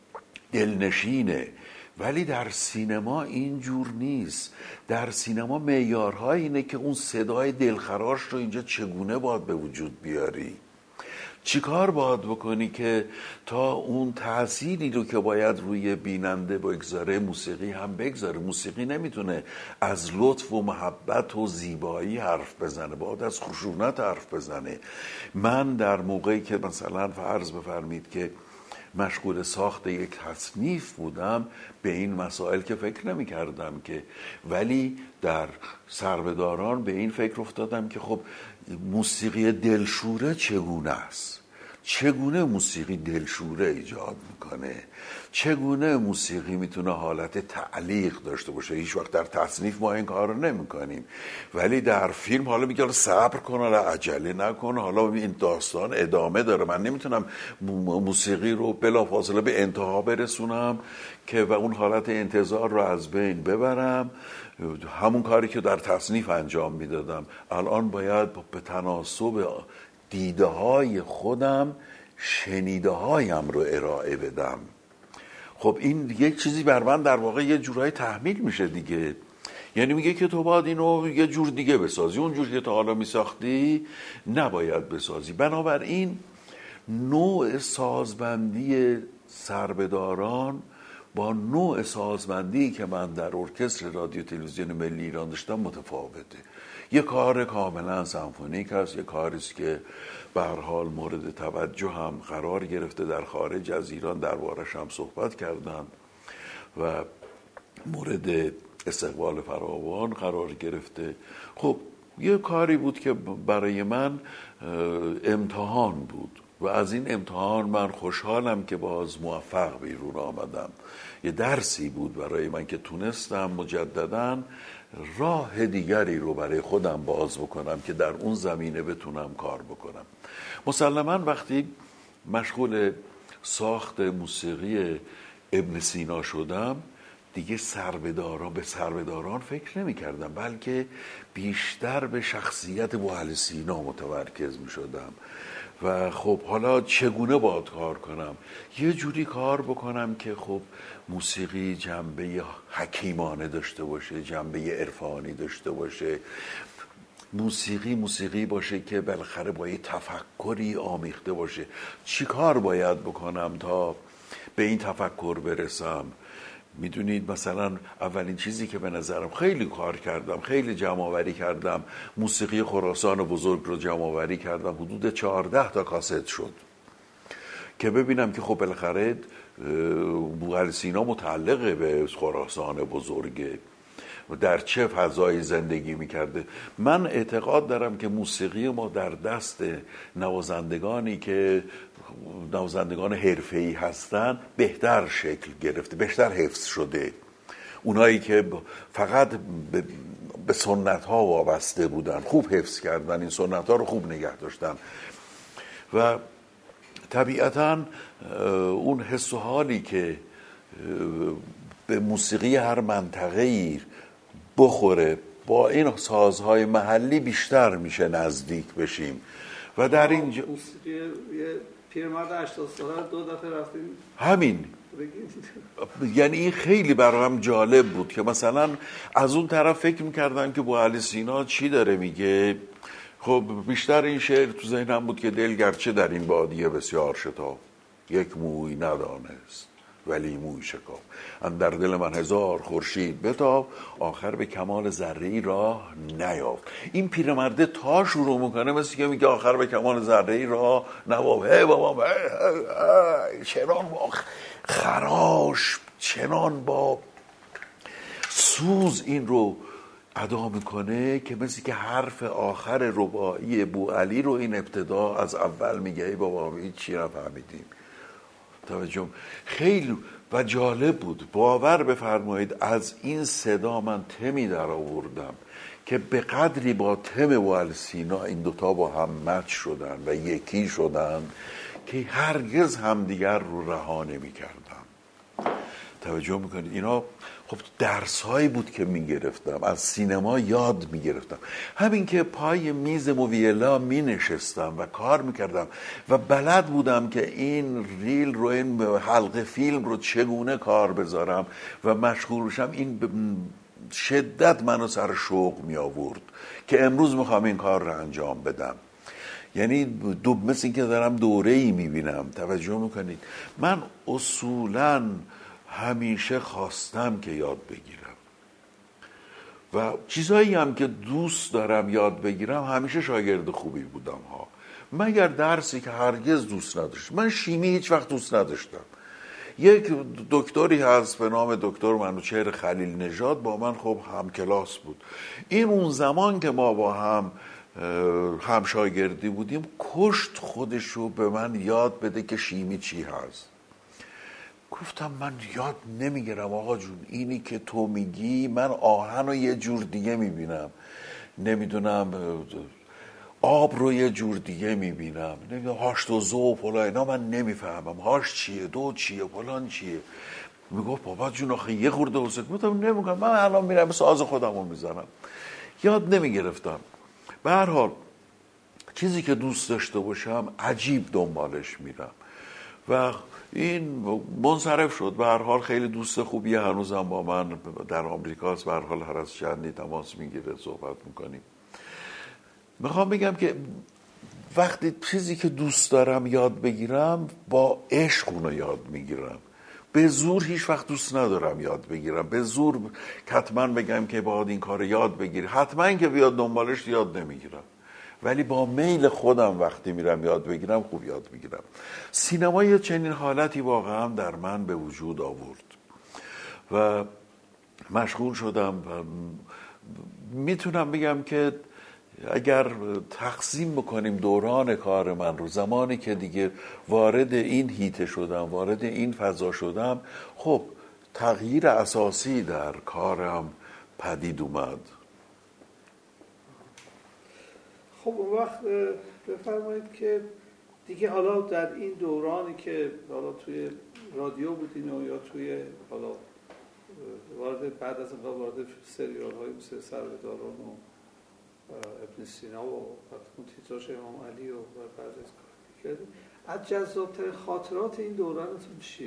دلنشینه، ولی در سینما اینجور نیست. در سینما معیارها اینه که اون صدای دلخراش رو اینجا چگونه باید به وجود بیاری، چی کار باید بکنی که تا اون تأثیری رو که باید روی بیننده بگذاره موسیقی هم بگذاره. موسیقی نمیتونه از لطف و محبت و زیبایی حرف بزنه، باید از خشونت حرف بزنه. من در موقعی که مثلا فرض بفرمید که مشغول ساخت یک تصنیف بودم به این مسائل که فکر نمی کردم که، ولی در سربه‌داران به این فکر افتادم که خب موسیقی دلشوره چگونه است، چگونه موسیقی دلشوره ایجاد میکنه، چگونه موسیقی میتونه حالت تعلیق داشته باشه. هیچ وقت در تصنیف ما این کار رو نمی کنیم، ولی در فیلم حالا میگه صبر کن، حالا عجله نکن، حالا این داستان ادامه داره. من نمیتونم موسیقی رو بلافاصله به انتها برسونم که و اون حالت انتظار رو از بین ببرم. همون کاری که در تصنیف انجام میدادم الان باید به تناسب دیده های خودم شنیده هایم رو ارائه بدم. خب این یک چیزی بر من در واقع یه جورایی تحمیل میشه دیگه. یعنی میگه که تو باید اینو یه جور دیگه بسازی، اون جور که تا حالا میساختی نباید بسازی. بنابراین نوع سازبندی سربه‌داران با نوع سازبندی که من در ارکستر رادیو تلویزیون ملی ایران داشتم متفاوته. یه کار کاملا سمفونیک است، یه کاری است که به هر حال مورد توجه هم قرار گرفته، در خارج از ایران دربارش هم صحبت کردن و مورد استقبال فراوان قرار گرفته. خب یه کاری بود که برای من امتحان بود و از این امتحان من خوشحالم که باز موفق بیرون آمدم. یه درسی بود برای من که تونستم مجدداً راه دیگری رو برای خودم باز بکنم که در اون زمینه بتونم کار بکنم. مسلماً وقتی مشغول ساخت موسیقی ابن سینا شدم دیگه به سربداران فکر نمی کردم، بلکه بیشتر به شخصیت بوعلی سینا متمرکز می شدم و خب حالا چگونه باید کار کنم؟ یه جوری کار بکنم که خب موسیقی جنبه حکیمانه داشته باشه، جنبه عرفانی داشته باشه، موسیقی باشه که بالاخره با یه تفکری آمیخته باشه. چی کار باید بکنم تا به این تفکر برسم؟ میدونید مثلا اولین چیزی که به نظرم خیلی کار کردم، خیلی جمع‌آوری کردم، موسیقی خراسان بزرگ رو جمع‌آوری کردم، حدود 14 تا کاست شد که ببینم که خب بالاخره بوعلی سینا متعلق به خراسان بزرگه و در چه فضایی زندگی میکرده. من اعتقاد دارم که موسیقی ما در دست نوازندگان حرفه‌ای هستن بهتر شکل گرفته، بهتر حفظ شده. اونایی که فقط به سنت ها وابسته بودن خوب حفظ کردن، این سنت ها رو خوب نگه داشتن و طبیعتاً اون حس و حالی که به موسیقی هر منطقه‌ای بخوره با این سازهای محلی بیشتر میشه نزدیک بشیم و در اینجا موسیقی یه پیرمرد 80 ساله 2 دفعه رفتیم همین یعنی این خیلی برام جالب بود که مثلا از اون طرف فکر میکردم که بوعلی سینا چی داره میگه. خب بیشتر این شعر تو ذهنم بود که دل گرچه در این بادیه بسیار شتاب، یک موی ندانست ولی موی شکاف، اندر دل من 1000 خورشید بتاب، آخر به کمال ذره‌ای راه نیافت. این پیرمرده تا شروع میکنه مثل که میگه آخر به کمال ذره‌ای راه نیافت، هی بابا چنان با خراش، چنان با سوز این رو ادا میکنه که مثل که حرف آخر رباعی بوعلی رو این ابتدا از اول میگه ای بابا هیچ چی نفهمیدیم. توجه خیلی و جالب بود. باور بفرمایید از این صدا من تمی در آوردم که به قدری با تم بوعلی سینا این دوتا با هم مچ شدن و یکی شدن که هرگز همدیگر رو رها نمی کردم. توجه میکنید اینا خب درسایی بود که میگرفتم از سینما، یاد میگرفتم. همین که پای میز موویلا مینشستم و کار میکردم و بلد بودم که این ریل رو، این حلقه فیلم رو چگونه کار بذارم و مشغول شم، این شدت منو سر شوق می آورد که امروز میخوام این کار رو انجام بدم. یعنی مثل این که دارم دوره‌ای میبینم. توجه میکنید من اصولاً همیشه خواستم که یاد بگیرم و چیزایی هم که دوست دارم یاد بگیرم همیشه شاگرد خوبی بودم ها، مگر درسی که هرگز دوست نداشتم. من شیمی هیچ وقت دوست نداشتم. یک دکتری هست به نام دکتر منوچهر خلیل نژاد با من خب هم کلاس بود. این اون زمان که ما با هم شاگردی بودیم کشت خودشو به من یاد بده که شیمی چی هست. گفتم من یاد نمیگیرم آقا جون، اینی که تو میگی من آهن رو یه جور دیگه میبینم، نمیدونم آب رو یه جور دیگه میبینم، نمیدونم هاشت و زو و فلان اینا من نمیفهمم، هاش چیه دو چیه فلان چیه. میگفت بابا جون آخه یه خورده حسد. گفتم نمیگم، من الان میرم ساز خودم رو میزنم. یاد نمیگرفتم. به هر حال چیزی که دوست داشته باشم عجیب دنبالش میرم و این منصرف شد. به هر حال خیلی دوست خوبیه، هنوزم با من در آمریکاست. به هر حال هر از چندی تماس میگیره، صحبت میکنیم. میخوام بگم که وقتی چیزی که دوست دارم یاد بگیرم با عشق اونو یاد میگیرم. به زور هیچ وقت دوست ندارم یاد بگیرم، به زور حتما بگم که باید این کار یاد بگیری، حتما که بیاد دنبالش یاد نمیگیرم. ولی با میل خودم وقتی میرم یاد بگیرم خوب یاد بگیرم. سینما یه چنین حالتی واقعا در من به وجود آورد و مشغول شدم و میتونم بگم که اگر تقسیم بکنیم دوران کار من رو، زمانی که دیگه وارد این هیته شدم، وارد این فضا شدم، خب تغییر اساسی در کارم پدید اومد. خب اون وقت بفرمایید که دیگه حالا در این دورانی که حالا توی رادیو بودین و یا توی حالا بعد از انقلاب وارد سریال های مثل سربه‌داران و ابن سینا و اون تیتراژ امام علی و بعد از کار کرد. از جذاب‌ترین خاطرات این دورانتون چیه؟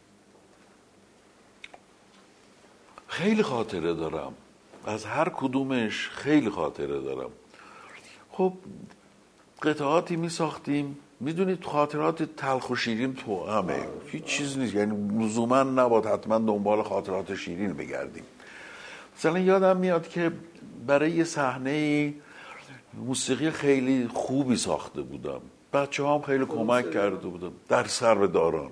خیلی خاطره دارم، از هر کدومش خیلی خاطره دارم. خب قطعاتی می ساختیم، میدونید خاطرات تلخ و شیرین تو همه هیچ چیز نیست، یعنی لزوما نباید حتما دنبال خاطرات شیرین بگردیم. مثلا یادم میاد که برای یه صحنه موسیقی خیلی خوبی ساخته بودم، بچه هم خیلی کمک کرده بودم در سربه‌داران.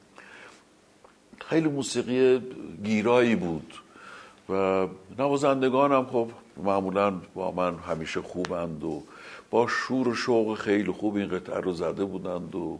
خیلی موسیقی گیرایی بود و نوازندگانم خب معمولا با من همیشه خوبند و با شور و شوق خیلی خوب این قطعه رو زده بودند و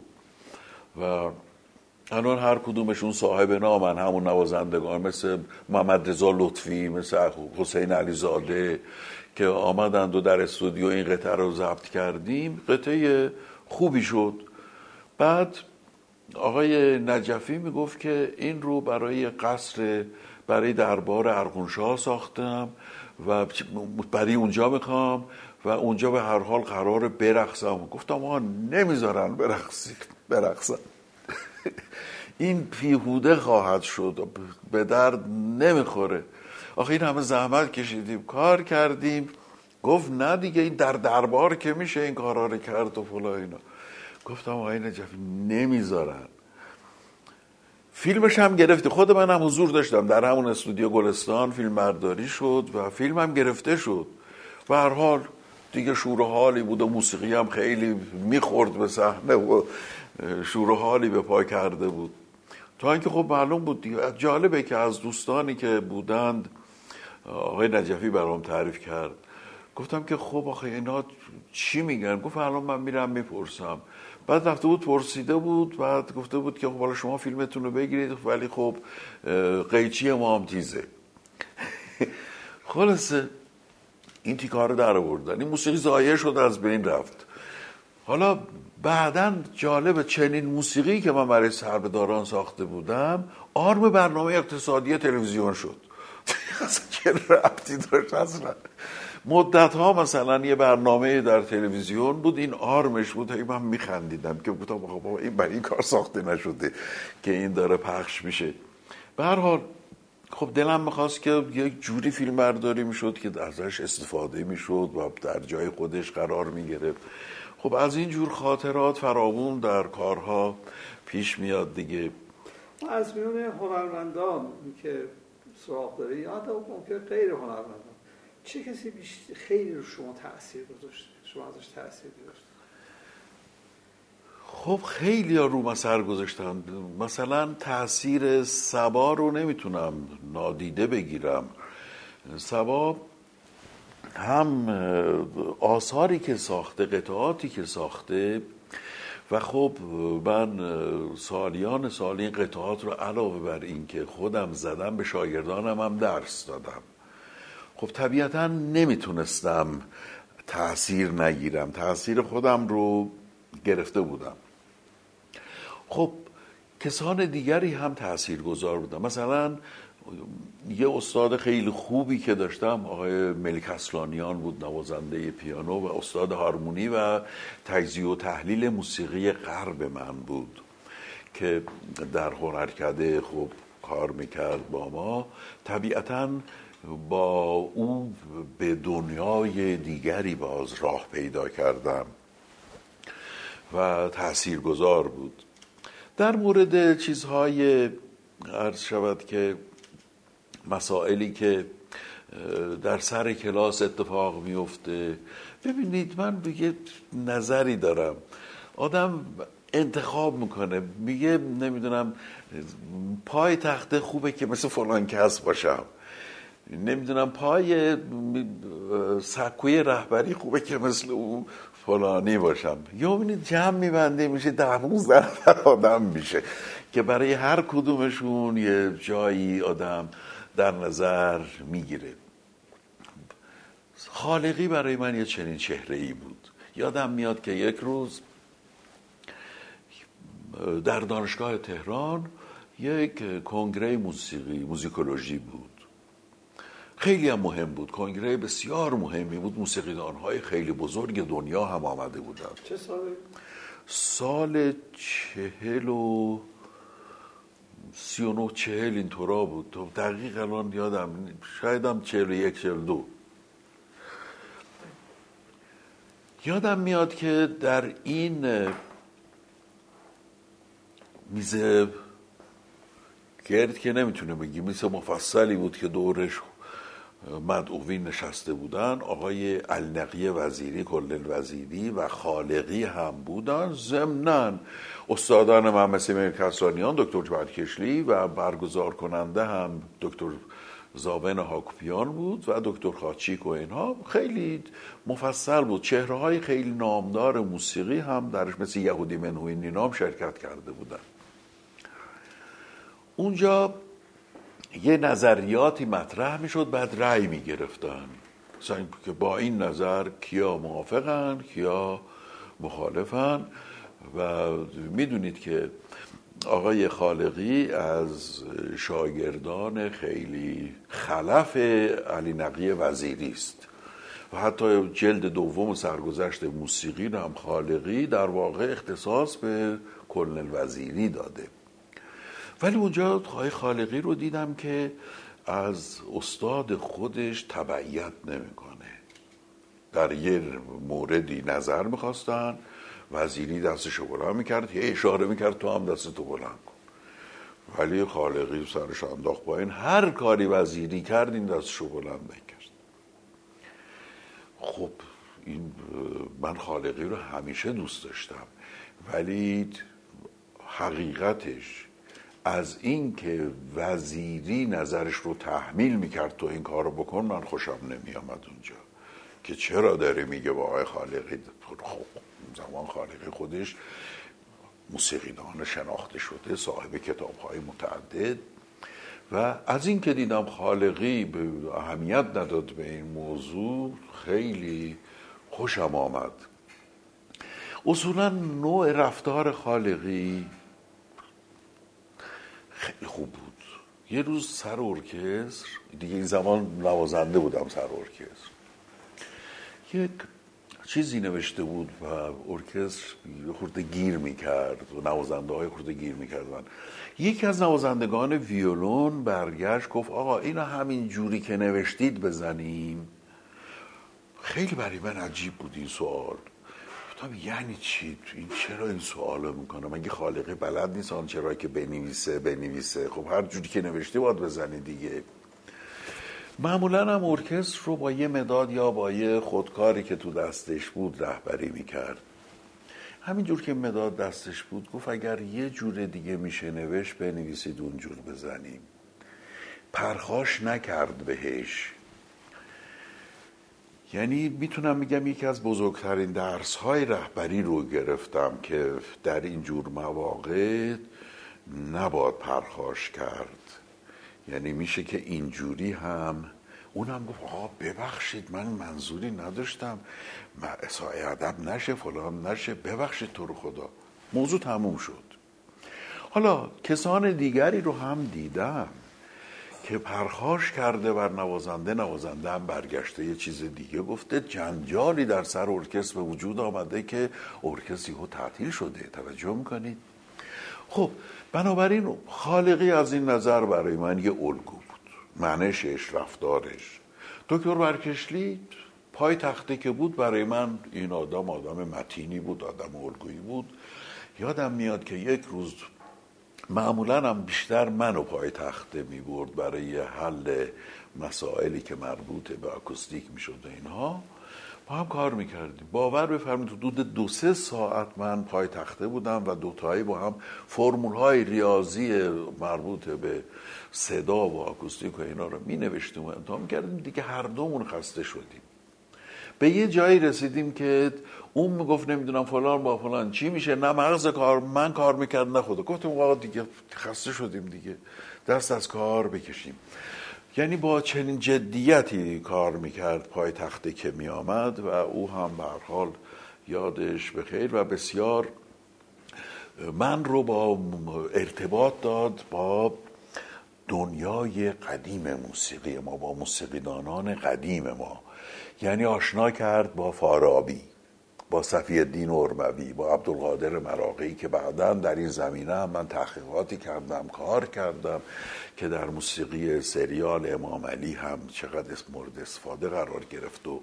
الان هر کدومشون صاحب نامن، همون نوازندگان مثل محمد رضا لطفی، مثل حسین علیزاده که آمدند و در استودیو این قطعه رو ضبط کردیم. قطعه خوبی شد. بعد آقای نجفی میگفت که این رو برای دربار ارغنشاه ساختم و برای اونجا میخوام و اونجا به هر حال قراره برقصم. گفتم آقا نمیذارن برقصم این بیهوده خواهد شد، به درد نمیخوره. آخه این همه زحمت کشیدیم کار کردیم. گفت نه دیگه این در دربار که میشه این کارا رو کرد و فلا اینا. گفتم آقای نجفی نمیذارن. فیلمش هم گرفته، خود من هم حضور داشتم در همون استودیو گلستان، فیلم برداری شد و فیلم هم گرفته شد. به هر حال دیگه شور و حالی بود و موسیقی هم خیلی میخورد به صحنه و شور و حالی به پا کرده بود. تا اینکه خب معلوم بود دیگه. جالبه که از دوستانی که بودند آقای نجفی برام تعریف کرد. گفتم که خب آخه اینا چی میگن؟ گفت الان من میرم میپرسم. بعد رفته بود پرسیده بود، بعد گفته بود که خب حالا شما فیلمتون رو بگیرید ولی خب قیچی ما هم تیزه. خلاصه این تیکار رو در آوردن، این موسیقی ضایع شد، از بین رفت. حالا بعداً جالب، چنین موسیقی که من برای سربه‌داران ساخته بودم آرم برنامه اقتصادی تلویزیون شد. اصلا چه ربطی داشت اصلا؟ مدت ها مثلا یه برنامه در تلویزیون بود، این آرمش بود. من میخندیدم که گفتم بابا این برای این کار ساخته نشده که این داره پخش میشه. به هر حال خب دلم میخواست که یک جوری فیلم برداری میشد که ازش استفاده میشد و در جای خودش قرار میگرفت. خب از این جور خاطرات فراوون در کارها پیش میاد دیگه. از میون هنرمندان که سراغ داری یا حتی ممکن غیر هنرمندان، چه کسی خیلی رو شما تأثیر گذاشته؟ شما ازش تأثیر گذاشته؟ خب خیلی ها رو سر گذاشتن. مثلا تأثیر صبا رو نمیتونم نادیده بگیرم. صبا هم آثاری که ساخته، قطعاتی که ساخته و خب من سالیان سال این قطعات رو علاوه بر این که خودم زدم به شاگردانم هم درس دادم. خب طبیعتا نمیتونستم تأثیر نگیرم، تأثیر خودم رو گرفته بودم. خب کسان دیگری هم تأثیر گذار بودن. مثلا یه استاد خیلی خوبی که داشتم آقای ملک اصلانیان بود، نوازنده پیانو و استاد هارمونی و تجزیه و تحلیل موسیقی غرب من بود که در هنرکده خب کار میکرد با ما. طبیعتاً با او به دنیای دیگری باز راه پیدا کردم و تاثیرگذار بود. در مورد چیزهای عرض شود که مسائلی که در سر کلاس اتفاق میفته، ببینید من یه نظری دارم. آدم انتخاب میکنه، میگه نمیدونم پای تخته خوبه که مثل فلان کس باشم، نمیدونم پای سکوی رهبری خوبه که مثل اون فلانی باشم. یا ببینید جمع میبنده میشه 10-15 نفر آدم میشه که برای هر کدومشون یه جایی آدم در نظر میگیره. خالقی برای من یه چنین چهره‌ای بود. یادم میاد که یک روز در دانشگاه تهران یک کنگره موزیکولوژی بود، خیلی هم مهم بود، کنگره بسیار مهمی بود، موسیقیدان‌های خیلی بزرگ دنیا هم آمده بودند. چه سالی؟ سال 39-40 اینطورا بود، دقیق الان یادم، شاید هم 41-42. یادم میاد که در این میزه گرد که نمیتونه بگی، میزه مفصلی بود که دورش مدعوین نشسته بودن، آقای علنقی وزیری کل وزیری و خالقی هم بودن، ضمناً استادان من مثل میر کسرانیان، دکتر برکشلی و برگزار کننده هم دکتر زاون هاکوپیان بود و دکتر خاچیک و اینها. خیلی مفصل بود، چهره های خیلی نامدار موسیقی هم درش مثل یهودی منوی نینام شرکت کرده بودن. اونجا یه نظریاتی مطرح میشد، بعد رأی میگرفتن مثلا که با این نظر کیا موافقن کیا مخالفن. و میدونید که آقای خالقی از شاگردان خیلی خلف علی نقی وزیری است و حتی جلد دوم سرگذشت موسیقی رو هم خالقی در واقع اختصاص به کل وزیری داده. ولی اونجا آقای خالقی رو دیدم که از استاد خودش تبعیت نمیکنه. در یه موردی نظر میخواستن، وزیری دستشو بلند میکرد، یه اشاره میکرد تو هم دستتو بلند کن، ولی خالقی سرش انداخت پایین، هر کاری وزیری کرد این دستشو بلند نکرد. خب این من خالقی رو همیشه دوست داشتم، ولی حقیقتش از این که وزیری نظرش رو تحمیل میکرد تو این کار رو بکن، من خوشم نمیامد اونجا که چرا داره میگه با آقای خالقی. خب زمان خالقی خودش موسیقیدان شناخته شده، صاحب کتاب‌های متعدد، و از این که دیدم خالقی به اهمیت نداد به این موضوع خیلی خوشم آمد. اصولا نوع رفتار خالقی خیلی خوب بود. یه روز سر ارکستر، دیگه این زمان نوازنده بودم، سر ارکستر یک چیزی نوشته بود و ارکستر خورده گیر میکرد و نوازنده های خورده گیر میکردن. یکی از نوازندگان ویولون برگشت گفت آقا اینا همین جوری که نوشتید بزنیم. خیلی برای من عجیب بود این سوال. گفتم یعنی چی؟ این چرا این سوالو میکنه؟ مگه خالقی بلد نیست آن چرا که بنویسه؟ خب هر جوری که نوشتی باید بزنی دیگه. معمولا هم ارکستر رو با یه مداد یا با یه خودکاری که تو دستش بود رهبری میکرد. همینجور که مداد دستش بود گفت اگر یه جور دیگه میشه نوشت بنویسید اونجور بزنیم. پرخاش نکرد بهش. یعنی میتونم میگم یکی از بزرگترین درس‌های رهبری رو گرفتم که در این جور مواقع نباید پرخاش کرد. یعنی میشه که اینجوری هم. اونم گفت آقا ببخشید من منظوری نداشتم، اساء ادب نشه فلان نشه، ببخشید تو رو خدا. موضوع تموم شد. حالا کسان دیگری رو هم دیدم که پرخاش کرده بر نوازنده هم برگشته یه چیز دیگه گفته، جنجالی در سر ارکستر به وجود آمده که ارکستر یهو تعطیل شده. توجه میکنید؟ خب بنابراین خالقی از این نظر برای من یه الگو بود، منشش، رفتارش. دکتر برکشلی پای تخته که بود برای من این آدم متینی بود، آدم الگویی بود. یادم میاد که یک روز معمولا هم بیشتر منو پای تخته می برد برای حل مسائلی که مربوط به آکوستیک می شد و اینها، با هم کار می کردیم. باور بفرمایید حدود 2-3 ساعت من پای تخته بودم و دوتایی با هم فرمول های ریاضی مربوط به صدا و آکوستیک و اینا رو می نوشتیم و امتحان می کردیم. دیگه هر دومون خسته شدیم. به یه جایی رسیدیم که اون میگفت نمیدونم فلان با فلان چی میشه، نه مغز کار من کار میکرد نه خدا. گفتم آقا دیگه خسته شدیم دیگه، دست از کار بکشیم. یعنی با چنین جدیتی کار میکرد پای تخته که میآمد و او هم به هر حال یادش بخیر و بسیار من رو با ارتباط داد با دنیای قدیم موسیقی ما، با موسیقیدانان قدیم ما. یعنی آشنا کرد با فارابی، با صفی الدین ارموی، با عبدالقادر مراغی که بعداً در این زمینه هم من تحقیقاتی کردم، کار کردم که در موسیقی سریال امام علی هم چقدر مورد استفاده قرار گرفت. و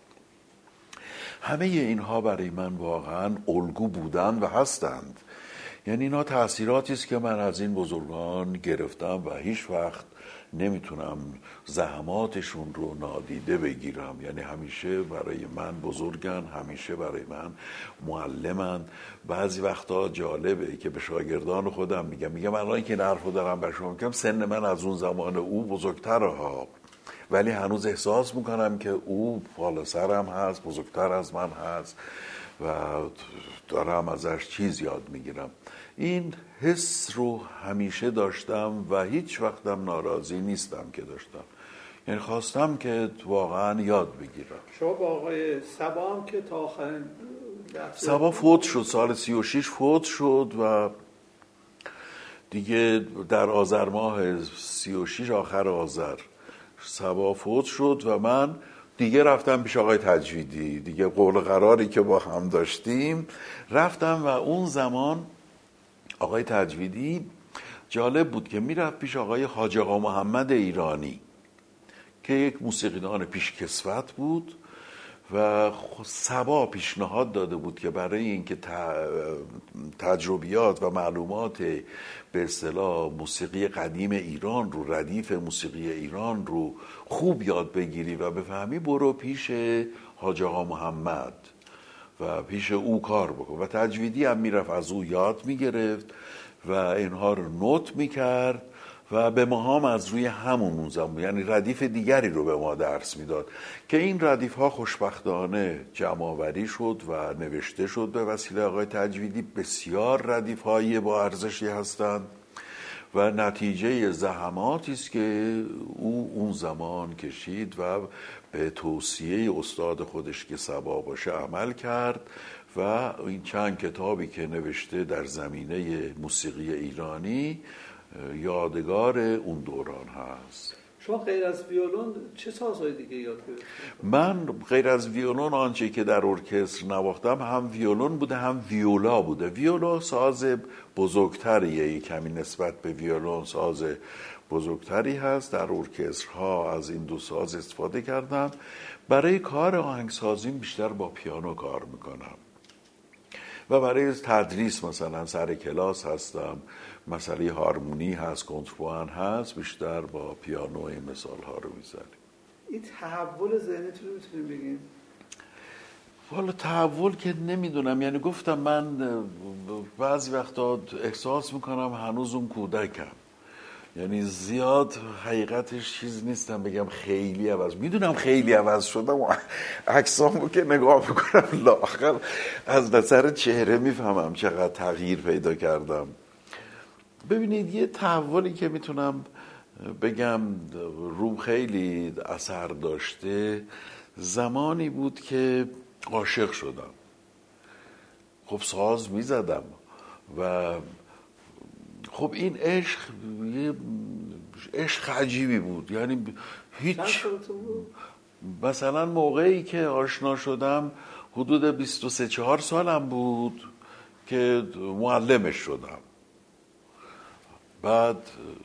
همه اینها برای من واقعاً الگو بودند و هستند. یعنی اینا تأثیراتی است که من از این بزرگان گرفتم و هیچ وقت نمیتونم زحماتشون رو نادیده بگیرم. یعنی همیشه برای من بزرگن، همیشه برای من معلمن. بعضی وقتا جالبه که به شاگردان خودم میگم الان که این حرفو دارم به شما میگم، سن من از اون زمان او بزرگتره ها، ولی هنوز احساس میکنم که او بالا سرم هست، بزرگتر از من هست و دارم ازش چیز یاد میگیرم. این حس رو همیشه داشتم و هیچ وقتم ناراضی نیستم که داشتم. یعنی خواستم که واقعا یاد بگیرم. شما با آقای صبا هم که تا آخرین صبا فوت شد، سال 36 فوت شد و دیگه در آذر ماه 36 آخر آذر صبا فوت شد و من دیگه رفتم پیش آقای تجویدی. دیگه قول قراری که با هم داشتیم رفتم و اون زمان آقای تجویدی جالب بود که میرفت پیش آقای حاج آقا محمد ایرانی که یک موسیقیدان پیشکسوت بود و صبا پیشنهاد داده بود که برای اینکه تجربیات و معلومات به اصطلاح موسیقی قدیم ایران رو، ردیف موسیقی ایران رو خوب یاد بگیری و بفهمی، برو پیش حاج آقا محمد و پیش او کار بکن. و تجویدی هم میرفت از او یاد میگرفت و اینها رو نوت میکرد و به ما هم از روی همون زمان، یعنی ردیف دیگری رو به ما درس میداد که این ردیف ها خوشبختانه جمع‌آوری شد و نوشته شد به وسیله آقای تجویدی. بسیار ردیف هایی با ارزشی هستند و نتیجه زحماتی است که او اون زمان کشید و به توصیه استاد خودش که صبا باشه عمل کرد و این چند کتابی که نوشته در زمینه موسیقی ایرانی یادگار اون دوران هست. شما غیر از ویولون چه سازهای دیگه یاد گرفتید؟ من غیر از ویولون آنچه که در ارکستر نواختم هم ویولون بوده هم ویولا بوده. ویولا ساز بزرگتریه، کمی نسبت به ویولون ساز بزرگتری هست. در ارکسترها از این دو ساز استفاده کردم. برای کار آهنگسازیم بیشتر با پیانو کار میکنم و برای تدریس مثلا سر کلاس هستم، مسئله هارمونی هست، کنترپوان هست، بیشتر با پیانو این مثال ها رو میزنیم. این تحول ذهنیتون رو میتونیم بگیم؟ والا تحول که نمیدونم، یعنی گفتم من بعضی وقتا احساس میکنم هنوز اون کودکم، یعنی زیاد حقیقتش چیز نیستم بگم خیلی عوض. میدونم خیلی عوض شدم و عکسامو که نگاه میکنم لااخر از نظر چهره میفهمم چقدر تغییر پیدا کردم. ببینید یه تحولی که میتونم بگم روم خیلی اثر داشته، زمانی بود که عاشق شدم. خب ساز میزدم و خب این عشق یه عشق عجیبی بود. یعنی هیچ، مثلا موقعی که آشنا شدم حدود 23-24 سالم بود که معلمش شدم. بعد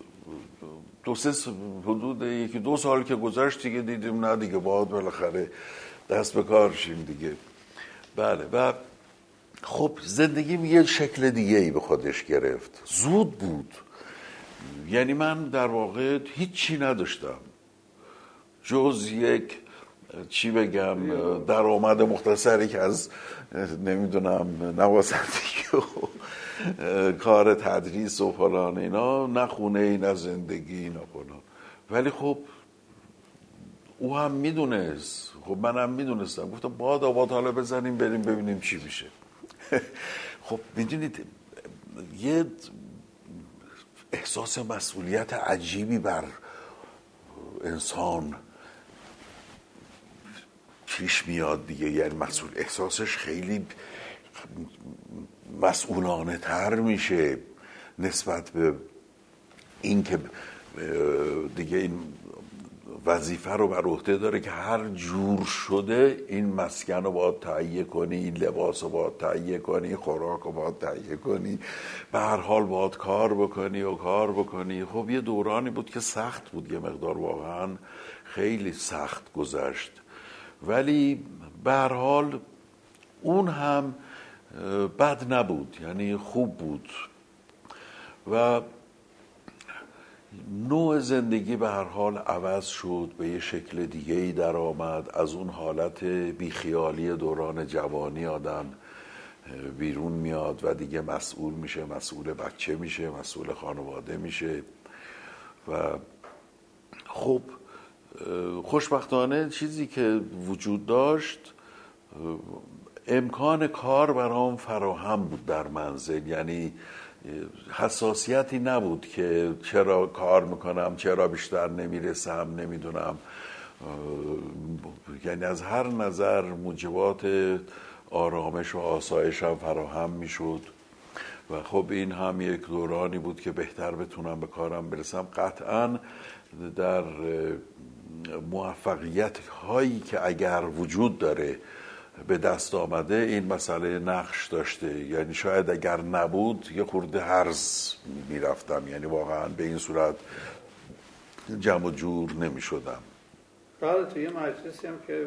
حدود 1-2 سال که گذشت دیگه دیدیم نه دیگه باید بالاخره دست به کار شیم دیگه. بله. و خب زندگیم یه شکل دیگه ای به خودش گرفت. زود بود. یعنی من در واقع هیچی نداشتم جز یک چی بگم درآمد مختصری که از نمیدونم نوازندگی و کار تدریس و فلان اینا، نه خونه ای نه زندگی نه فلان. ولی خب او هم میدونست، خب منم میدونستم. گفتم باد حالا بزنیم بریم ببینیم چی میشه. خب میدونید یه احساس مسئولیت عجیبی بر انسان پیش میاد دیگه. یعنی مسئول احساسش خیلی مسئولانه تر میشه نسبت به این که دیگه این وظیفه رو بر عهده داره که هر جور شده این مسکن رو باید تهیه کنی، این لباس رو باید تهیه کنی، خوراک رو باید تهیه کنی، به هر حال باید کار بکنی. خب یه دورانی بود که سخت بود، یه مقدار واقعا خیلی سخت گذشت، ولی به هر حال اون هم بد نبود، یعنی خوب بود و نوع زندگی به هر حال عوض شد، به یه شکل دیگه ای در آمد. از اون حالت بیخیالی دوران جوانی آدم بیرون میاد و دیگه مسئول میشه، مسئول بچه میشه، مسئول خانواده میشه و خب خوشبختانه چیزی که وجود داشت امکان کار برام فراهم بود در منزل، یعنی حساسیتی نبود که چرا کار میکنم، چرا بیشتر نمیرسم، نمیدونم، یعنی از هر نظر موجبات آرامش و آسایش هم فراهم میشد و خب این هم یک دورانی بود که بهتر بتونم به کارم برسم. قطعا در موفقیت هایی که اگر وجود داره به دست آمده این مسئله نقش داشته، یعنی شاید اگر نبود یه خورده هرز میرفتم، یعنی واقعا به این صورت جمع و جور نمی شدم. بله، توی یه مجلسی هم که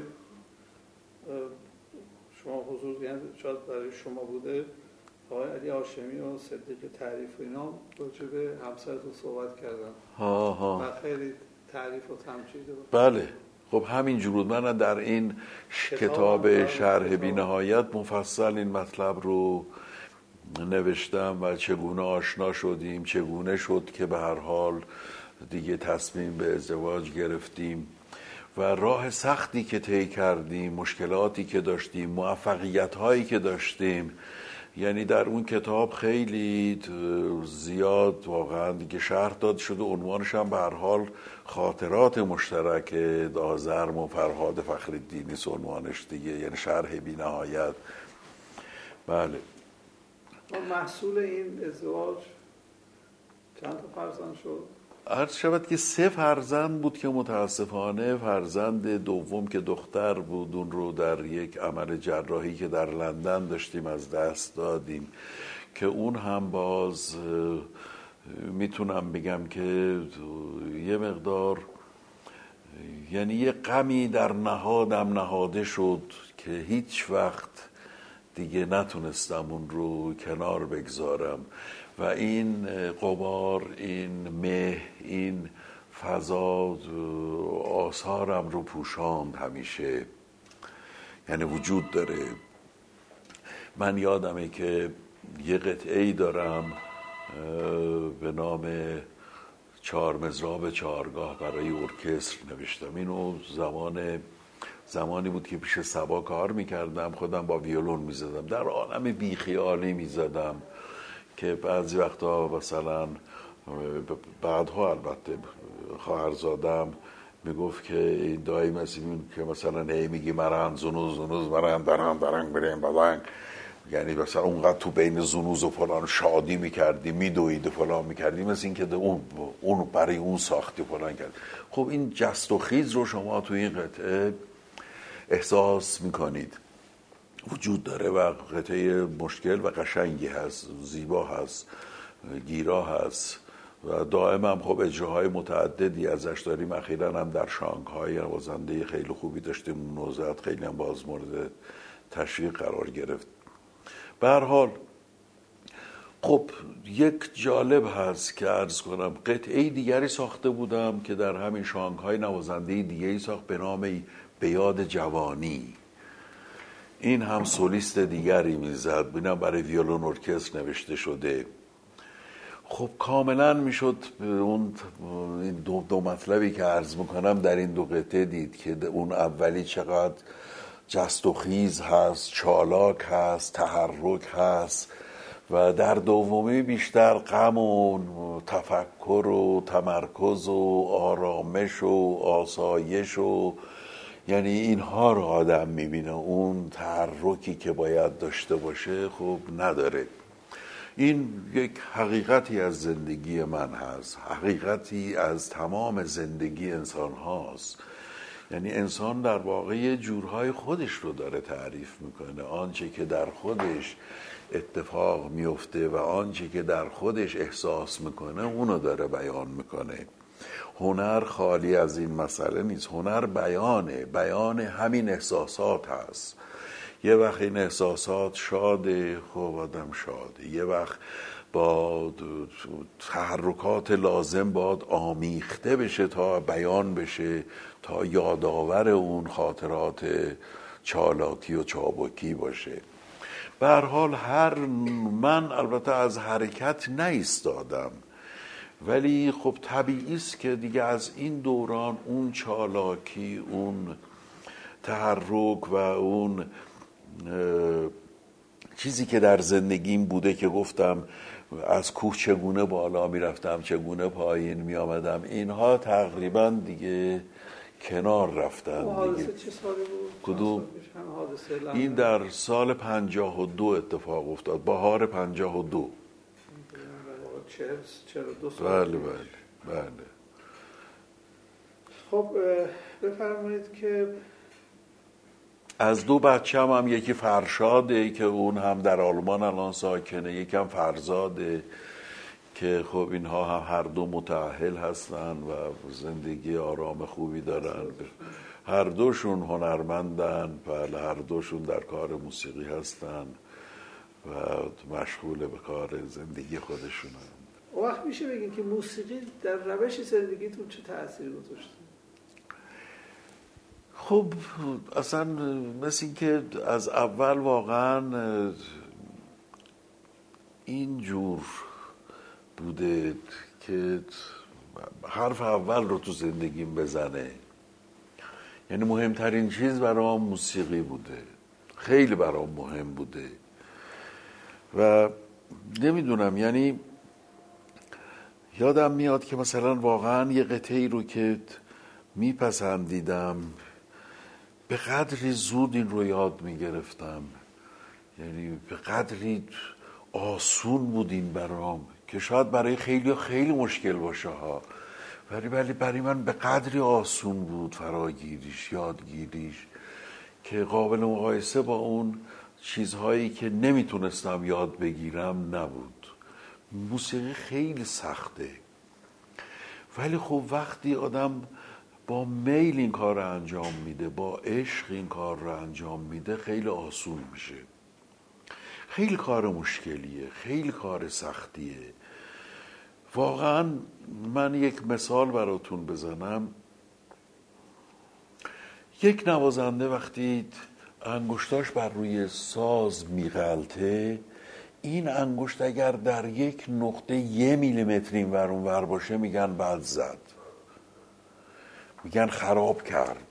شما حضور یعنی شاید برای شما بوده، آقای علی هاشمی و صدیق تعریف و اینا راجع به همسرتون صحبت کردن و خیلی تعریف و تمجید بود. بله، خب همین جور من در این کتاب شرح بی نهایت مفصل این مطلب رو نوشتم و چگونه آشنا شدیم، چگونه شد که به هر حال دیگه تصمیم به ازدواج گرفتیم و راه سختی که طی کردیم، مشکلاتی که داشتیم، موفقیت هایی که داشتیم. یعنی در اون کتاب خیلی زیاد واقعا دیگه شرح داد شده، عنوانش هم به هر حال خاطرات مشترک آذرم و فرهاد فخرالدینی است عنوانش دیگه، یعنی شرح بی نهایت. بله. محصول این ازدواج چند تا فرزند شد؟ عرض شود که 3 فرزند بود که متاسفانه فرزند دوم که دختر بود اون رو در یک عمل جراحی که در لندن داشتیم از دست دادیم، که اون هم باز میتونم بگم که یه مقدار یعنی یه غمی در نهادم نهاده شد که هیچ وقت دیگه نتونستم اون رو کنار بگذارم و این غبار، این مه، این فضا آثارم رو پوشاند همیشه، یعنی وجود داره. من یادمه که یه قطعه‌ای دارم به نام 4 مضراب 4گاه برای ارکستر نوشتم. اینو زمانی بود که پیش صبا کار میکردم، خودم با ویولون میزدم، در عالم بیخیالی میزدم که بعضی وقتا مثلا بعدها البته خواهرزادم میگفت که این دایی مثل که مثلا هی میگی مرن زنوز مرن درنگ بریم بلنگ، یعنی مثلا اونقدر تو بین زنوز و فلان شادی میکردی، میدوید و فلان میکردی، مثل این که اون برای اون ساختی فلان کرد. خب این جست و خیز رو شما تو این قطعه احساس میکنید، وجود داره و قطعه مشکل و قشنگی هست، زیبا هست، گیرا هست و دائم هم خب اجراهای متعددی ازش داریم. اخیراً هم در شانگهای نوازنده خیلی خوبی داشتیم، نوزد خیلی هم باز مورد تشویق قرار گرفت. به هر حال خب یک جالب هست که عرض کنم قطعه دیگری ساخته بودم که در همین شانگهای نوازنده دیگری ساخت به نام به یاد جوانی. این هم سولیست دیگری میزد، بینم برای ویولون ارکستر نوشته شده. خب کاملا میشد اون دو مطلبی که عرض میکنم در این 2 قطعه دید که اون اولی چقدر جست و خیز هست، چالاک هست، تحرک هست و در دومی بیشتر غم و تفکر و تمرکز و آرامش و آسایش و یعنی اینها رو آدم میبینه. اون تحرکی که باید داشته باشه خب نداره. این یک حقیقتی از زندگی من هست، حقیقتی از تمام زندگی انسان هاست. یعنی انسان در واقع یه جورهای خودش رو داره تعریف میکنه، آنچه که در خودش اتفاق میفته و آنچه که در خودش احساس میکنه اونو داره بیان میکنه. هنر خالی از این مسئله نیست، هنر بیان همین احساسات هست. یه وقت این احساسات شاده، خب آدم شاده، یه وقت با تحرکات لازم باید آمیخته بشه تا بیان بشه، تا یادآور اون خاطرات چالاکی و چابکی باشه. به هر حال من البته از حرکت نایستادم، ولی خب طبیعی است که دیگه از این دوران اون چالاکی، اون تحرک و اون چیزی که در زندگیم بوده که گفتم از کوه چگونه بالا میرفتم چگونه پایین میامدم، اینها تقریبا دیگه کنار رفتن دیگه. حادثه چه سالی بود؟ کدوم؟ این در سال 52 اتفاق افتاد، بهار 52. 42 سال. بله. خب بفرمایید که از دو بچه‌م هم یکی فرشاده که اون هم در آلمان الان ساکنه، یکم فرزاده که خب اینها هم هر دو متأهل هستن و زندگی آرام خوبی دارن. هر دوشون هنرمندن، بله، هر دوشون در کار موسیقی هستن و مشغول به کار زندگی خودشونن. وقت میشه بگین که موسیقی در روش زندگیتون چه تأثیری گذاشته؟ خب اصلا مثل این که از اول واقعا اینجور بوده که حرف اول رو تو زندگیم بزنه. یعنی مهمترین چیز برام موسیقی بوده، خیلی برام مهم بوده و نمیدونم، یعنی یادم میاد که مثلا واقعا یه قطعی رو که میپسندیدم به قدری زود این رو یاد میگرفتم، یعنی به قدری آسون بود این برام که شاید برای خیلی مشکل باشه ها، ولی برای من به قدری آسون بود فراگیریش، یادگیریش، که قابل مقایسه با اون چیزهایی که نمیتونستم یاد بگیرم نبود. موسیقی خیلی سخته، ولی خب وقتی آدم با میل این کار رو انجام میده، با عشق این کار رو انجام میده، خیلی آسون میشه. خیلی کار مشکلیه، خیلی کار سختیه. واقعا من یک مثال براتون بزنم. یک نوازنده وقتی انگشتاش بر روی ساز میغلطه، این انگشت اگر در یک نقطه 1 میلیمتر این ور اون ور باشه میگن بد زد، میگن خراب کرد.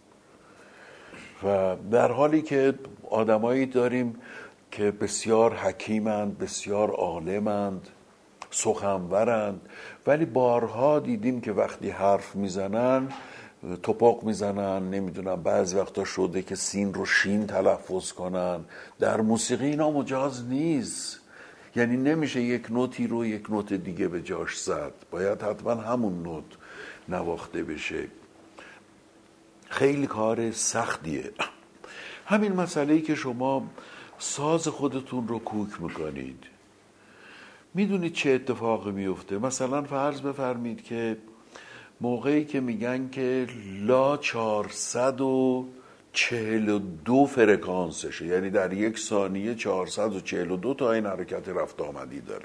و در حالی که آدمایی داریم که بسیار حکیمند، بسیار عالمند، سخنورند، ولی بارها دیدیم که وقتی حرف میزنن توپاق میزنن، نمیدونم بعضی وقتا شده که سین رو شین تلفظ کنن. در موسیقی اینا مجاز نیست، یعنی نمیشه یک نوتی رو یک نوت دیگه به جاش زد، باید حتما همون نوت نواخته بشه. خیلی کار سختیه. همین مسئله‌ای که شما ساز خودتون رو کوک میکنید، میدونید چه اتفاقی میفته؟ مثلا فرض بفرمید که موقعی که میگن که لا 442 فرکانسشه، یعنی در یک ثانیه 442 تا این حرکت رفت آمدی داره.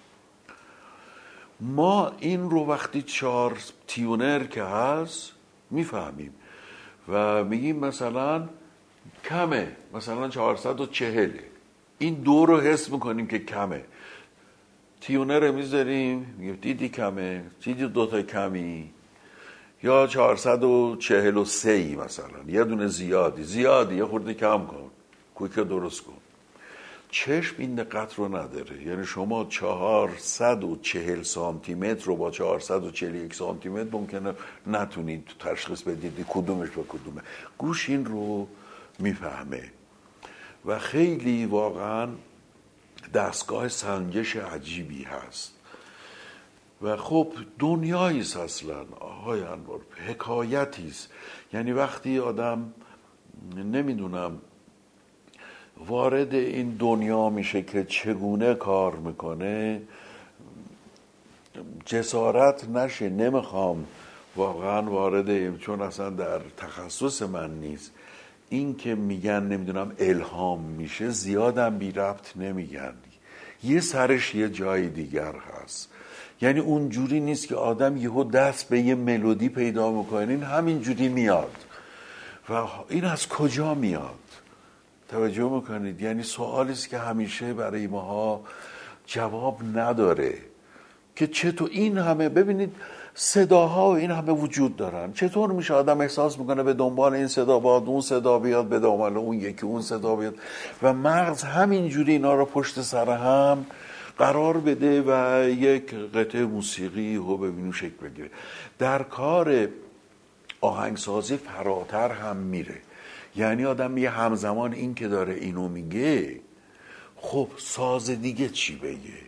ما این رو وقتی 4 تیونر که هست میفهمیم و میگیم مثلا کمه، مثلا 440، این 2 رو حس میکنیم که کمه، تیونر میذاریم میگیم دیدی کمه، دیدی 2 تا کمی، یا 443 مثلا یه دونه زیادی یه خورده کم کن، کویک درست کن. چشم این دقت رو نداره، یعنی شما 440 سانتی متر رو با 441 سانتی متر ممکنه نتونید تشخیص بدید کدومش با کدومه. گوش این رو میفهمه و خیلی واقعا دستگاه سنجش عجیبی هست و خب دنیایی است اصلا آقای انوار، حکایتی است. یعنی وقتی آدم نمیدونم وارد این دنیا میشه که چگونه کار میکنه، جسارت نشه، نمیخوام واقعا وارد، چون اصلا در تخصص من نیست، این که میگن نمیدونم الهام میشه زیادم بی ربط نمیگن، یه سرش یه جای دیگر هست. یعنی اونجوری نیست که آدم یهو دست به یه ملودی پیدا میکنه این همینجوری میاد و این از کجا میاد. توجه میکنید؟ یعنی سوالی است که همیشه برای ماها جواب نداره که چطور این همه، ببینید صداها و این همه وجود دارن، چطور میشه آدم احساس میکنه به دنبال این صدا باید اون صدا بیاد، به دنبال اون یکی اون صدا بیاد و مغز همینجوری اینا رو پشت سر هم قرار بده و یک قطعه موسیقی رو ببینو شکل بگیره. در کار آهنگسازی فراتر هم میره. یعنی آدم یه همزمان این که داره اینو میگه، خب ساز دیگه چی بگه،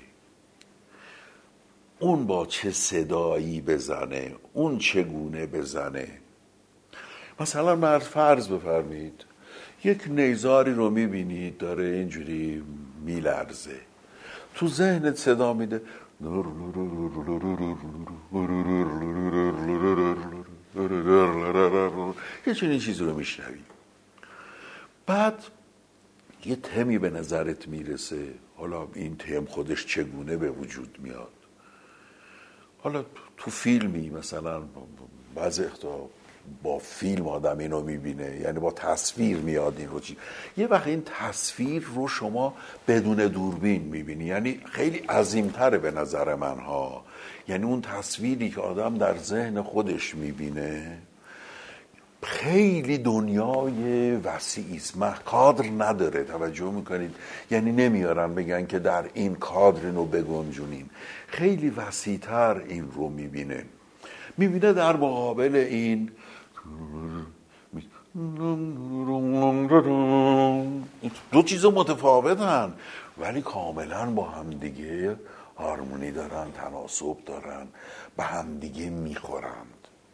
اون با چه صدایی بزنه، اون چگونه بزنه. مثلا فرض بفرمید یک نیزاری رو میبینید داره اینجوری میلرزه، تو ذهنت صدا میده یه چنین چیزی رو میشنوی، بعد یه تمی به نظرت میرسه، حالا این تم خودش چگونه به وجود میاد. حالا تو فیلمی مثلا بعضی اختا با فیلم آدم اینو میبینه، یعنی با تصویر میاد این رو یه وقت این تصویر رو شما بدون دوربین میبینی، یعنی خیلی عظیمتره به نظر من ها. یعنی اون تصویری که آدم در ذهن خودش میبینه خیلی دنیای وسیعی است، کادر نداره. توجه میکنید؟ یعنی نمیارن بگن که در این کادر اینو بگنجونیم، خیلی وسیع‌تر این رو میبینه در مقابل این دو چیز متفاوتن ولی کاملا با هم دیگه هارمونی دارن، تناسب دارن، به هم دیگه میخورند.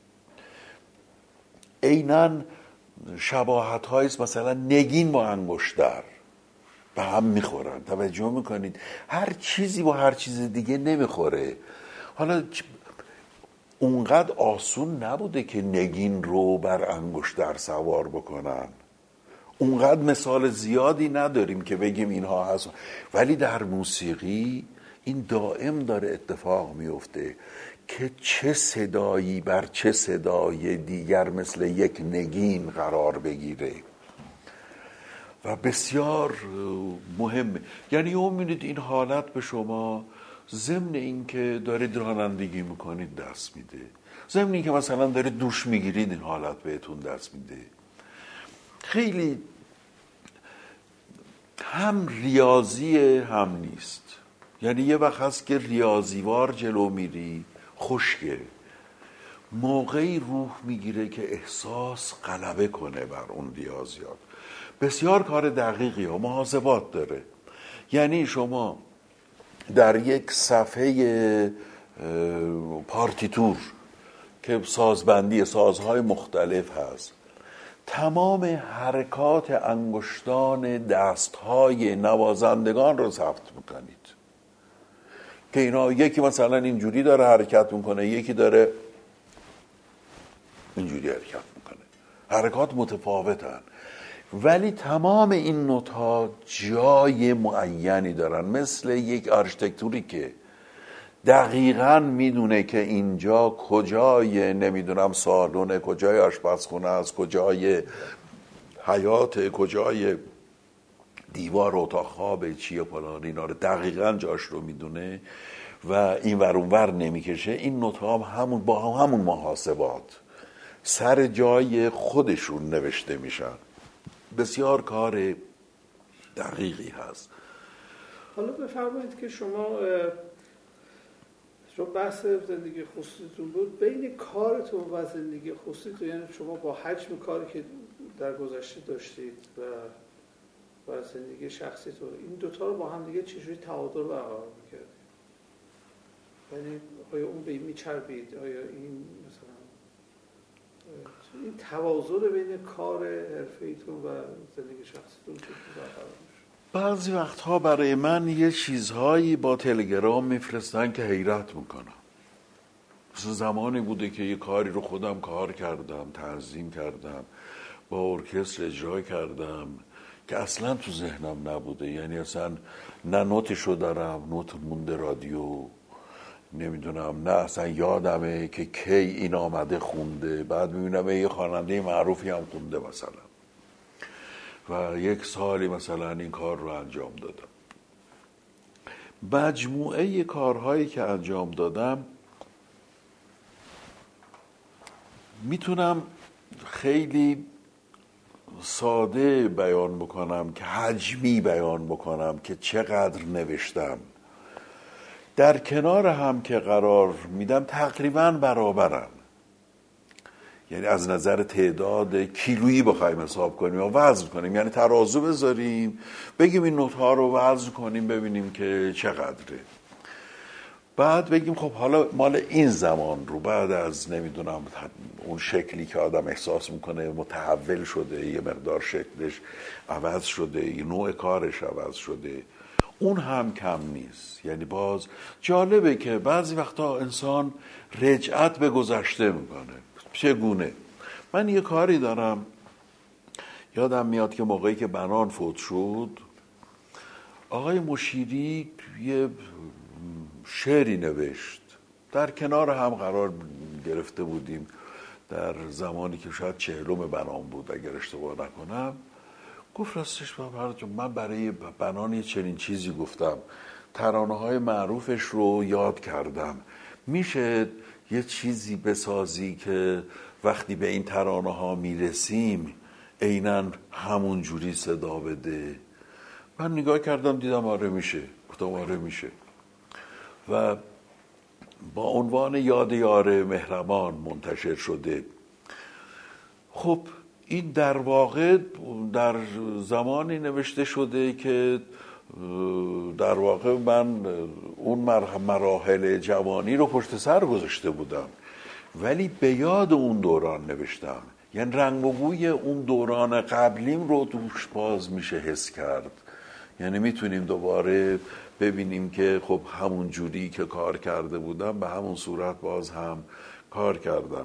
عیناً شباهت هاییست، مثلا نگین با انگشتر به هم میخورن. توجه میکنید؟ هر چیزی با هر چیز دیگه نمیخوره. حالا اونقدر آسون نبوده که نگین رو بر انگشتر سوار بکنن، اونقدر مثال زیادی نداریم که بگیم اینها هست، ولی در موسیقی این دائم داره اتفاق میفته که چه صدایی بر چه صدای دیگر مثل یک نگین قرار بگیره و بسیار مهمه. یعنی می‌بینید این حالت به شما ضمن این که دارید رانندگی میکنید دست میده، ضمن این که مثلا دارید دوش میگیرید این حالت بهتون دست میده. خیلی هم ریاضی هم نیست. یعنی یه وقت هست که ریاضیوار جلو میری خشکه، موقعی روح میگیره که احساس غلبه کنه بر اون ریاضیات. بسیار کار دقیقی و محاسبات داره. یعنی شما در یک صفحه پارتیتور که سازبندی سازهای مختلف هست، تمام حرکات انگشتان دستهای نوازندگان رو ثبت میکنید که اینا یکی مثلا اینجوری داره حرکت میکنه، یکی داره اینجوری حرکت میکنه، حرکات متفاوتن ولی تمام این نوت‌ها جای معینی دارن، مثل یک آرشیتکتوری که دقیقاً میدونه که اینجا کجای نمیدونم سالونه، کجای آشپزخونه است، کجای حیات، کجای دیوار اتاق خوابه، چیه فلان، اینا رو دقیقاً جاش رو میدونه و این ور اون ور نمیکشه. این نوت‌ها همون با همون محاسبات سر جای خودشون نوشته میشن. بسیار کار دقیقی هست. حالا بفرمایید که شما بحث زندگی خصوصیتون بود، بین کارتون و زندگی خصوصیتون، یعنی شما با حجم کاری که در گذشته داشتید و و زندگی شخصی تو، این دوتا رو با هم دیگه چجوری تعادل برقرار میکردی؟ یعنی آیا اون به این میچربید؟ آیا این مثلا این توازن بین کار حرفه‌ایتون و زندگی شخصیتون چجوری برقرار میشه؟ بعضی وقتها برای من یه چیزهایی با تلگرام میفرستن که حیرت میکنم. مثلا زمانی بوده که یه کاری رو خودم کار کردم، تنظیم کردم، با ارکستر اجرا کردم که اصلا تو ذهنم نبوده. یعنی اصلا نه نوتشو دارم، نوت مونده رادیو، نمیدونم، نه اصلا یادمه که کی این آمده خونده، بعد میبینم یه خواننده معروفی هم خونده مثلا، و یک سالی مثلا این کار رو انجام دادم. مجموعه کارهایی که انجام دادم میتونم خیلی ساده بیان بکنم که حجمی بیان بکنم که چقدر نوشتم. در کنار هم که قرار میدم تقریبا برابرن. یعنی از نظر تعداد کیلویی بخوایم حساب کنیم یا وزن کنیم، یعنی ترازو بذاریم بگیم این نوت ها رو وزن کنیم ببینیم که چقدره، بعد بگیم خب حالا مال این زمان رو بعد از نمیدونم اون شکلی که آدم احساس میکنه متحول شده، یه مقدار شکلش عوض شده، یه نوع کارش عوض شده، اون هم کم نیست. یعنی باز جالبه که بعضی وقتا انسان رجعت به گذشته میکنه. چگونه؟ من یه کاری دارم یادم میاد که موقعی که بنان فوت شد، آقای مشیری یه شعری نوشت، در کنار هم قرار گرفته بودیم در زمانی که شاید 40 بنان بود اگر اشتباه نکنم. گفت راستش من برای بنان یه چنین چیزی گفتم، ترانه‌های معروفش رو یاد کردم، میشه یه چیزی بسازی که وقتی به این ترانه‌ها میرسیم عیناً همون جوری صدا بده؟ من نگاه کردم دیدم آره میشه. گفتم آره میشه. و با عنوان یاد یار مهربان منتشر شده. خب این در واقع در زمانی نوشته شده که در واقع من اون مراحل جوانی رو پشت سر گذاشته بودم، ولی به یاد اون دوران نوشتم. یعنی رنگ و بوی اون دوران قبلیم رو توش باز میشه حس کرد. یعنی میتونیم دوباره ببینیم که خب همون جوری که کار کرده بودم به همون صورت باز هم کار کردم.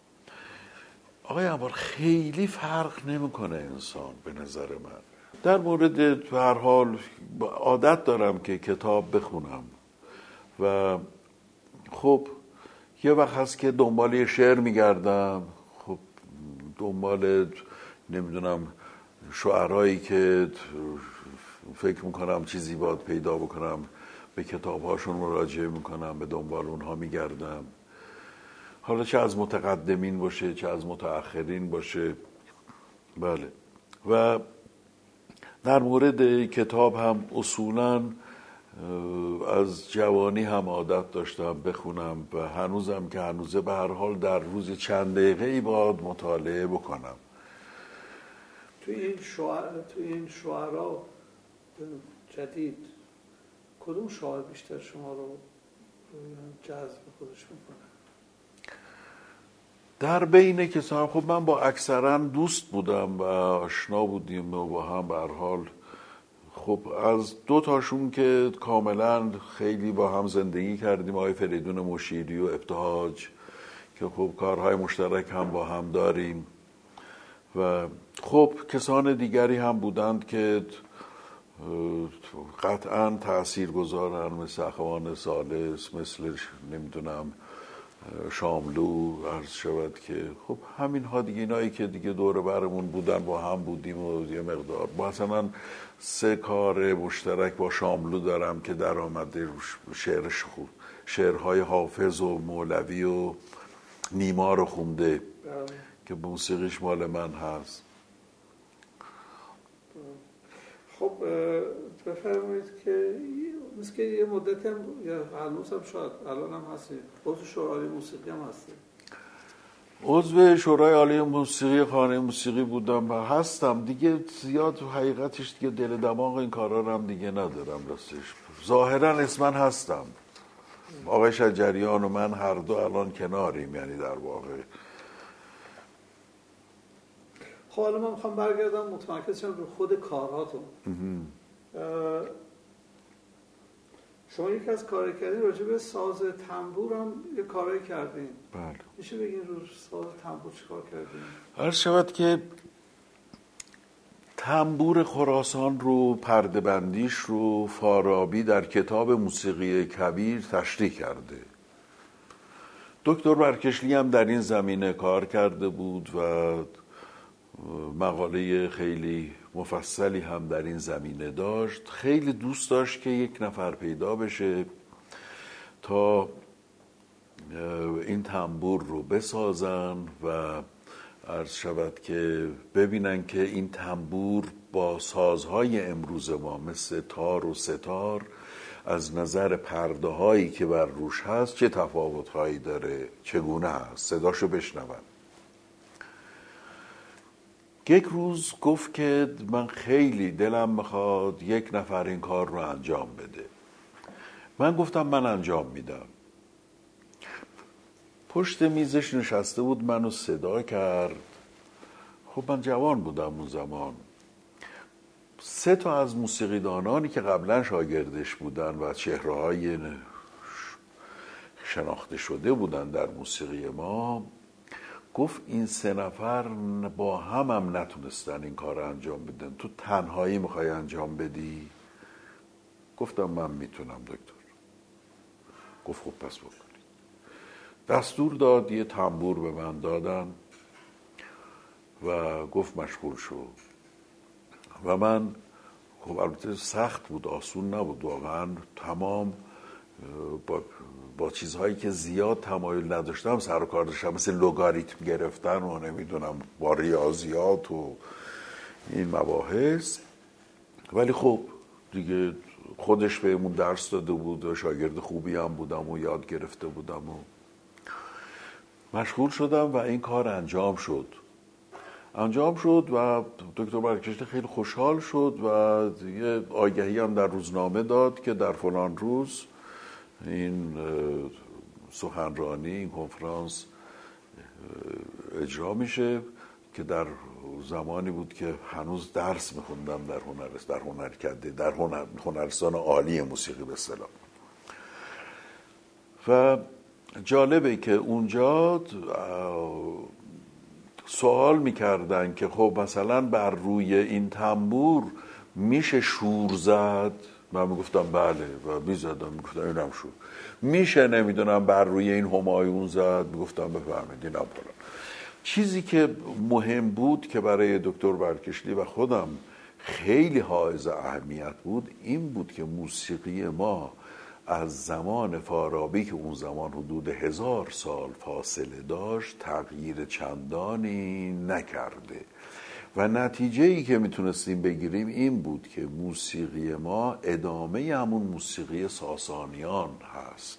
آقای انبار خیلی فرق نمیکنه انسان به نظر من. در مورد هر حال عادت دارم که کتاب بخونم و خب یه وقت هست که دنبال یه شعر میگردم، خب دنبال نمیدونم شعرهایی که فکر میکنم چیزی باید پیدا بکنم به کتابهاشون مراجعه میکنم، به دنبال اونها میگردم، حالا چه از متقدمین باشه چه از متأخرین باشه. بله. و در مورد کتاب هم اصولاً از جوانی هم عادت داشتم بخونم و هنوزم که هنوزه به هر حال در روز چند دقیقه‌ای باید مطالعه بکنم. توی این شعرها جدید کدوم شاعر بیشتر شما رو جذب خودش میکنه؟ در بین کسان خب من با اکثرا دوست بودم و آشنا بودیم و با هم به هر حال خب از دو تاشون که کاملا خیلی با هم زندگی کردیم، آقای فریدون مشیری و ابتهاج که خب کارهای مشترک هم با هم داریم و خب کسان دیگری هم بودند که قطعا تأثیر گذارن، مثل اخوان ثالث، مثل نمیدونم شاملو، عرض شود که خب همین ها دیگه، اینایی که دیگه دور برمون بودن با هم بودیم و یه مقدار مثلا 3 کار مشترک با شاملو دارم که در آمده شعرش خوب، شعرهای حافظ و مولوی و نیما رو خونده که موسیقیش مال من هست. خب بفرمایید که مثل که یه مدت هم یا هنوز هم شاید الان هم هستید، خود شعرهای موسیقی هم هستید؟ عضو شورای عالی موسیقی خانه موسیقی بودم و هستم دیگه. زیاد حقیقتش دیگه دل دماغ این کارا رو هم دیگه ندارم راستش. ظاهرا اسما هستم. آقای شجریان و من هر دو الان کناریم، یعنی در واقع. خب حالا من میخوام برگردم متمرکز شم رو خود کارهاتون. شما یکی از کارهای کردین راجع به ساز تنبور هم یه کارایی کردین. بله. میشه بگین رو ساز تنبور چی کار کردین؟ عرض شود که تنبور خراسان رو، پرده بندیش رو فارابی در کتاب موسیقی کبیر تشریح کرده. دکتر برکشلی هم در این زمینه کار کرده بود و مقاله خیلی مفصلی هم در این زمینه داشت. خیلی دوست داشت که یک نفر پیدا بشه تا این تنبور رو بسازن و عرض شود که ببینن که این تنبور با سازهای امروز ما مثل تار و ستار از نظر پرده هایی که بر روش هست چه تفاوت هایی داره، چگونه هست، صداشو بشنون. یک روز گفت که من خیلی دلم میخواد یک نفر این کار رو انجام بده. من گفتم من انجام میدم. پشت میزش نشسته بود، منو صدا کرد. خب من جوان بودم اون زمان. 3 تا از موسیقیدانانی که قبلا شاگردش بودن و چهره‌های شناخته شده بودن در موسیقی ما، گفت این 3 نفر با هم نتونستن این کار رو انجام بدن، تو تنهایی میخوای انجام بدی؟ گفتم من میتونم دکتر. گفت خب پس بکنید. دستور داد، یه تنبور به من دادن و گفت مشغول شو. و من خب البته سخت بود، آسون نبود واقعا. تمام با چیزهایی که زیاد تمایل نداشتم سر و کار داشتم، مثل لوگاریتم گرفتن و نمیدونم با ریاضیات و این مباحث. ولی خب دیگه خودش بهمون درس داده بود و شاگرد خوبی هم بودم و یاد گرفته بودم و مشغول شدم و این کار انجام شد و دکتر برکشلی خیلی خوشحال شد و یه آگهی هم در روزنامه داد که در فلان روز این سخنرانی، این کنفرانس اجرا میشه، که در زمانی بود که هنوز درس میخوندم در هنرستان عالی موسیقی به اصطلاح. و جالبه که اونجا سوال میکردن که خب مثلا بر روی این تنبور میشه شور زد؟ من میگفتم بله و میزدم، میگفتم اینم شور. میشه نمیدونم بر روی این همایون زد؟ میگفتم بفرمایید اینم فلان. چیزی که مهم بود که برای دکتر برکشلی و خودم خیلی حائز اهمیت بود این بود که موسیقی ما از زمان فارابی که اون زمان حدود 1000 سال فاصله داشت تغییر چندانی نکرده و نتیجه‌ای که میتونستیم بگیریم این بود که موسیقی ما ادامه همون موسیقی ساسانیان هست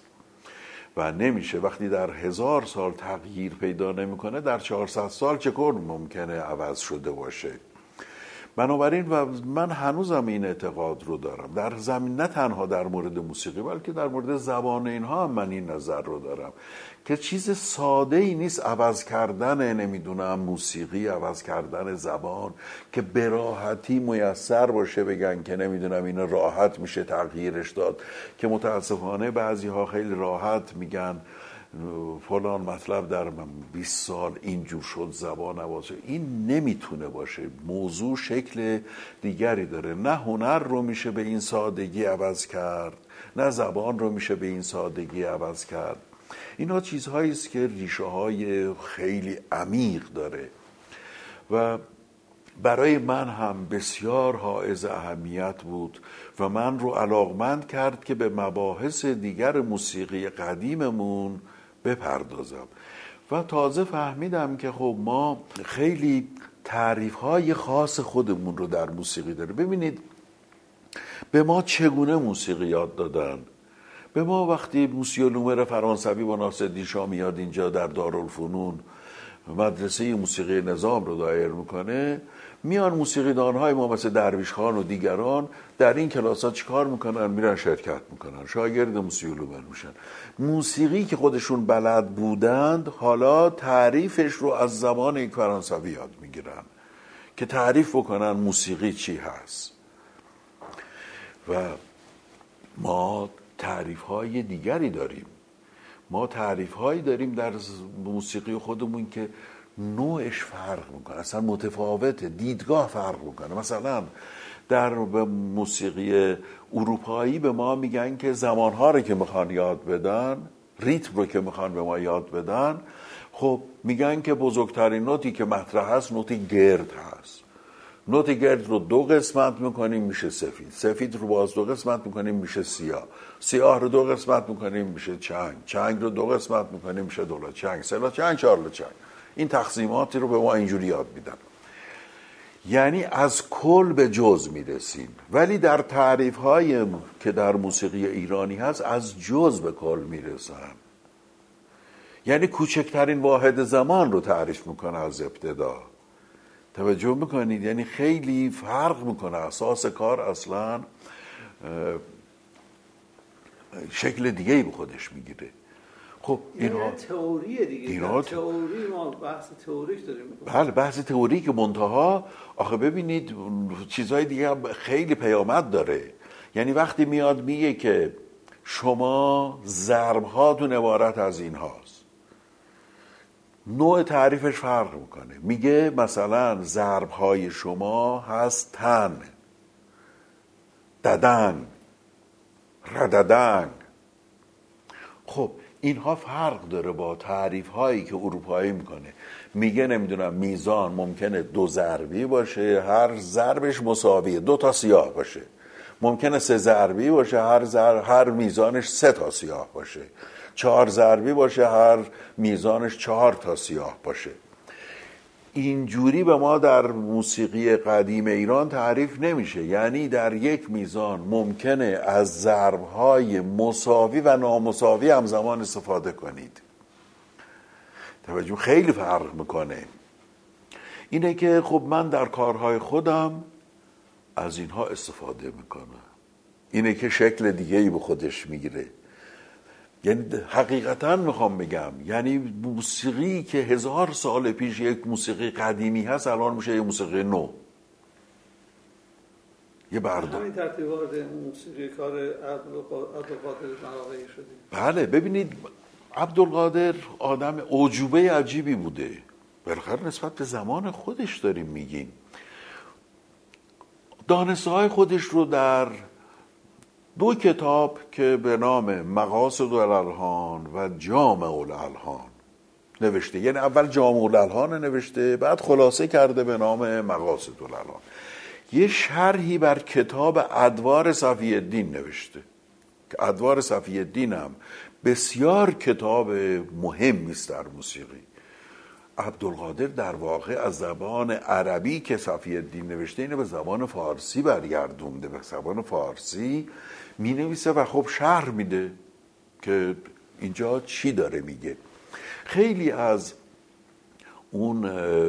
و نمیشه وقتی در 1000 سال تغییر پیدا نمیکنه در 400 سال چطور ممکنه عوض شده باشه. بنابراین و من هنوزم این اعتقاد رو دارم در زمین، نه تنها در مورد موسیقی بلکه در مورد زبان اینها هم من این نظر رو دارم که چیز ساده ای نیست عوض کردن نمیدونم موسیقی، عوض کردن زبان که به راحتی میسر باشه بگن که نمیدونم این راحت میشه تغییرش داد، که متاسفانه بعضی ها خیلی راحت میگن فلان مطلب در 20 سال اینجور شد زبان عوض شد. این نمیتونه باشه. موضوع شکل دیگری داره. نه هنر رو میشه به این سادگی عوض کرد، نه زبان رو میشه به این سادگی عوض کرد. اینا چیزهایی است که ریشه های خیلی عمیق داره و برای من هم بسیار حائز اهمیت بود و من رو علاقمند کرد که به مباحث دیگر موسیقی قدیممون بپردازم و تازه فهمیدم که خب ما خیلی تعریف‌های خاص خودمون رو در موسیقی داریم. ببینید به ما چگونه موسیقی یاد دادن. به ما وقتی موسیو لومر فرانسوی با ناصرالدین شاه میاد اینجا در دارالفنون مدرسه موسیقی نظام رو دایر میکنه، میان موسیقیدانهای ما مثل درویش خان و دیگران در این کلاس ها چیکار میکنن؟ میرن شرکت میکنن، شاگرد موسیقی لوبر میشن. موسیقی که خودشون بلد بودند حالا تعریفش رو از زبان یک فرانسوی یاد میگیرن که تعریف بکنن موسیقی چی هست. و ما تعریف های دیگری داریم، ما تعریف هایی داریم در موسیقی خودمون که نوعش فرق میکنه، اصلا متفاوته، دیدگاه فرق میکنه. مثلا در موسیقی اروپایی به ما میگن که زمانها رو که میخوان یاد بدن، ریتم رو که میخوان به ما یاد بدن، خب میگن که بزرگترین نوتی که مطرح هست نوت گرد هست. نوت گرد رو 2 قسمت میکنیم میشه سفید، سفید رو باز 2 قسمت میکنیم میشه سیاه، سیاه رو 2 قسمت میکنیم میشه چنگ، چنگ رو 2 قسمت میکنیم میشه دولا چنگ، سلا چنگ، چارلا چنگ. این تقسیماتی رو به ما اینجوری یاد میدن، یعنی از کل به جز میرسیم. ولی در تعریف های که در موسیقی ایرانی هست از جز به کل میرسن، یعنی کوچکترین واحد زمان رو تعریف میکنه از ابتدا. توجه میکنید؟ یعنی خیلی فرق میکنه، اساس کار اصلا شکل دیگه‌ای به خودش میگیره. خب اینها تئوریه دیگه، اینا تئوری، ما بحث تئوریک داریم میکنیم. بله بحث تئوریک، منتها آخه ببینید چیزهای دیگه هم خیلی پیامد داره. یعنی وقتی میاد میگه که شما ضرب هاتون عبارت از این هاست، نوع تعریفش فرق میکنه. میگه مثلا ضرب های شما هست تن، ددن، رددن. خب اینها فرق داره با تعریف هایی که اروپایی میکنه. میگه نمیدونم میزان ممکنه 2 ضربی باشه، هر ضربش مساویه 2 تا سیاه باشه. ممکنه 3 ضربی باشه، هر میزانش 3 تا سیاه باشه. 4 ضربی باشه، هر میزانش 4 تا سیاه باشه. اینجوری به ما در موسیقی قدیم ایران تعریف نمیشه. یعنی در یک میزان ممکنه از ضربهای مساوی و نامساوی همزمان استفاده کنید. توجه، خیلی فرق میکنه. اینه که خب من در کارهای خودم از اینها استفاده میکنم. اینه که شکل دیگه‌ای به خودش میگیره. یعنی حقیقتا میخوام بگم، یعنی موسیقی که 1000 سال پیش یک موسیقی قدیمی هست الان میشه یک موسیقی نو. یه بردار همین ترتیب وارد موسیقی کار عبدالقادر مراغه‌ای شدیم. بله ببینید عبدالقادر آدم اعجوبه عجیبی بوده. بالاخره نسبت به زمان خودش داریم میگیم. دانسته های خودش رو در 2 کتاب که به نام مقاصد الالحان و جامع الالحان نوشته. یعنی اول جامع الالحان نوشته، بعد خلاصه کرده به نام مقاصد الالحان. یه شرحی بر کتاب ادوار صفی الدین نوشته که ادوار صفی الدین هم بسیار کتاب مهمی است در موسیقی. عبدالقادر در واقع از زبان عربی که صفی الدین نوشته اینو به زبان فارسی برگردونده، به زبان فارسی می نویسه و خب شرح میده که اینجا چی داره میگه. خیلی از اون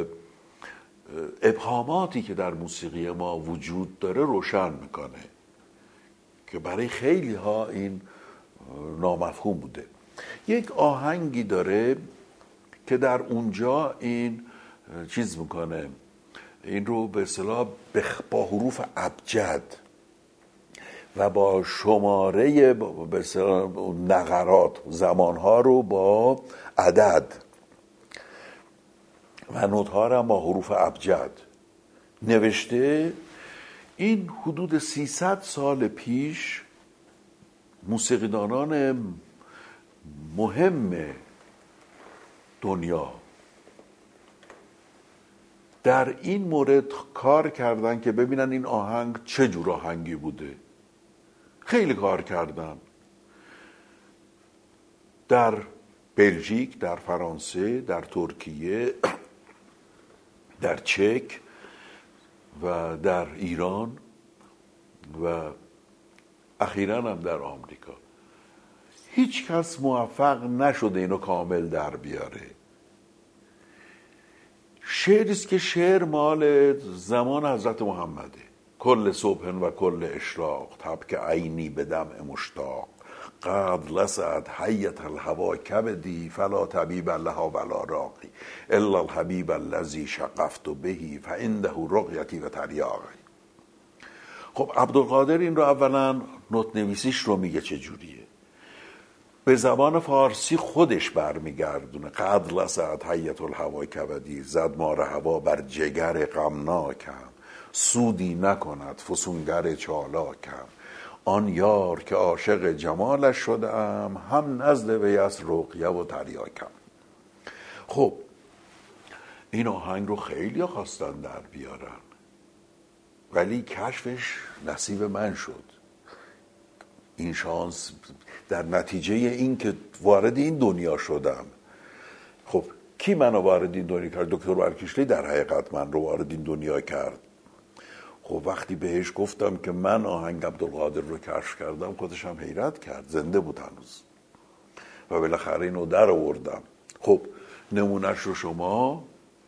ابهاماتی که در موسیقی ما وجود داره روشن میکنه که برای خیلی ها این نامفهوم بوده. یک آهنگی داره که در اونجا این چیز میکنه، این رو به اصطلاح با حروف ابجد و با شماره به اصطلاح نقرات زمانها رو با عدد و نوت‌ها رو هم با حروف ابجد نوشته. این حدود 300 سال پیش موسیقیدانان مهم دنیا در این مورد کار کردن که ببینن این آهنگ چه جور آهنگی بوده. خیلی کار کردن در بلژیک، در فرانسه، در ترکیه، در چک و در ایران و اخیراً هم در آمریکا. هیچ کس موفق نشده اینو کامل در بیاره. شعری است که شعر مال زمان حضرت محمده. کل صبح و کل اشراق تبک عینی به دمع مشتاق قد لسعت حیت الهوا کبدی فلا طبیب لها ولا راقی الا الحبیب الذی شقفت بهی فعنده رقیتی و تریاقی. خب عبدالقادر این رو اولا نوت نویسیش رو میگه چجوریه، به زبان فارسی خودش برمیگردونه. قد لسعت حیت الهوا کبدی، زد مار هوا بر جگر غمناکم، سودی نکند فسونگر چالاکم، آن یار که عاشق جمالش شدم، هم نزد وی از رقیه و تریاکم. خب این آهنگ رو خیلی خواستن در بیارن، ولی کشفش نصیب من شد. این شانس در نتیجه این که وارد این دنیا شدم. خب کی منو وارد این دنیا کرد؟ دکتر برکشلی در حقیقت من رو وارد این دنیا کرد. خب وقتی بهش گفتم که من آهنگ عبدالقادر رو کشف کردم، خودش هم حیرت کرد، زنده بود هنوز، و بالاخره اینو در آوردم. خب نمونهش رو شما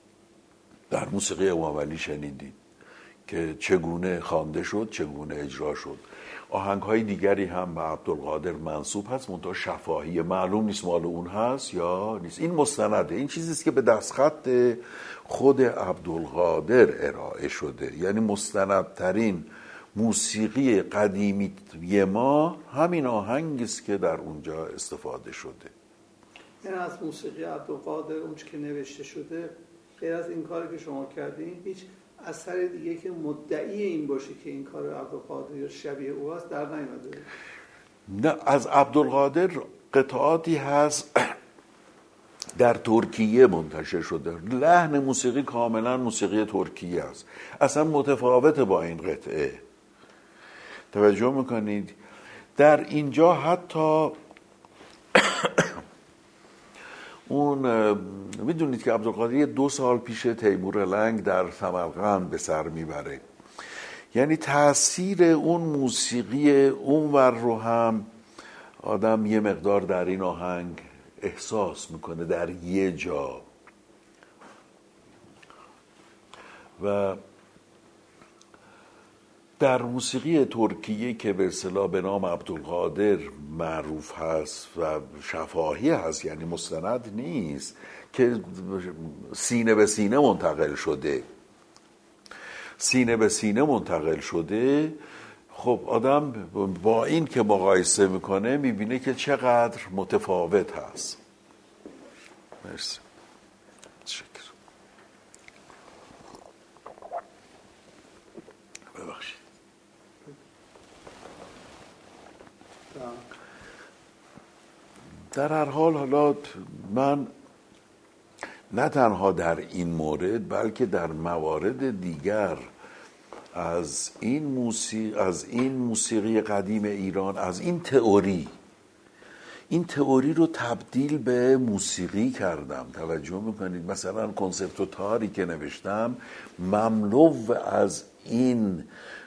در موسیقی امام علی شنیدید که چگونه خوانده شد، چگونه اجرا شد. آهنگ های دیگری هم به عبدالقادر منسوب هست، منتها شفاهی، معلوم نیست مال اون هست یا نیست. این مستنده، این چیزیست که به دستخط خود عبدالقادر ارائه شده، یعنی مستندترین موسیقی قدیمی ما همین آهنگی است که در اونجا استفاده شده. یعنی از موسیقی عبدالقادر اونچه که نوشته شده، غیر از این کاری که شما کردین، هیچ اثر دیگه که مدعی این باشه که این کار عبدالقادر یا شبیه او هست در نیامده؟ نه، از عبدالقادر قطعاتی هست در ترکیه منتشر شده، لحن موسیقی کاملا موسیقی ترکیه است، اصلا متفاوت با این قطعه. توجه میکنید؟ در اینجا حتی اون میدونید که عبدالقادر 2 سال پیش تیمور لنگ در سمرقند به سر میبره، یعنی تأثیر اون موسیقی اونور رو هم آدم یه مقدار در این آهنگ احساس میکنه در یه جا. و در موسیقی ترکیه که به اصطلاح به نام عبدالقادر معروف هست و شفاهی هست، یعنی مستند نیست، که سینه به سینه منتقل شده، سینه به سینه منتقل شده، خب آدم با این که مقایسه میکنه میبینه که چقدر متفاوت هست. مرسی. شکر. ببخشید. در هر حال حالا من نه تنها در این مورد بلکه در موارد دیگر از این موسیقی قدیم ایران، از این تئوری رو تبدیل به موسیقی کردم. توجه میکنید؟ مثلا کنسرتو تاری که نوشتم مملو از این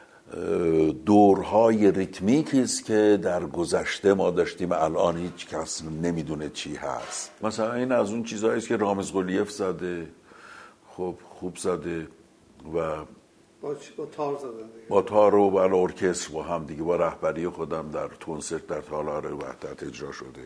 دورهای ریتمیکی است که در گذشته ما داشتیم، الان هیچ کس نمیدونه چی هست. مثلا این از اون چیزهایی است که رامز قلیف زده، خب خوب زده و با تار زدن دیگه. با تار و با ارکستر با هم دیگه، با رهبری خودم در کنسرت در تالار وحدت اجرا شده.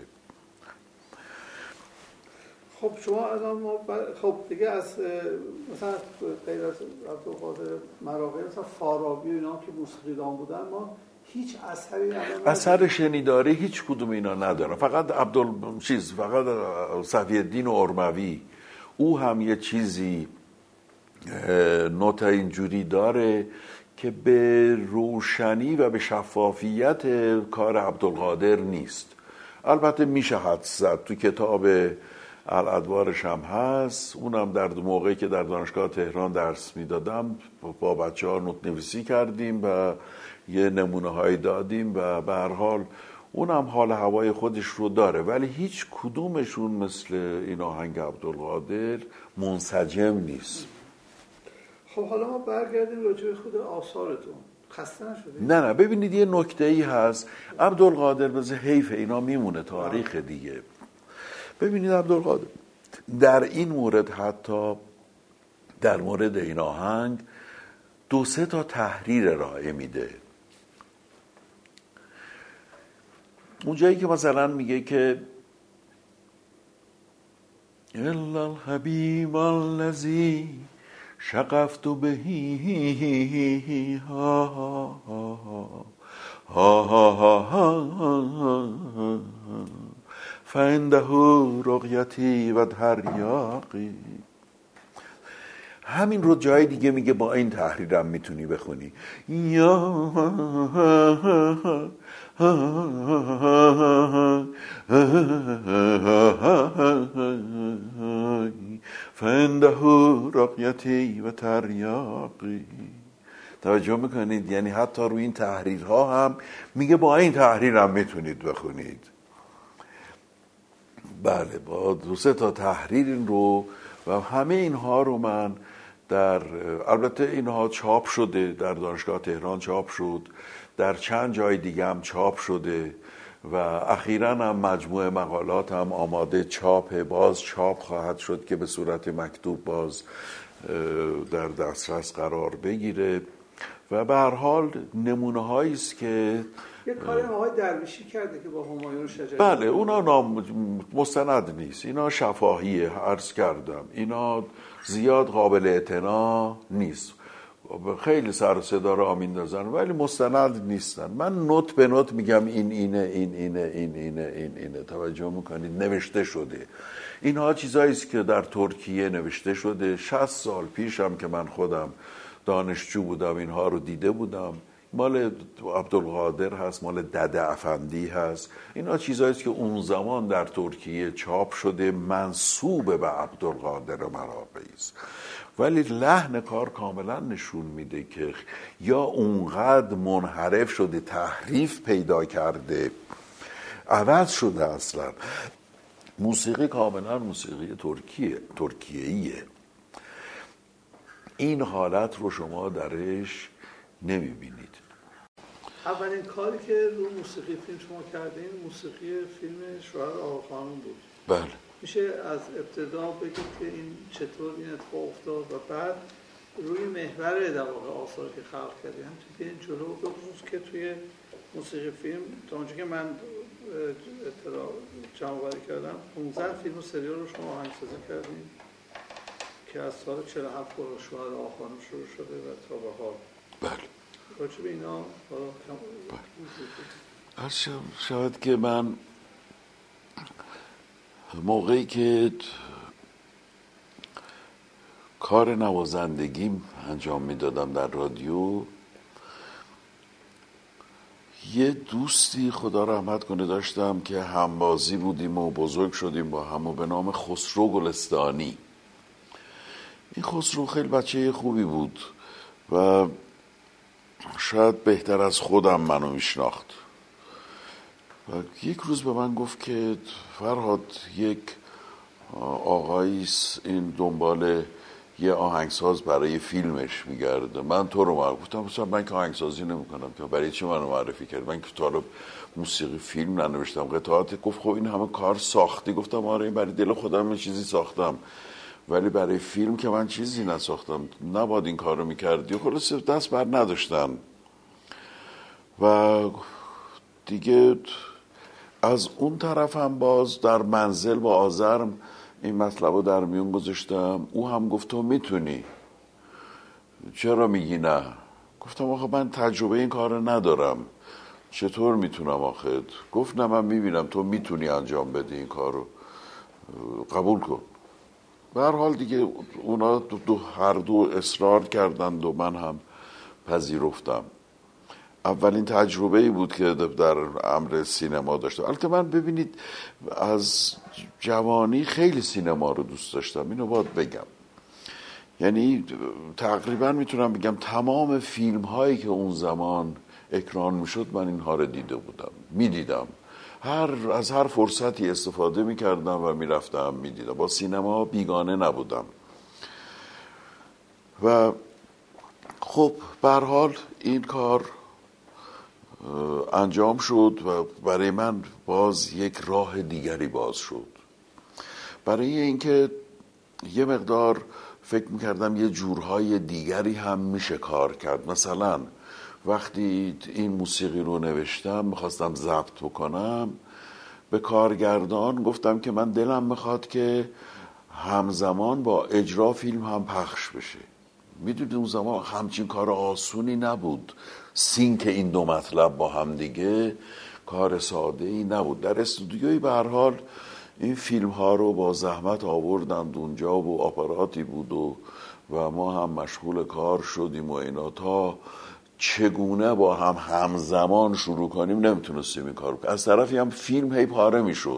خب شما الان خب دیگه از مثلا غیر از عبدالقادر مراغی، مثلا فارابی و اینا که موسیقیدان بودن، ما هیچ اثر شنیداری هیچ کدوم اینا ندارن. فقط فقط صفی‌الدین ارموی، او هم یه چیزی نوت اینجوری داره که به روشنی و به شفافیت کار عبدالقادر نیست. البته میشه حدس زد، تو کتاب الادوارش هم هست، اونم در موقعی که در دانشگاه تهران درس میدادم با بچه ها نوت نویسی کردیم و یه نمونه هایی دادیم و به هر حال اونم حال هوای خودش رو داره، ولی هیچ کدومشون مثل این آهنگ عبدالقادر منسجم نیست. خب حالا ما برگردیم راجع به خود آثارتون. خسته نشدید؟ نه ببینید یه نکته ای هست، عبدالقادر بذار حیف اینا میمونه تاریخ دیگه. ببینید عبدالقادر در این مورد حتی در مورد این آهنگ 2-3 تا تحریر ارائه میده. اونجایی که مثلا میگه که الا الحبیب الذی شغفت بهی ها ها ها ها ها فعنده رقیتی و تریاقی. همین رو جای دیگه میگه با این تحریرم میتونی بخونی، یا فعنده رقیتی و تریاقی. توجه میکنید؟ یعنی حتی روی این تحریرها هم میگه با این تحریرم میتونید بخونید. بله، با 2-3 تا تحریر این رو و همه اینها رو من البته اینها چاپ شده، در دانشگاه تهران چاپ شد، در چند جای دیگه هم چاپ شده و اخیراً هم مجموعه مقالات هم آماده چاپ، باز چاپ خواهد شد که به صورت مکتوب باز در دسترس قرار بگیره و به هر حال نمونه هایی است که یه کاری آقای درویشی کرده که با همایون شجریان. بله، اونا مستند نیست، اینا شفاهیه، عرض کردم اینا زیاد قابل اعتنا نیست، خیلی سر و صدا را میندازن ولی مستند نیستن. من نوت به نوت میگم این اینه. توجه میکنید؟ نوشته شده. اینها چیزایی است که در ترکیه نوشته شده. 60 سال پیشم که من خودم دانشجو بودم اینها رو دیده بودم. مال عبدالقادر هست، مال دده افندی هست. اینا چیزایی است که اون زمان در ترکیه چاپ شده، منسوب به عبدالقادر مرابعی است. ولی لحن کار کاملا نشون میده که یا اونقدر منحرف شده، تحریف پیدا کرده، عوض شده. اصلا موسیقی کاملا موسیقی ترکیه‌ایه. این حالت رو شما درش نمیبینید. اولین کاری که رو موسیقی فیلم شما کردین موسیقی فیلم شوهر آقاخانم بود. بله. میشه از ابتدا بگید که این چطور این اتفاق افتاد و بعد روی محور در واقع آثار که خلق کردی هم توی این جلو بخصوص که توی موسیقی فیلم تا اونجا که من اطلاع جمع‌آوری کردم 15 فیلم و سریال رو شما آهنگسازی کردین که از سال 47 با شوهر آقاخانم شروع شده و تا به حال. بله. راجع به اینا عرض شود که من موقعی که کار نوازندگیم انجام میدادم در رادیو، یه دوستی خدا رحمت کنه داشتم که همبازی بودیم و بزرگ شدیم با هم و به نام خسرو گلستانی. این خسرو خیلی بچه خوبی بود و شاید بهتر از خودم منو میشناخت و یک روز به من گفت که فرهاد یک آقاییست این دنبال یه آهنگساز برای فیلمش میگرده، من تو رو گفتم من که آهنگسازی نمیکنم که برای چی منو معرفی کرد؟ من که تا حالا موسیقی فیلم ننوشتم قطعات. گفت خب این همه کار ساختی؟ گفتم آره برای دل خودم یه چیزی ساختم ولی برای فیلم که من چیزی نساختم، نباید این کار رو میکردی. خلاص دست بر نداشتن و دیگه از اون طرف هم باز در منزل با آزرم این مطلب رو در میون گذاشتم. او هم گفت تو میتونی، چرا میگی نه؟ گفتم آخه من تجربه این کار رو ندارم، چطور میتونم آخه؟ گفت نه من میبینم تو میتونی انجام بدی این کار رو، قبول کن. به هر حال دیگه اونا هر دو اصرار کردند و من هم پذیرفتم. اولین تجربه‌ای بود که در امر سینما داشتم. البته من ببینید از جوانی خیلی سینما رو دوست داشتم، اینو باید بگم. یعنی تقریبا میتونم بگم تمام فیلم هایی که اون زمان اکران میشد من اینها رو دیده بودم، میدیدم، از هر فرصتی استفاده میکردم و میرفتم میدیدم. با سینما بیگانه نبودم و خب به هر حال این کار انجام شد و برای من باز یک راه دیگری باز شد، برای اینکه یه مقدار فکر میکردم یه جورهای دیگری هم میشه کار کرد. مثلا وقتی این موسیقی رو نوشتم میخواستم ضبط بکنم، به کارگردان گفتم که من دلم میخواد که همزمان با اجرا فیلم هم پخش بشه. میدونید اون زمان همچین کار آسونی نبود، سینک این دو مطلب با هم دیگه کار ساده ای نبود. در استودیوی به هر حال این فیلم ها رو با زحمت آوردند اونجا و آپاراتی بود و ما هم مشغول کار شدیم و اینا، تا چگونه با هم همزمان شروع کنیم نمیتونستیم این کار بکنیم. از طرفی هم فیلم هی پاره میشد،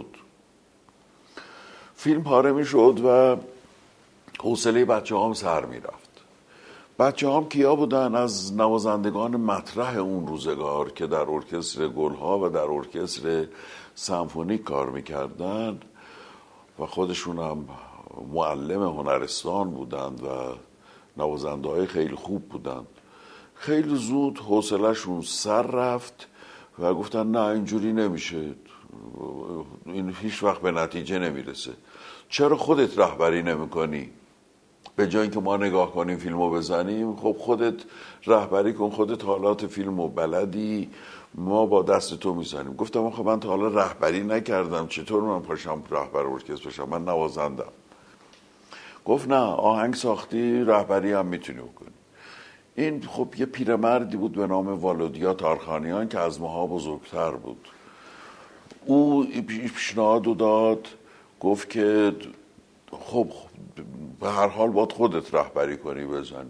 و حوصله بچه هم سر میرفت. بچه هم کیا بودن؟ از نوازندگان مطرح اون روزگار که در ارکستر گلها و در ارکستر سمفونیک کار میکردن و خودشون هم معلم هنرستان بودند و نوازنده های خیلی خوب بودند. خیلی زود حوصله‌شون سر رفت و گفتن نه اینجوری نمیشه، این هیچ وقت به نتیجه نمیرسه، چرا خودت رهبری نمیکنی؟ به جای اینکه ما نگاه کنیم فیلمو بزنیم، خب خودت رهبری کن، خودت حالات فیلمو بلدی، ما با دست تو میزنیم. گفتم آخه من تا حالا رهبری نکردم، چطور من پاشم رهبر ارکستر بشم؟ من نوازندم. گفت نه، آهنگ ساختی، رهبری هم میتونی بکنی. این خب یه پیرمردی بود به نام والودیا تارخانیان که از ماها بزرگتر بود. او پیشنهاد داد، گفت که خب به هر حال باید خودت رهبری کنی، بزنی.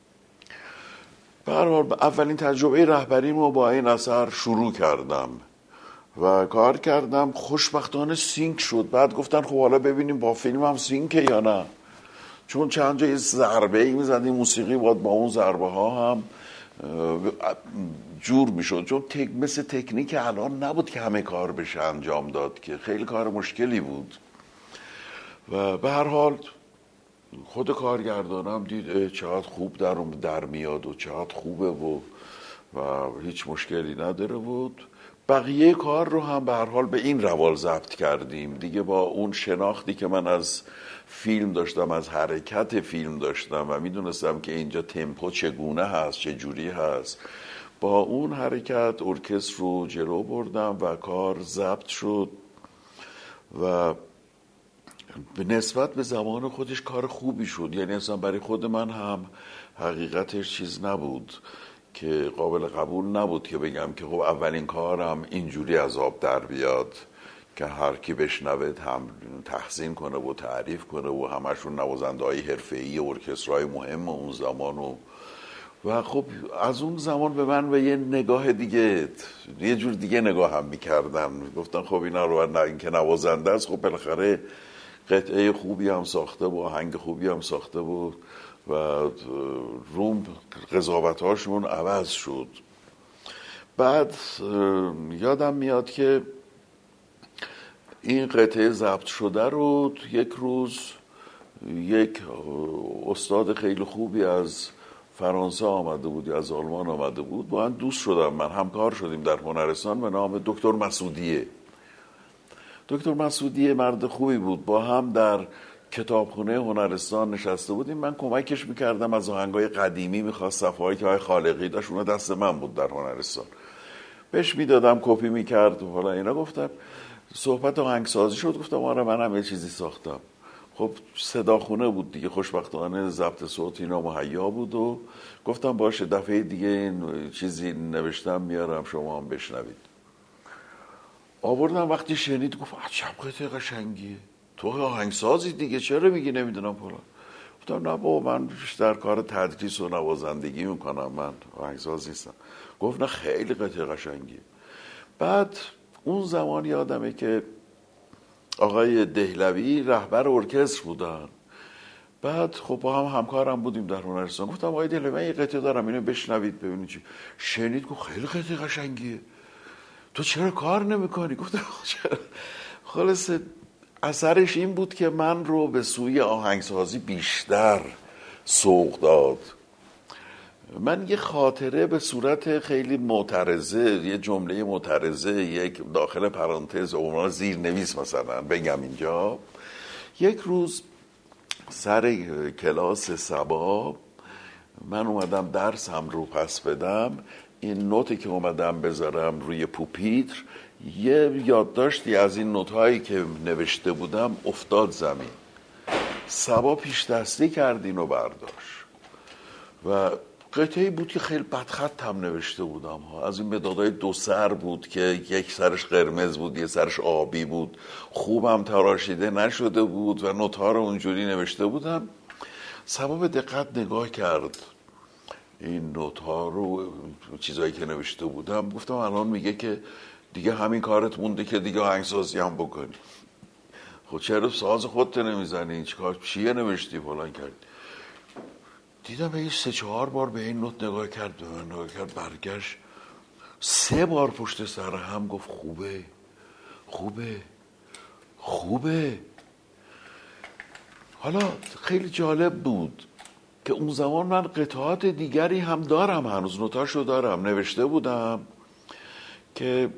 به هر حال اولین تجربه رهبریمو با این اثر شروع کردم و کار کردم. خوشبختانه سینک شد. بعد گفتن خب حالا ببینیم با فیلم هم سینکه یا نه، چون چند جای ضربه ای میزدیم موسیقی باید با اون ضربه ها هم جور میشد، چون مثل تکنیک الان نبود که همه کار بشه انجام داد، که خیلی کار مشکلی بود. و به هر حال خود کارگردانم دید چقدر خوب در میاد و چقدر خوبه و هیچ مشکلی نداره بود. بقیه کار رو هم به هر حال به این روال ضبط کردیم دیگه، با اون شناختی که من از فیلم داشتم، از حرکت فیلم داشتم و میدونستم که اینجا تمپو چگونه هست، چه جوری هست، با اون حرکت ارکستر رو جلو بردم و کار ضبط شد و به نسبت به زمان خودش کار خوبی شد. یعنی اصلا برای خود من هم حقیقتش چیز نبود که قابل قبول نبود که بگم که خب اولین کارم اینجوری از آب در بیاد که هر کی بشنوه هم تحسین کنه و تعریف کنه و همشون نوازنده‌های حرفه‌ای ارکسترهای مهم اون زمان و خب از اون زمان به من به یه نگاه دیگه، یه جور دیگه نگاه هم میکردن. گفتن خب اینا رو این که نوازنده است، خب بالاخره قطعه خوبی هم ساخته بود، آهنگ خوبی هم ساخته بود و روم قضاوت‌هاشون عوض شد. بعد یادم میاد که این قطعه ضبط شده رو یک روز یک استاد خیلی خوبی از فرانسه آمده بود یا از آلمان آمده بود، با هم دوست شدم، من همکار شدیم در هنرستان، به نام دکتر مسعودیه. دکتر مسعودیه مرد خوبی بود، با هم در کتابخونه هنرستان نشسته بودیم. من کمکش میکردم، از آهنگای قدیمی میخواست، صفحه‌ای که های خالقی داشت اون دست من بود در هنرستان، بهش میدادم کپی میکرد و حالا اینا. گفتم صحبت آهنگسازی شد، گفتم آره منم یه چیزی ساختم. خب صداخونه بود دیگه، خوشبختانه ضبط صوت اینا مهیا بود و گفتم باشه دفعه دیگه این چیزی نوشتم میارم شما هم بشنوید. آوردم، وقتی شنید گفت عجب قطعه قشنگیه، تو آهنگسازی دیگه، چرا میگی نمیدونم فلان؟ گفتم نه بابا من بیشتر کار تدریس و نوازندگی میکنم، من آهنگساز نیستم. گفت نه خیلی قطعه قشنگیه. بعد اون زمان یادمه که آقای دهلوی رهبر ارکستر بودن. بعد خب با هم همکارم بودیم در هنرستان. گفتم آقای دهلوی من یه قطعه دارم اینو بشنوید ببینید چی. شنید گفت خیلی قطعه قشنگیه، تو چرا کار نمیکنی؟ گفتم چرا؟ خلاصه اثرش این بود که من رو به سوی آهنگسازی بیشتر سوق داد. من یه خاطره به صورت خیلی معترضه، یه جمله معترضه، یک داخل پرانتز عنوان زیرنویس مثلا بگم اینجا. یک روز سر کلاس صبا من اومدم درسم رو پس بدم، این نوتی که اومدم بذارم روی پوپیتر، یه یادداشتی از این نوت‌هایی که نوشته بودم افتاد زمین. صبا پیش دستی کرد اینو برداشت و قطعی بود که خیلی بدخط هم نوشته بودم ها. از این مدادهای 2 سر بود که یک سرش قرمز بود یه سرش آبی بود، خوبم تراشیده نشده بود و نوت‌ها رو اونجوری نوشته بودم. صبا به دقت نگاه کرد این نوت‌ها رو، چیزایی که نوشته بودم. گفتم الان میگه که دیگه همین کارت مونده که دیگه آهنگسازی هم بکنی. خب چرا ساز خودت نمیزنی؟ چیه نوشتی فلان کرد؟ دیدم یه 3-4 بار به این نوت نگاه کرد، به من نگاه کرد، برگشت 3 بار پشت سر هم گفت خوبه خوبه خوبه. حالا خیلی جالب بود که اون زمان من قطعات دیگری هم دارم، هنوز نوتاشو دارم، نوشته بودم که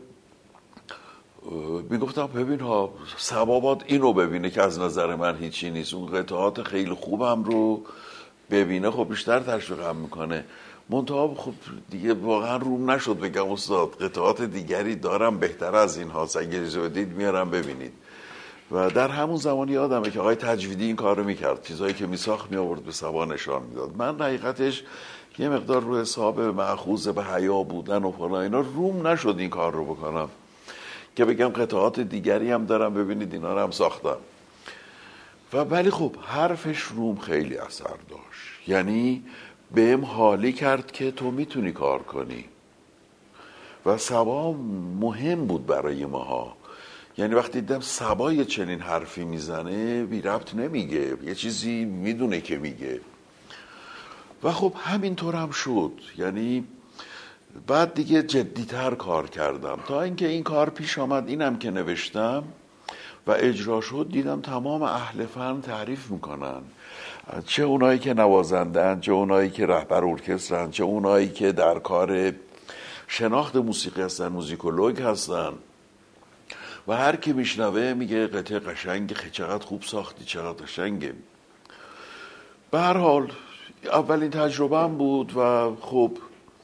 میگفتم ببین ها صبا باید اینو ببینه که از نظر من هیچی نیست، اون قطعات خیلی خوبم رو ببینه خب بیشتر تشویقم میکنه. منتها خب دیگه واقعا روم نشد بگم استاد قطعات دیگری دارم بهتر از این هاست، اگه اجازه بدید میارم ببینید. و در همون زمان یادمه که آقای تجویدی این کار رو میکرد، چیزایی که میساخت میآورد به صبا نشان میداد. من حقیقتش یه مقدار رو حساب مأخوذ به حیا بودن و فلان اینا روم نشد این کار رو بکنم که بگم قطعات دیگری هم دارم ببینید اینا رو هم ساختم. و ولی خب حرفش روم خیلی اثر داشت، یعنی بهم حالی کرد که تو میتونی کار کنی و صبا مهم بود برای ماها. یعنی وقتی دیدم صبا یه چنین حرفی میزنه بی ربط نمیگه، یه چیزی میدونه که میگه. و خب همینطور هم شد. یعنی بعد دیگه جدیتر کار کردم تا اینکه این کار پیش آمد، اینم که نوشتم و اجرا شد دیدم تمام اهل فن تعریف میکنن، چه اونایی که نوازندن، چه اونایی که رهبر ارکسترن، چه اونایی که در کار شناخت موسیقی هستن، موزیکولوگ هستن. و هر کی میشنوه میگه قطعه قشنگه، چقدر خوب ساختی، چقدر قشنگه. به هر حال اولین تجربه‌ام بود و خب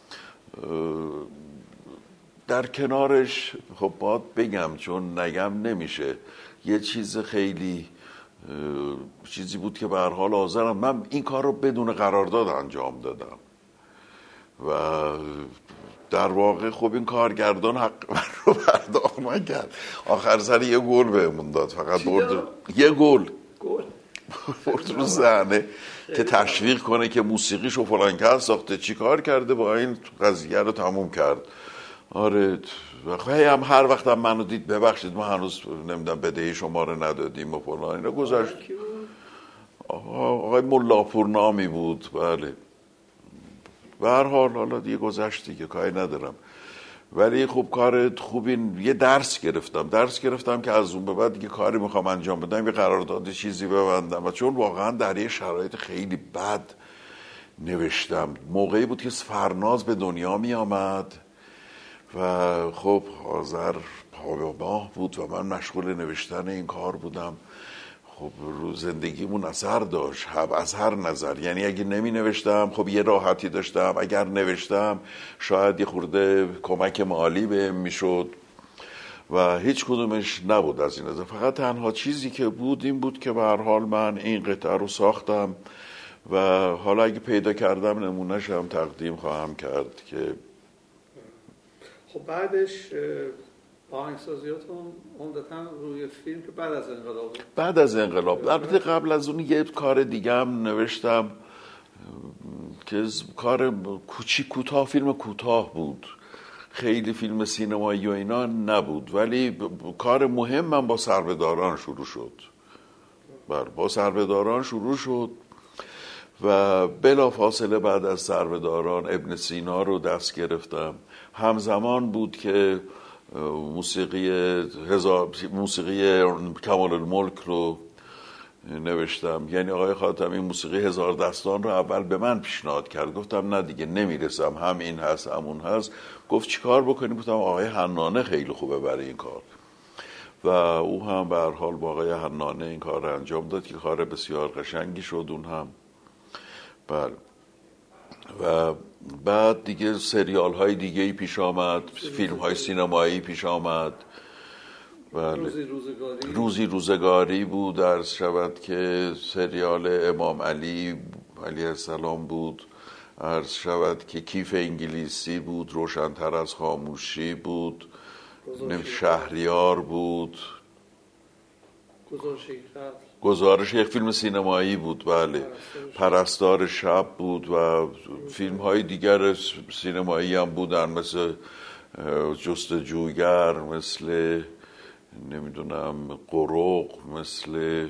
در کنارش خب باید بگم چون نگم نمیشه، یه چیز خیلی چیزی بود که به هر حال حاضرم من این کار رو بدون قرارداد انجام دادم و در واقع خب این کارگردان حق من رو پرداخت نکرد، آخر سر یه گل بهمون داد، فقط برد یه گل برد رو صحنه که تشویق کنه که موسیقیشو فلان کس ساخته، چی کار کرده با این قضیه رو تموم کرد. آره و هم هر وقت هم منو دید ببخشید ما هنوز نمیدونم بدهی شما رو ندادیم و فلان اینا گذاشت. آقای ملاپور نامی بود. بله به هر حال حالا دیگه گذشت دیگه کاری ندارم. ولی خب کار خوبی، یه درس گرفتم که از اون به بعد دیگه کاری میخوام انجام بدم یه قرارداد چیزی ببندم. و چون واقعا در یه شرایط خیلی بد نوشتم، موقعی بود که فرناز به دنیا می آمد و خب آذر پا بود و من مشغول نوشتن این کار بودم. خب رو زندگیمون اثر داشت از هر نظر. یعنی اگه نمی نوشتم خب یه راحتی داشتم، اگر نوشتم شاید یه خورده کمک مالی بهم میشد و هیچ کدومش نبود از این نظر. فقط تنها چیزی که بود این بود که به هر حال من این قطعه رو ساختم و حالا اگه پیدا کردم نمونه‌ش هم تقدیم خواهم کرد. که خب بعدش آهنگسازیاتون عمدتاً روی فیلم که بعد از انقلاب البته قبل از اون یه کار دیگه هم نوشتم که کار کوتاه، فیلم کوتاه بود، خیلی فیلم سینمایی و اینا نبود، ولی کار مهم من با سربه‌داران شروع شد. با سربه‌داران شروع شد و بلا فاصله بعد از سربه‌داران ابن سینا رو دست گرفتم. همزمان بود که موسیقی کمال الملک رو نوشتم. یعنی آقای خاتمی موسیقی هزار دستان رو اول به من پیشنهاد کرد، گفتم نه دیگه نمیرسم، هم این هست همون هست. گفت چی کار بکنیم؟ گفتم آقای حنانه خیلی خوبه برای این کار. و او هم به هر حال با آقای حنانه این کار رو انجام داد که کار بسیار قشنگی شد اون هم. بله. و بعد دیگه سریال های دیگه پیش آمد، فیلم های سینمایی پیش آمد. بله. روزی روزگاری بود، عرض شود که سریال امام علی علیه السلام بود، عرض شود که کیف انگلیسی بود، روشن‌تر از خاموشی بود، شهریار بود، گزارش یک فیلم سینمایی بود، بله، پرستار شب بود و فیلم های دیگر سینمایی هم بودن مثل جستجوگر، مثل نمیدونم قروق، مثل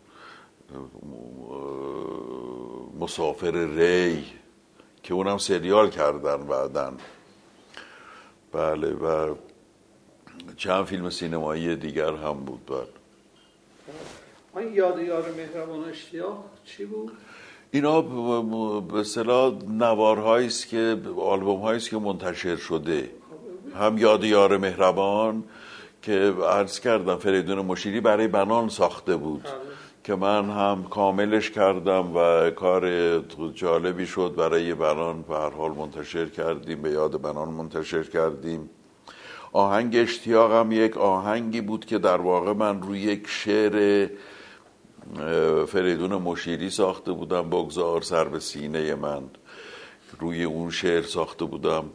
مسافر ری که اونم سریال کردن بعدن. بله. و چند فیلم سینمایی دیگر هم بود. بله. این یاد یار مهربان اشتیاق چی بود؟ اینا به اصطلاح نوارهایی است که آلبوم هایی است که منتشر شده، هم یاد یار مهربان که عرض کردم فریدون مشیری برای بنان ساخته بود که من هم کاملش کردم و کار جالبی شد برای بنان، به هر حال منتشر کردیم، به یاد بنان منتشر کردیم. آهنگ اشتیاق هم یک آهنگی بود که در واقع من روی یک شعر فریدون مشیری ساخته بودم، بگذار سر به سینه من، روی اون شعر ساخته بودم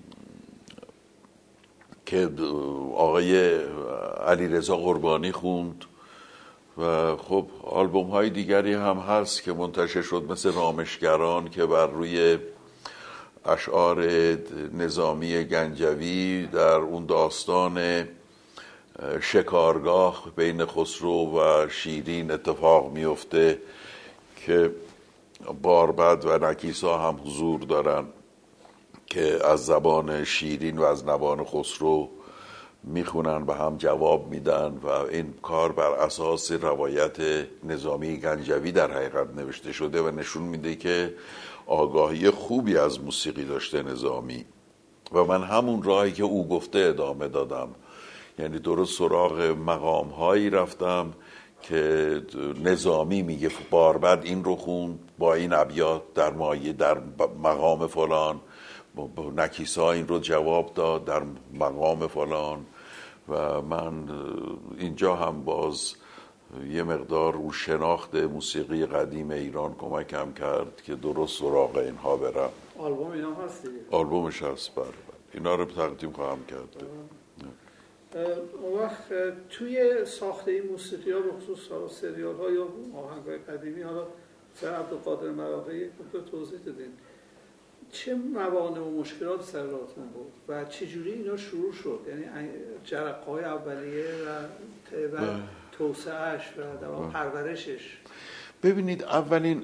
که آقای علیرضا قربانی خوند. و خب آلبوم های دیگری هم هست که منتشر شد مثل رامشگران که بر روی اشعار نظامی گنجوی در اون داستان شکارگاه بین خسرو و شیرین اتفاق میفته که باربد و نکیسا هم حضور دارن که از زبان شیرین و از زبان خسرو میخونن و هم جواب میدن و این کار بر اساس روایت نظامی گنجوی در حقیقت نوشته شده و نشون میده که آگاهی خوبی از موسیقی داشته نظامی و من همون راهی که او گفته ادامه دادم، یعنی درست سراغ مقام هایی رفتم که نظامی میگه باربد این رو خوند با این ابیات در مایه در مقام فلان، نکیسا این رو جواب داد در مقام فلان و من اینجا هم باز یه مقدار رو شناخت موسیقی قدیم ایران کمکم کرد که درست سراغ اینها برم. آلبوم اینا هست دیگه؟ آلبومش هست. بله. اینا رو تقدیم خواهم کرد. اون وقت توی ساخته این موسیقی ها به خصوص سریال ها یا آهنگ های قدیمی، حالا سر عبدالقادر مراغی یک توضیح دادین، چه موانع و مشکلات سر راهتون بود و چجوری اینا شروع شد؟ یعنی جرقه‌های اولیه و توسعهش و دوام پرورشش. ببینید اولین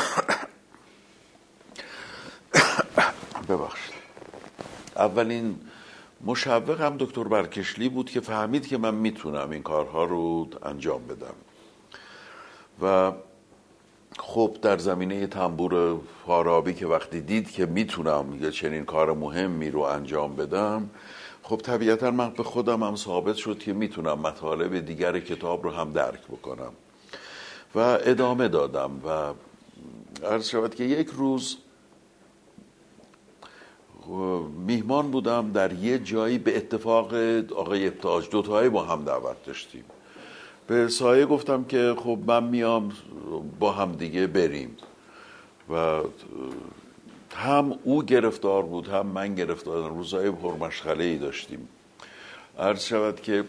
اولین مشوق هم دکتر برکشلی بود که فهمید که من میتونم این کارها رو انجام بدم و خب در زمینه تنبور فارابی که وقتی دید که میتونم یه چنین کار مهمی رو انجام بدم، خب طبیعتا من به خودم هم ثابت شد که میتونم مطالب دیگر کتاب رو هم درک بکنم و ادامه دادم و عرض شود که یک روز میهمان بودم در یه جایی، به اتفاق آقای ابتهاج دوتایی با هم دعوت داشتیم. به سایه گفتم که خب من میام با هم دیگه بریم و هم او گرفتار بود هم من گرفتار، روزهای پرمشغله‌ای داشتیم. عرض شود که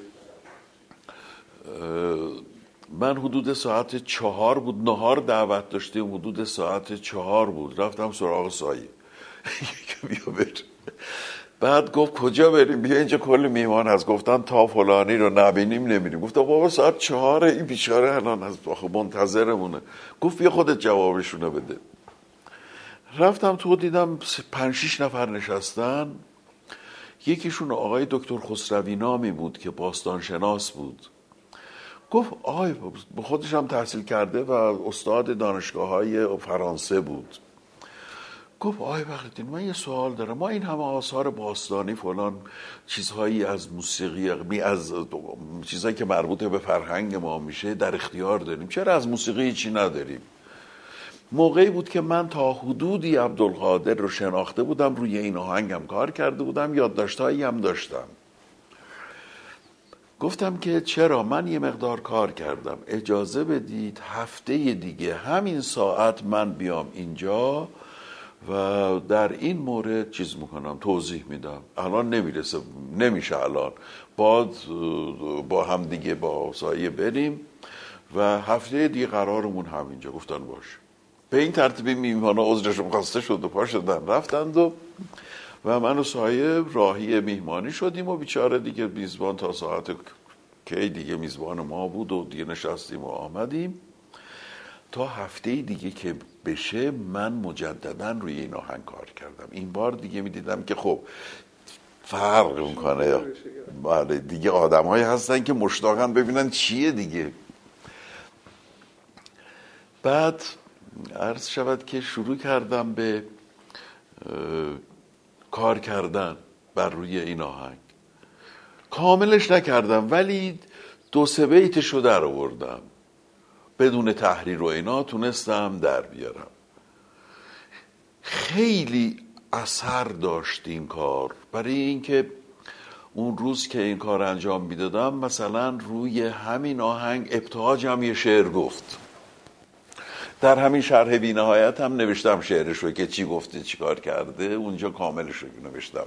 من حدود ساعت 4 بود، نهار دعوت داشتیم، حدود ساعت 4 بود، رفتم سراغ سایه بیا بریم. بعد گفت کجا بریم؟ بیا اینجا کلی میهمان هست. گفتم تا فلانی رو نبینیم نمیریم. گفتم بابا ساعت 4 این بیچاره الان از منتظرمونه. گفت بیا خودت جوابشونو بده. رفتم تو دیدم 5-6 نفر نشستن. یکیشون آقای دکتر خسروی نامی بود که باستانشناس بود. گفت آقای خودش هم تحصیل کرده و استاد دانشگاه‌های فرانسه بود. گفت آقای بختیاری من یه سوال دارم، ما این همه آثار باستانی فلان چیزهایی از موسیقی از چیزهایی که مربوط به فرهنگ ما میشه در اختیار داریم، چرا از موسیقی چی نداریم؟ موقعی بود که من تا حدودی عبدالقادر رو شناخته بودم، روی این آهنگم کار کرده بودم، یادداشت‌هایی هم داشتم. گفتم که چرا، من یه مقدار کار کردم، اجازه بدید هفته دیگه همین ساعت من بیام اینجا و در این مورد چیز میکنم، توضیح میدم. الان نمیرسه، نمیشه الان، با هم دیگه با سایه بریم و هفته دیگه قرارمون همینجا. گفتن باش. به این ترتیبی میهمانا عذرشون خواسته شد و پا شدن رفتند و من و سایه راهی میهمانی شدیم و بیچاره دیگه میزبان تا ساعت کی دیگه میزبان ما بود و دیگه نشستیم و آمدیم تا هفته دیگه که بشه من مجددا روی این آهنگ کار کردم. این بار دیگه میدیدم که خب فرق میکنه، بله دیگه آدم هایی هستن که مشتاقن ببینن چیه دیگه. بعد عرض شود که شروع کردم به کار کردن بر روی این آهنگ. کاملش نکردم ولی 2-3 بیتشو در آوردم، بدون تحریر و اینا تونستم در بیارم. خیلی اثر داشت این کار، برای اینکه اون روز که این کار انجام میدادم مثلا روی همین آهنگ ابتهاج هم یه شعر گفت. در همین شرح بی نهایت هم نوشتم شعرشو که چی گفته چی کار کرده، اونجا کاملش رو نوشتم.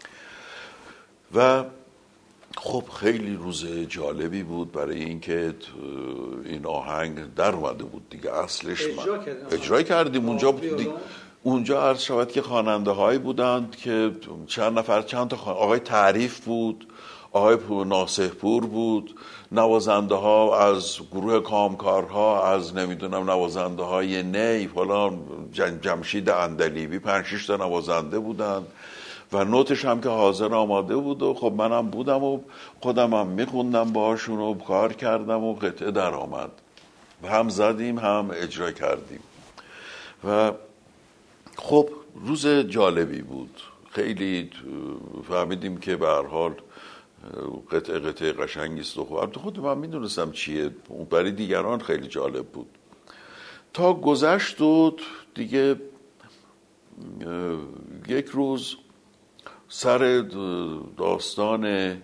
و خب خیلی روز جالبی بود برای اینکه این آهنگ در اومده بود دیگه. اصلش اجرا کردیم اونجا عرض شود که خواننده هایی بودند که چند تا آقای تعریف بود، آقای ناصح پور بود، نوازنده ها از گروه کامکارها، از نمیدونم نوازنده های نی فلان، جمشید اندلیبی، 5-6 تا نوازنده بودند و نوتش هم که حاضر آماده بود و خب منم بودم و خودم هم میخوندم باشون و کار کردم و قطعه در آمد و هم زدیم هم اجرا کردیم و خب روز جالبی بود. خیلی فهمیدیم که به هر حال قطعه قشنگی است و خود من میدونستم چیه، برای دیگران خیلی جالب بود. تا گذشت و دیگه یک روز سر داستان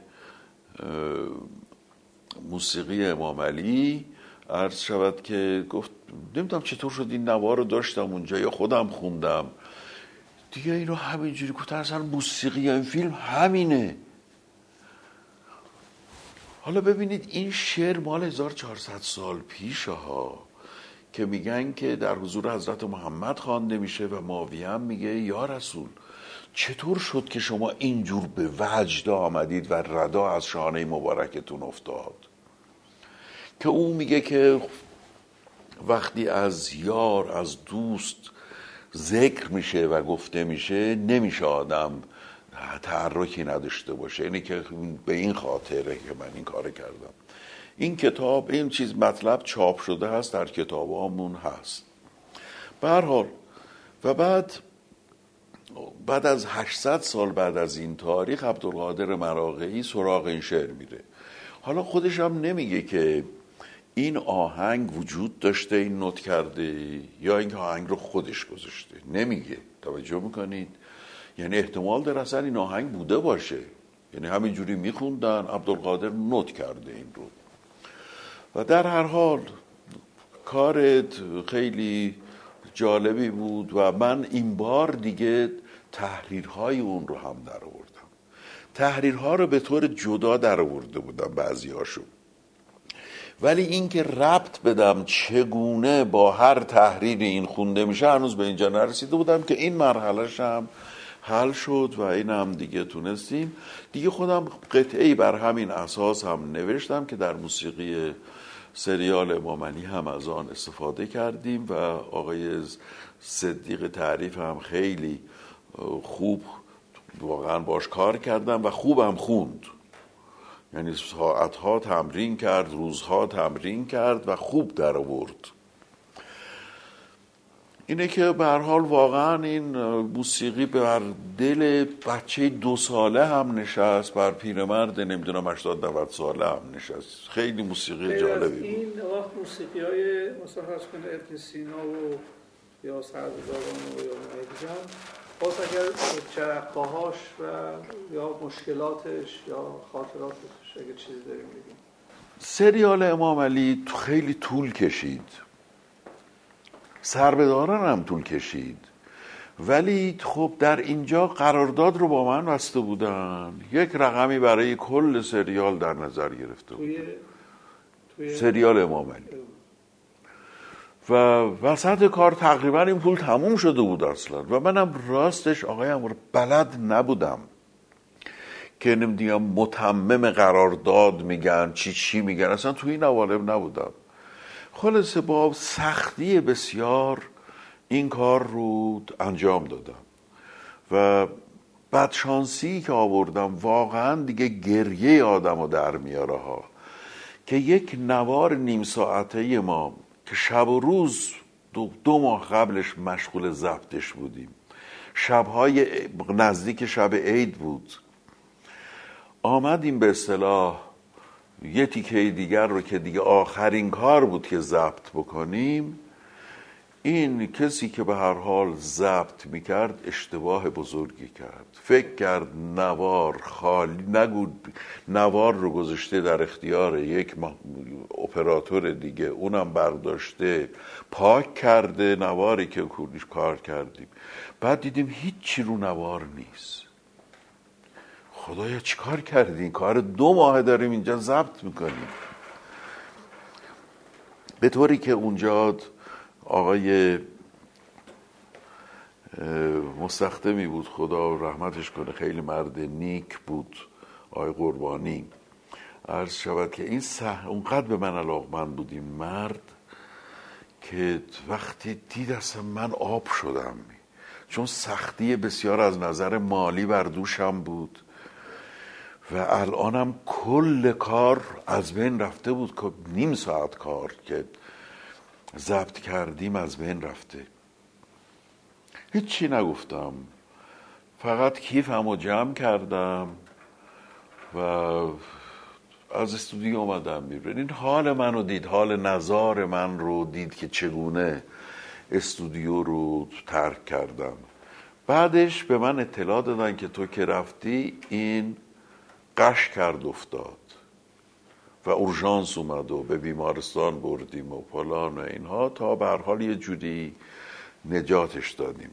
موسیقی امام علی عرض شود که گفت نمیدونم چطور شد این نوار رو داشتم اونجا یا خودم خوندم دیگه، اینو همینجوری گفت اصلا موسیقی این فیلم همینه. حالا ببینید این شعر مال 1400 سال پیشه ها که میگن که در حضور حضرت محمد خوانده میشه و ماویه هم میگه یا رسول چطور شد که شما اینجور به وجد آمدید و ردا از شانه مبارکتون افتاد؟ که اون میگه که وقتی از یار از دوست ذکر میشه و گفته میشه نمیشه آدم تحرکی نداشته باشه. اینه که به این خاطره که من این کار کردم. این کتاب این چیز مطلب چاپ شده هست، در کتابامون هست به هر حال. و بعد از 800 سال بعد از این تاریخ عبدالقادر مراغه‌ای سراغ این شعر میره. حالا خودش هم نمیگه که این آهنگ وجود داشته این نوت کرده یا اینکه آهنگ رو خودش گذاشته، نمیگه. توجه میکنید؟ یعنی احتمال داره اصلا این آهنگ بوده باشه، یعنی همینجوری میخوندن عبدالقادر نوت کرده این رو. و در هر حال کار خیلی جالبی بود و من این بار دیگه تحریرهای اون رو هم در آوردم. تحریرها رو به طور جدا در آورده بودم بعضی هاشو، ولی این که ربط بدم چگونه با هر تحریری این خونده میشه هنوز به اینجا نرسیده بودم که این مرحلهش هم حل شد و این هم دیگه تونستیم. دیگه خودم قطعه‌ای بر همین اساس هم نوشتم که در موسیقی سریال امام علی هم از آن استفاده کردیم و آقای صدیق تعریف هم خیلی خوب واقعا باش کار کردم و خوب هم خوند، یعنی ساعتها تمرین کرد، روزها تمرین کرد و خوب در آورد. اینه که به هر حال واقعا این موسیقی بر دل بچه 2 ساله هم نشست، بر پیرمرد نمیدونم 80-90 ساله هم نشست. خیلی موسیقی جالبی بود. این وقت موسیقی های مثلا فرض کنید ابن سینا و یا سعدآبادان و یا مهدی‌جان، باز اگر جرقه‌هاش و یا مشکلاتش یا خاطراتش اگر چیزی داریم بگیم. سریال امام علی خیلی طول کشید، سربه‌داران هم طول کشید، ولی خب در اینجا قرارداد رو با من بسته بودن، یک رقمی برای کل سریال در نظر گرفته بود، توی سریال امام علی. و وسط کار تقریبا این پول تموم شده بود اصلا و منم راستش آقایم بلد نبودم که نمیدونم متمم قرارداد میگن چی میگن، اصلا توی این قوالب نبودم. خلاصه با سختی بسیار این کار رو انجام دادم و بدشانسی که آوردم واقعا دیگه گریه آدم رو در میاره ها، که یک نوار نیم ساعته ما که شب و روز 2 ماه قبلش مشغول ضبطش بودیم، شبهای نزدیک شب عید بود، آمدیم به اصطلاح یه تیکه دیگر رو که دیگه آخرین کار بود که ضبط بکنیم. این کسی که به هر حال ضبط میکرد اشتباه بزرگی کرد، فکر کرد نوار خالی، نگو نوار رو گذاشته در اختیار یک اپراتور دیگه، اونم برداشته پاک کرده نواری که کوریش کار کردیم، بعد دیدیم هیچی رو نوار نیست. خدایا چی کار کردیم؟ کار 2 ماه داریم اینجا ضبط میکنیم. به طوری که اونجا آقای مستخدمی بود، خدا رحمتش کنه، خیلی مرد نیک بود، آقای قربانی. عرض شود که این اونقدر به من علاقمند بود این مرد که وقتی دید اصلا من آب شدم، چون سختی بسیار از نظر مالی بر دوشم بود و الانم کل کار از بین رفته بود، که نیم ساعت کار که ضبط کردیم از بین رفته. هیچی نگفتم، فقط کیفمو جمع کردم و از استودیو اومدم بیرون. این حال منو دید، حال نزار من رو دید که چگونه استودیو رو ترک کردم. بعدش به من اطلاع دادن که تو که رفتی این قش کرد افتاد و اورژانس اومد و به بیمارستان بردیم و فلان و اینها، تا به هر حال یه جوری نجاتش دادیم.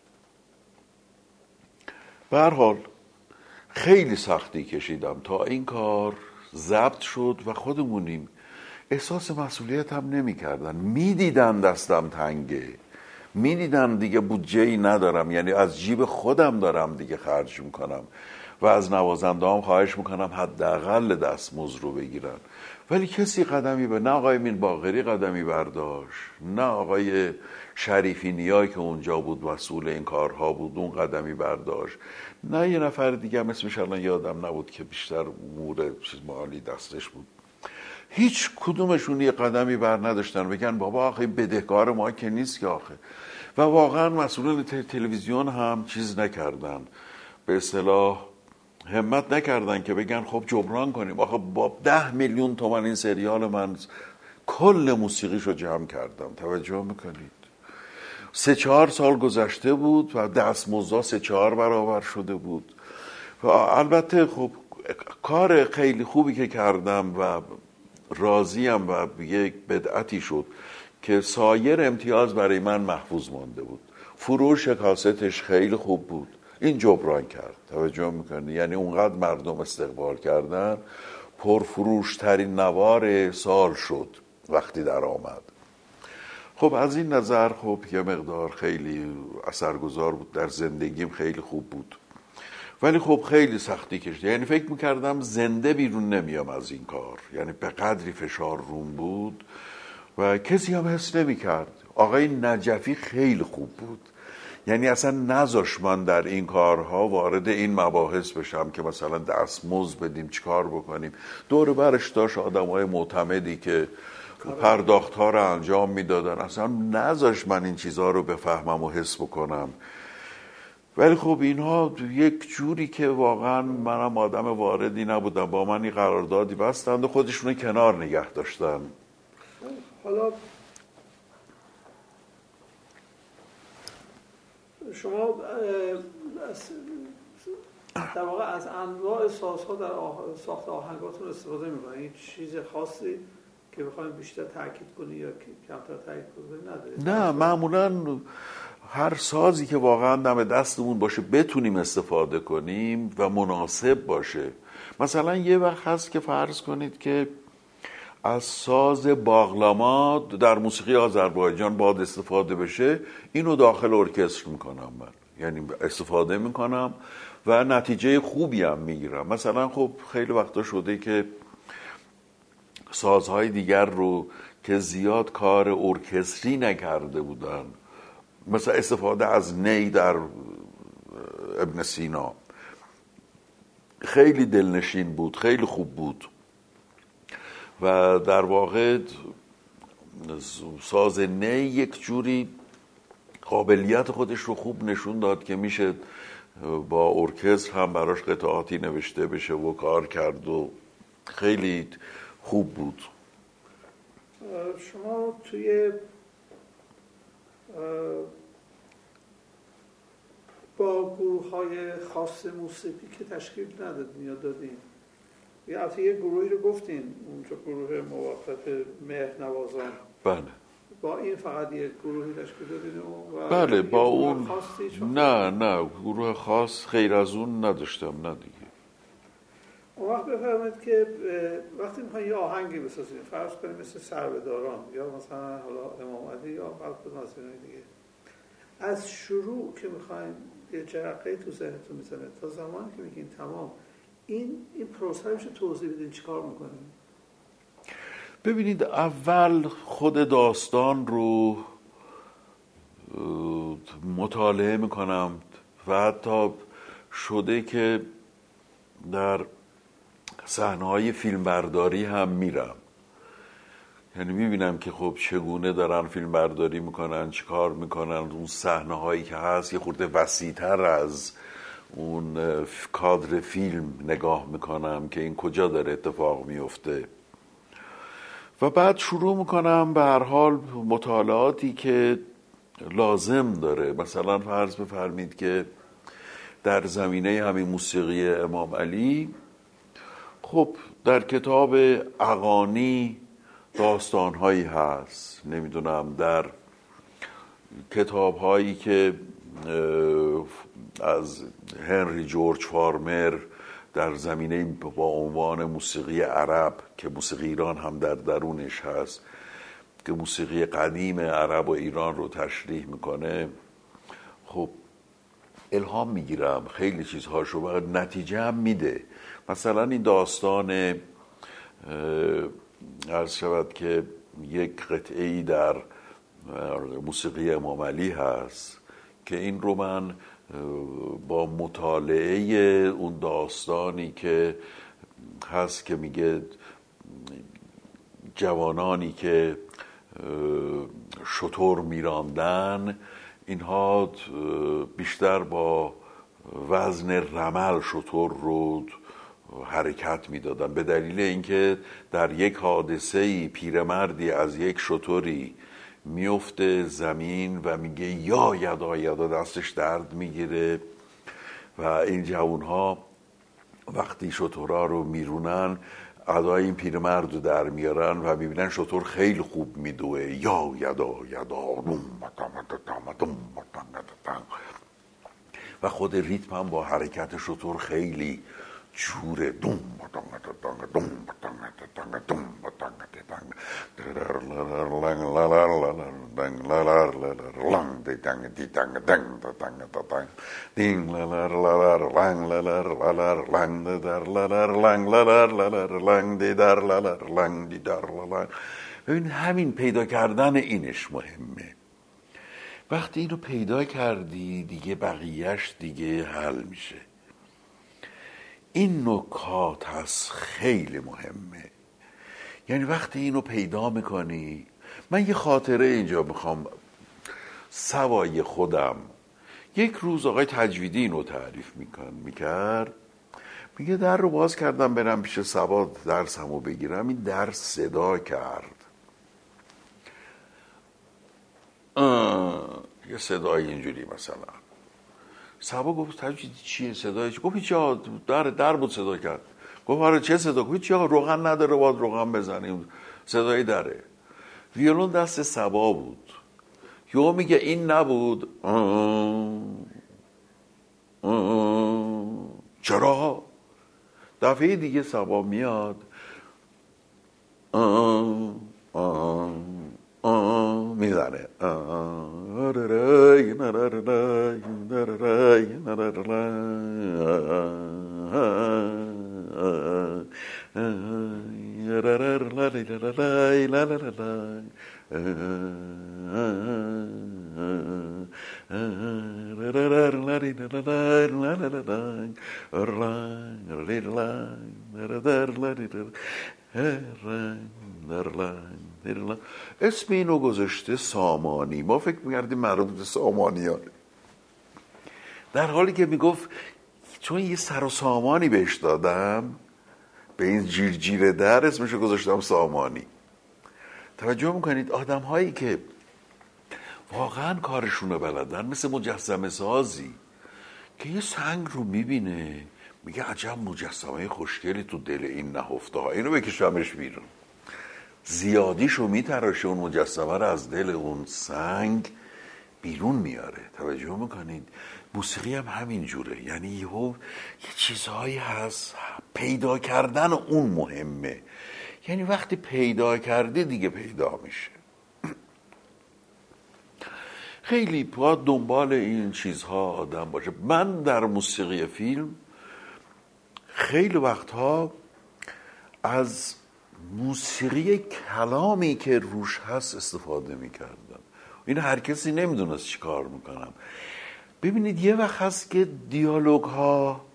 به هر حال خیلی سختی کشیدم تا این کار ضبط شد و خودمونیم احساس مسئولیت هم نمی کردن. می دیدن دستم تنگه، می دیدن دیگه بودجه‌ای ندارم، یعنی از جیب خودم دارم دیگه خرج میکنم و از نوازنده هم خواهش میکنم حداقل دستمزد رو بگیرن، ولی کسی قدمی نه آقای مین باقری قدمی برداشت، نه آقای شریفی نیایی که اونجا بود مسئول این کارها بود اون قدمی برداشت، نه یه نفر دیگه هم اسمش الان یادم نبود که بیشتر امور مالی دستش بود. هیچ کدومشون یه قدمی بر نداشتن بگن بابا آخه بدهکار ما که نیست که آخه. و واقعا مسئولان تلویزیون هم چیز نکردن، به اصطلاح همت نکردن که بگن خب جبران کنیم. آخه با 10 میلیون تومان این سریال من کل موسیقیشو جمع کردم، توجه میکنید؟ 3-4 سال گذشته بود و دستمزد 3-4 برابر شده بود و البته خب کار خیلی خوبی که کردم و راضیم و یک بدعتی شد که سایر امتیاز برای من محفوظ مانده بود. فروش کاستش خیلی خوب بود، این جبران کرد، توجه میکنی؟ یعنی اونقدر مردم استقبال کردن، پرفروش ترین نوار سال شد وقتی در آمد. خب از این نظر خب یه مقدار خیلی اثرگذار بود در زندگیم، خیلی خوب بود، ولی خب خیلی سختی کشید. یعنی فکر میکردم زنده بیرون نمیام از این کار، یعنی به قدری فشار روم بود و کسی هم حس نمیکرد. آقای نجفی خیلی خوب بود، یعنی اصلا نذاش من در این کارها وارد این مباحث بشم که مثلا دستمزد بدیم چیکار بکنیم. دور برش داشت آدمای معتمدی که پرداخت ها رو انجام میدادن، اصلا نذاش من این چیزها رو بفهمم و حس بکنم. ولی خب اینها یک جوری که واقعا منم آدم واردی نبودم، با من این قراردادی بستند و خودشون کنار نگه داشتن. حالا شما در واقع از انواع سازها در ساخت آهنگاتون استفاده میکنید؟ این چیز خاصی که بخوایم بیشتر تاکید کنی یا کمتر تاکید کنی نداره؟ نه، معمولا هر سازی که واقعا دم دستمون باشه بتونیم استفاده کنیم و مناسب باشه. مثلا یه وقت هست که فرض کنید که از ساز باغلاما در موسیقی آذربایجان باید استفاده بشه، اینو داخل ارکستر میکنم من، یعنی استفاده میکنم و نتیجه خوبی هم میگیرم. مثلا خب خیلی وقتا شده که سازهای دیگر رو که زیاد کار ارکستری نکرده بودن، مثلا استفاده از نی در ابن سینا خیلی دلنشین بود، خیلی خوب بود و در واقع ساز نی یک جوری قابلیت خودش رو خوب نشون داد که میشه با ارکستر هم براش قطعاتی نوشته بشه و کار کرد و خیلی خوب بود. شما توی با گروه های خاص موسیقی که تشکیل ندادین یا دادین؟ یه گروهی رو گفتین اونجا، گروه موافق مهرنوازان. بله. با این فقط یک گروهی تشکیل دادین؟ بله با اون. نه گروه خاص غیر از اون نداشتم، نه دیگه. اون وقت بفرمایید که وقتی میخواین یه آهنگی بسازین، فرض کنیم مثل سربداران یا مثلا حالا امام علی یا فرض ناصرین دیگه، از شروع که میخواین یه جرقه تو ذهنتون میزنه تا زمانی که میگین تمام، این پروسه رو توضیح بدین چیکار میکنین؟ ببینید، اول خود داستان رو مطالعه میکنم و حتی شده که در صحنه‌های فیلم برداری هم میرم، یعنی میبینم که خب چگونه دارن فیلم برداری میکنن، چی کار میکنن، اون صحنه هایی که هست یه خورده وسیع‌تر از اون کادر فیلم نگاه میکنم که این کجا داره اتفاق میفته و بعد شروع میکنم به هر حال مطالعاتی که لازم داره. مثلا فرض بفرمید که در زمینه همین موسیقی امام علی، خب در کتاب اغانی داستانهایی هست، نمیدونم در کتابهایی که از هنری جورج فارمر در زمینه با عنوان موسیقی عرب که موسیقی ایران هم در درونش هست که موسیقی قدیم عرب و ایران رو تشریح میکنه، خب الهام میگیرم خیلی چیزهاشو و نتیجه هم میده. مثلا این داستان عرض شود که یک قطعه‌ای در موسیقی امام علی هست که این رو من با مطالعه اون داستانی که هست که میگه جوانانی که شتر میراندن، اینها بیشتر با وزن رمل شتر رو حرکت میدادن، به دلیل اینکه در یک حادثه‌ای پیرمردی از یک شتری میفته زمین و میگه یا یدا یدا، دستش درد میگیره و این جوانها وقتی شترها رو میرونن ادای این پیرمرد رو در میارن و میبینن شتر خیلی خوب میدوه، یا یدا یدا و خود ریتم هم با حرکت شتر خیلی جوره، ببین همین پیدا کردن اینش مهمه. وقتی اینو پیدا کردی دیگه بقیهش دیگه حل میشه. این نکات هست خیلی مهمه یعنی وقتی اینو پیدا میکنی، من یه خاطره اینجا میخوام سوای خودم. یک روز آقای تجویدی اینو تعریف میکرد، میگه در رو باز کردم برم پیش سبا درسمو بگیرم، این در صدا کرد، یه صدای اینجوری مثلا. سبا گفت تجویدی چیه صدای چی؟ گفت هیچی، در بود صدا کرد. گفت آره چه صدا؟ گفت هیچی، روغن نداره باید روغن بزنیم، صدای دره. ویولون دست سبا بود. یهو میگه این نبود. چرا؟ دفعه دیگه سبا میاد، میزنه، اسم اینو گذاشته سامانی. ما فکر می‌کردیم مربوط سامانیانه، در حالی که میگفت چون یه سر و سامانی بهش دادم به این جیر در، اسمشو گذاشتم سامانی. توجه میکنید آدم هایی که واقعا کارشونو بلدن، مثل مجسمه سازی که یه سنگ رو میبینه میگه عجب مجسمه خوشگلی تو دل این نهفته ها، اینو بکشمش بیرون، زیادیشو میتراشه، اون مجسمه رو از دل اون سنگ بیرون میاره. توجه میکنید موسیقی هم همین جوره، یعنی یه چیزهایی هست پیدا کردن اون مهمه، یعنی وقتی پیدا کردی دیگه پیدا میشه. خیلی باید دنبال این چیزها آدم باشه. من در موسیقی فیلم خیلی وقتها از موسیقی کلامی که روش هست استفاده میکردم. این هر کسی نمیدونست چی کار میکنم. ببینید یه وقت هست که دیالوگ ها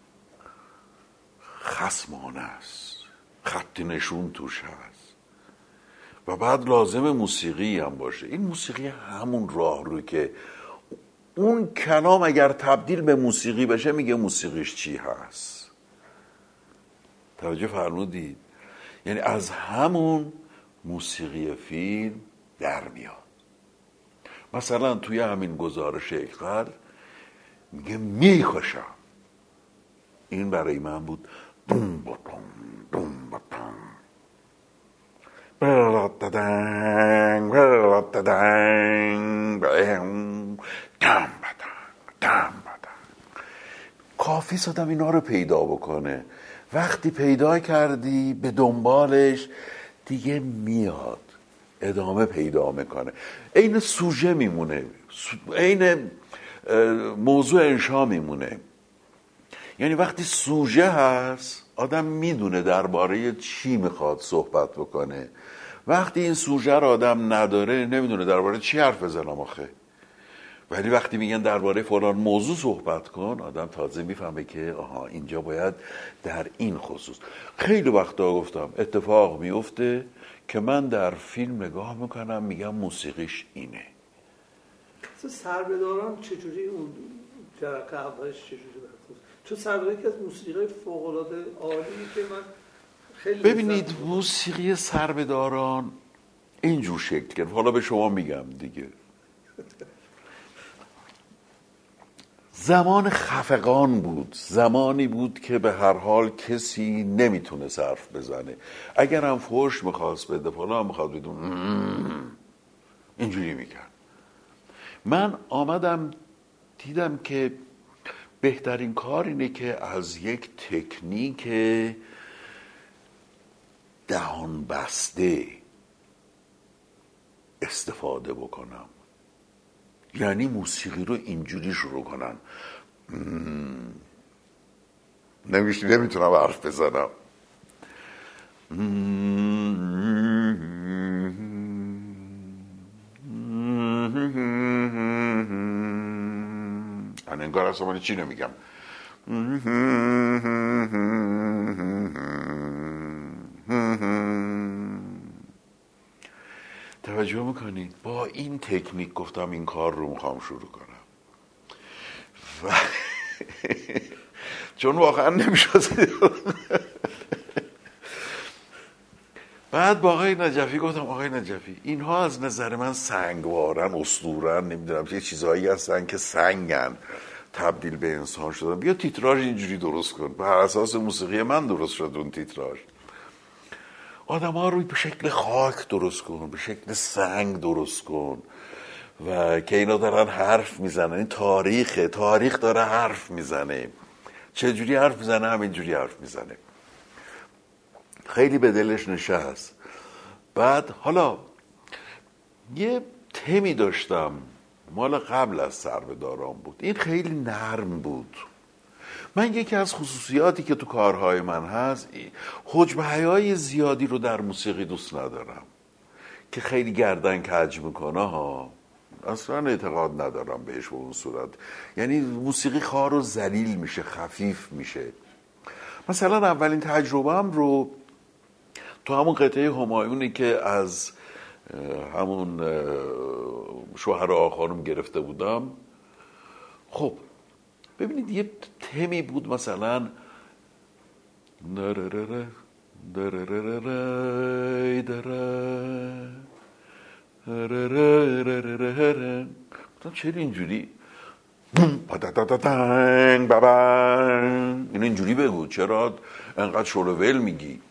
خصمانه است، خط نشون توش هست و بعد لازم موسیقی هم باشه. این موسیقی همون راه رو که اون کلام اگر تبدیل به موسیقی بشه میگه موسیقیش چی هست. توجه فرمودید؟ یعنی از همون موسیقی فیلم در میاد. مثلا توی همین گزارش اقبال میگه میخوشم، این برای من بود. بوم بوم بوم بوم براددنگ براددنگ دم بدن. کافی آدم اینا رو پیدا بکنه. وقتی پیدا کردی به دنبالش دیگه میاد، ادامه پیدا میکنه. این سوژه میمونه، این موضوع انشا میمونه. یعنی وقتی سوژه هست آدم میدونه درباره چی میخواد صحبت بکنه. وقتی این سوژه رو آدم نداره نمیدونه درباره چی حرف بزنم آخه. ولی وقتی میگن درباره فلان موضوع صحبت کن، آدم تازه میفهمه که آها اینجا باید در این خصوص. خیلی وقتا گفتم اتفاق میفته که من در فیلم نگاه میکنم میگم موسیقیش اینه. سربه‌داران چجوری اون جرقه اولش چجوری برخورد؟ چون سربه‌داری که از موسیقی فوق‌العاده عالی که من خیلی ببینید موسیقی سربه‌داران اینجور شکل گرفت. حالا به شما میگم دیگه. زمان خفقان بود، زمانی بود که به هر حال کسی نمیتونه حرف بزنه. اگر هم فحش میخواست بده فلان میخواد بدون اینجوری میکرد. من آمدم دیدم که بهترین کار اینه که از یک تکنیک دهان بسته استفاده بکنم. یعنی موسیقی رو اینجوری شروع کنن، نمیتونم حرف بزنم. من انگار اصلا من چی نمیگم. توجه میکنید با این تکنیک گفتم این کار رو میخوام شروع کنم و چون واقعا نمیشد. بعد با آقای نجفی گفتم آقای نجفی اینها از نظر من سنگوارن، اسطورن، نمیدونم چه چیزهایی هستن که سنگن تبدیل به انسان شدن، بیا تیتراژ اینجوری درست کن. بر اساس موسیقی من درست شد اون تیتراژ. آدم ها رو به شکل خاک درست کن، به شکل سنگ درست کن و که اینا دارن حرف میزنن. این تاریخ داره حرف میزنه. چجوری حرف میزنه؟ همینجوری حرف میزنه. خیلی به دلش نشست. بعد حالا یه تمی داشتم مال قبل از سربه‌داران بود، این خیلی نرم بود. من یکی از خصوصیاتی که تو کارهای من هست حجم حیای زیادی رو در موسیقی دوست ندارم که خیلی گردن کج میکنه ها، اصلا اعتقاد ندارم بهش به اون صورت. یعنی موسیقی خوار و ذلیل میشه، خفیف میشه. مثلا اولین تجربه‌ام رو تو همون قطعه همایونی که از همون شوهرا خانم گرفته بودم، خب ببینید یه تمی بود مثلا چرا اینجوری این اینجوری بگو، چرا انقدر شلوول میگی؟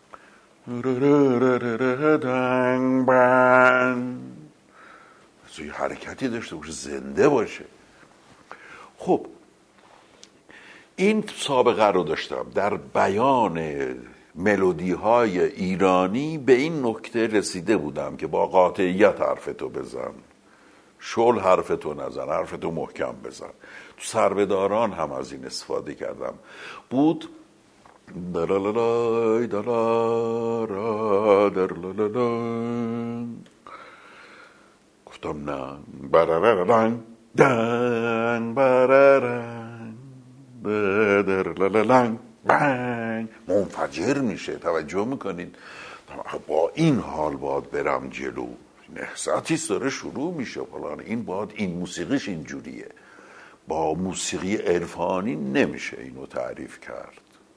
یه حرکتی داشته باشه، زنده باشه. خب این سابقه رو داشتم در بیان ملودی های ایرانی، به این نکته رسیده بودم که با قاطعیت حرفتو بزن، شل حرفتو نزن، حرفتو محکم بزن. تو سربه‌داران هم از این استفاده کردم. بود دلالای دلارا درلالالای، گفتم نه براراران دن براران درلالالان بنگ، منفجر میشه. توجه میکنید؟ با این حال باید برم جلو، نهضتیست داره شروع میشه فلان، این باید، این موسیقیش اینجوریه. با موسیقی عرفانی نمیشه اینو تعریف کرد.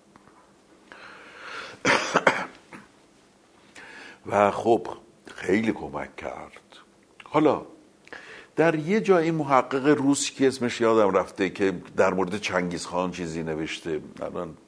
و خب خیلی کمک کرد. حالا در یه جای این محقق روسی که اسمش یادم رفته که در مورد چنگیز خان چیزی نوشته، الان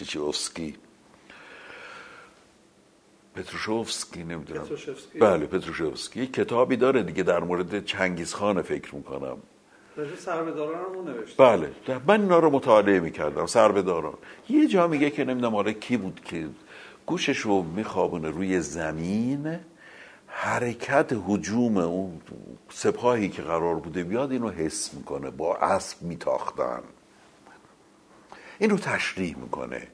پتروشوفسکی نمیدونم، بله پتروشوفسکی، یک کتابی داره دیگه در مورد چنگیز خان، فکر میکنم راجع سربه‌داران هم نوشته. بله من اینا رو مطالعه میکردم. سربه‌داران یه جا میگه که نمیدونم حالا کی بود که گوشش رو میخوابونه روی زمین، حرکت هجوم اون سپاهی که قرار بوده بیاد اینو حس میکنه، با اسب میتاختن، این رو تشریح میکنه.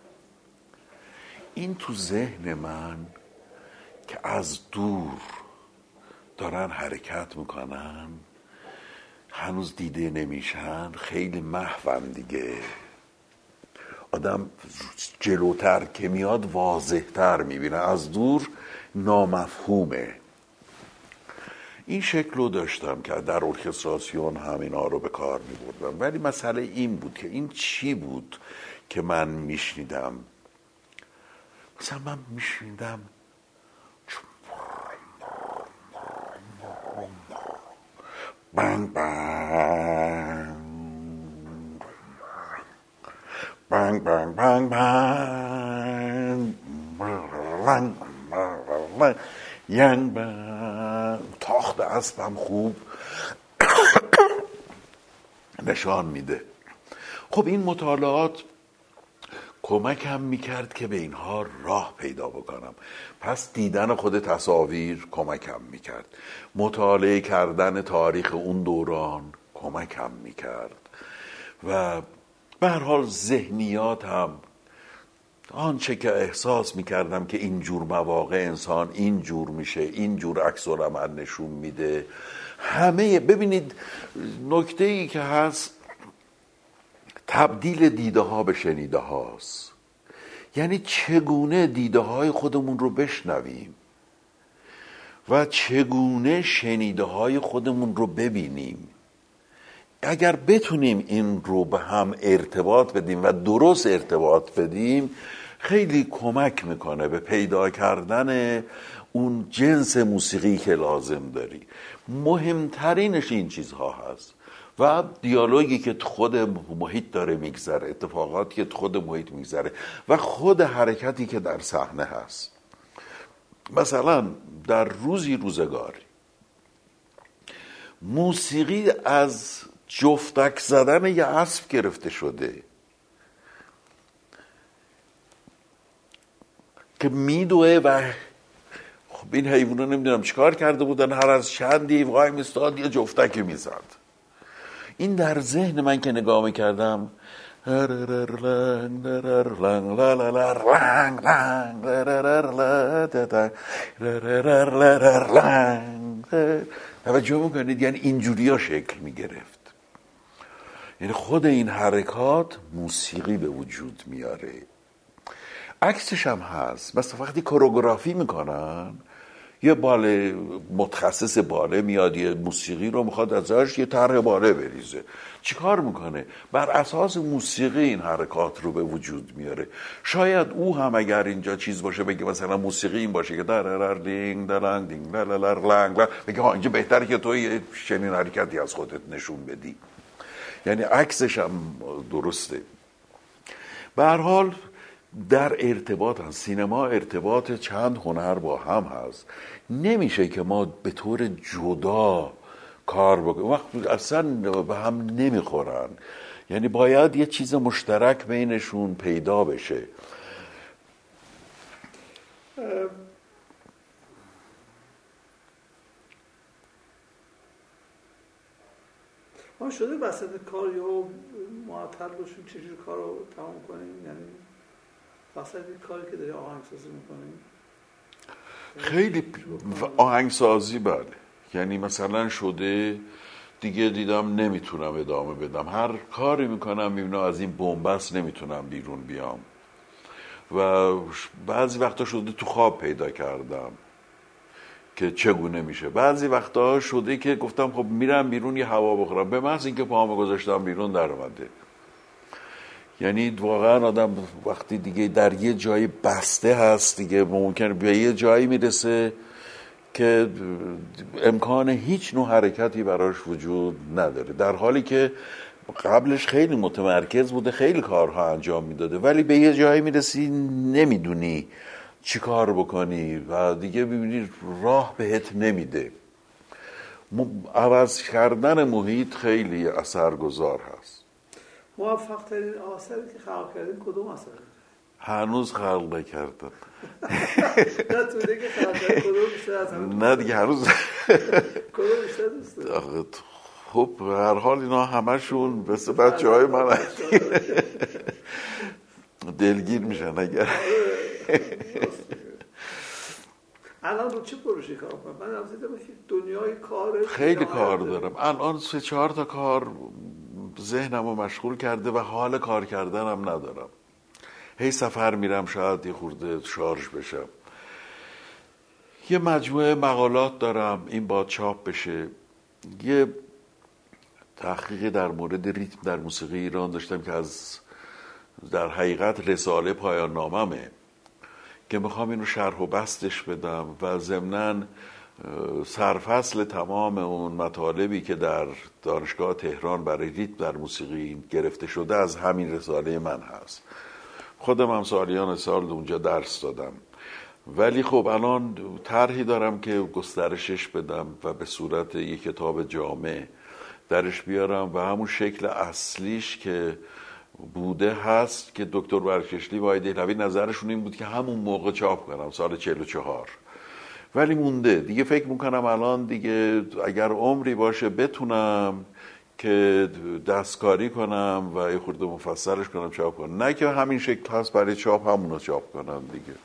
این تو ذهن من که از دور دارن حرکت میکنن، هنوز دیده نمیشن، خیلی محوم دیگه. آدم جلوتر که میاد واضحتر میبینه، از دور نامفهومه. این شکل رو داشتم که در ارکستراسیون همینا رو به کار میبردم. ولی مسئله این بود که این چی بود که من میشنیدم. مثلا من میشنیدم بانگ بانگ بانگ بانگ بانگ بانگ بانگ ینگ بانگ. تاخت اسبم خوب نشان میده. خب این مطالعات کمکم میکرد که به اینها راه پیدا بکنم. پس دیدن خود تصاویر کمکم میکرد، مطالعه کردن تاریخ اون دوران کمکم میکرد و به هر حال ذهنیات هم، آنچه که احساس میکردم که اینجور مواقع انسان اینجور میشه، اینجور عکس العمل نشون میده. همه ببینید نکته ای که هست، تبدیل دیده ها به شنیده هاست. یعنی چگونه دیده های خودمون رو بشنویم و چگونه شنیده های خودمون رو ببینیم. اگر بتونیم این رو به هم ارتباط بدیم و درست ارتباط بدیم، خیلی کمک میکنه به پیدا کردن اون جنس موسیقی که لازم داری. مهمترینش این چیزها هست و دیالوگی که خود محیط داره میگذره، اتفاقاتی که خود محیط میگذره و خود حرکتی که در صحنه هست. مثلا در روزگاری موسیقی از جفتک زدن یه اسب گرفته شده که میدوه و خب این حیوانو نمیدونم چیکار کرده بودن، هر از چندی وای میستاد یه جفتک میزد. این در ذهن من که نگاه میکردم توجه میکنید، یعنی اینجوری ها شکل میگرفت. یعنی خود این حرکات موسیقی به وجود میاره. عکسش هم هست، مثلا وقتی کوروگرافی میکنن یه باله متخصص باله میاد یه موسیقی رو میخواد ازش یه طرح باله بریزه، چیکار میکنه؟ بر اساس موسیقی این حرکات رو به وجود میاره. شاید او هم اگر اینجا چیز باشه بگه مثلا موسیقی این باشه که دررر دینگ درنگ دینگ لالر لنگ، بگه ها اینجا بهتره که تو یه چنین حرکتی از خودت نشون بدی. یعنی عکسش هم درسته. به هر حال در ارتباط هست. سینما ارتباط چند هنر با هم هست. نمیشه که ما به طور جدا کار بکنیم، وقت اصلا به هم نمیخورن. یعنی باید یه چیز مشترک بینشون پیدا بشه. ما شده وسط کار یا معطل باشیم چجور کار رو تمام کنیم؟ یعنی وسط این کاری که داری آهنگسازی میکنیم خیلی آهنگسازی بله، یعنی مثلا شده دیگه دیدم نمیتونم ادامه بدم، هر کاری میکنم میبینم از این بنبست نمیتونم بیرون بیام و بعضی وقتا شده تو خواب پیدا کردم که چگونه میشه. بعضی وقتا شده که گفتم خب میرم بیرون یه هوا بخورم، به محض اینکه پاهامو گذاشتم بیرون در اومده. یعنی واقعا آدم وقتی دیگه در یه جای بسته هست دیگه ممکنه به یه جایی میرسه که امکان هیچ نوع حرکتی براش وجود نداره، در حالی که قبلش خیلی متمرکز بوده، خیلی کارها انجام میداده، ولی به یه جایی میرسی نمیدونی چی کار بکنی و دیگه ببینی راه بهت نمیده. عوض کردن محیط خیلی اثرگذار هست. موفق ترین آثری که خلق کردین کدوم اثره؟ هنوز خلق نکردم. نه تو دیگه خلق کردین کدوم بیشتر از همه؟ نه دیگه هنوز کدوم بیشتر دوست داری؟ خب هر حال اینا همشون مثل بچه های من دلگیر میشن. اگر الان رو چه پروژه کار کنم؟ من هم دیدم که دنیای کار خیلی کار دارم الان، 3-4 تا کار ذهنمو مشغول کرده و حال کار کردنم ندارم. هی سفر میرم شاید یه خورده شارژ بشم. یه مجموعه مقالات دارم این باید چاپ بشه. یه تحقیق در مورد ریتم در موسیقی ایران داشتم که از در حقیقت رساله پایان ناممه که میخوام اینو شرح و بستش بدم و ضمناً سرفصل تمام اون مطالبی که در دانشگاه تهران برای ریتم در موسیقی گرفته شده از همین رساله من هست. خودم هم سالیان سال اونجا درس دادم، ولی خب الان طرحی دارم که گسترشش بدم و به صورت یک کتاب جامع درش بیارم و همون شکل اصلیش که بوده هست که دکتر برکشلی و آقای دهلوی نظرشون این بود که همون موقع چاپ کنم سال 44، ولی مونده دیگه. فکر میکنم الان دیگه اگر عمری باشه بتونم که دستکاری کنم و یه خورده مفصلش کنم چاپ کنم، نه که همین شکل هست برای چاپ همونو چاپ کنم دیگه.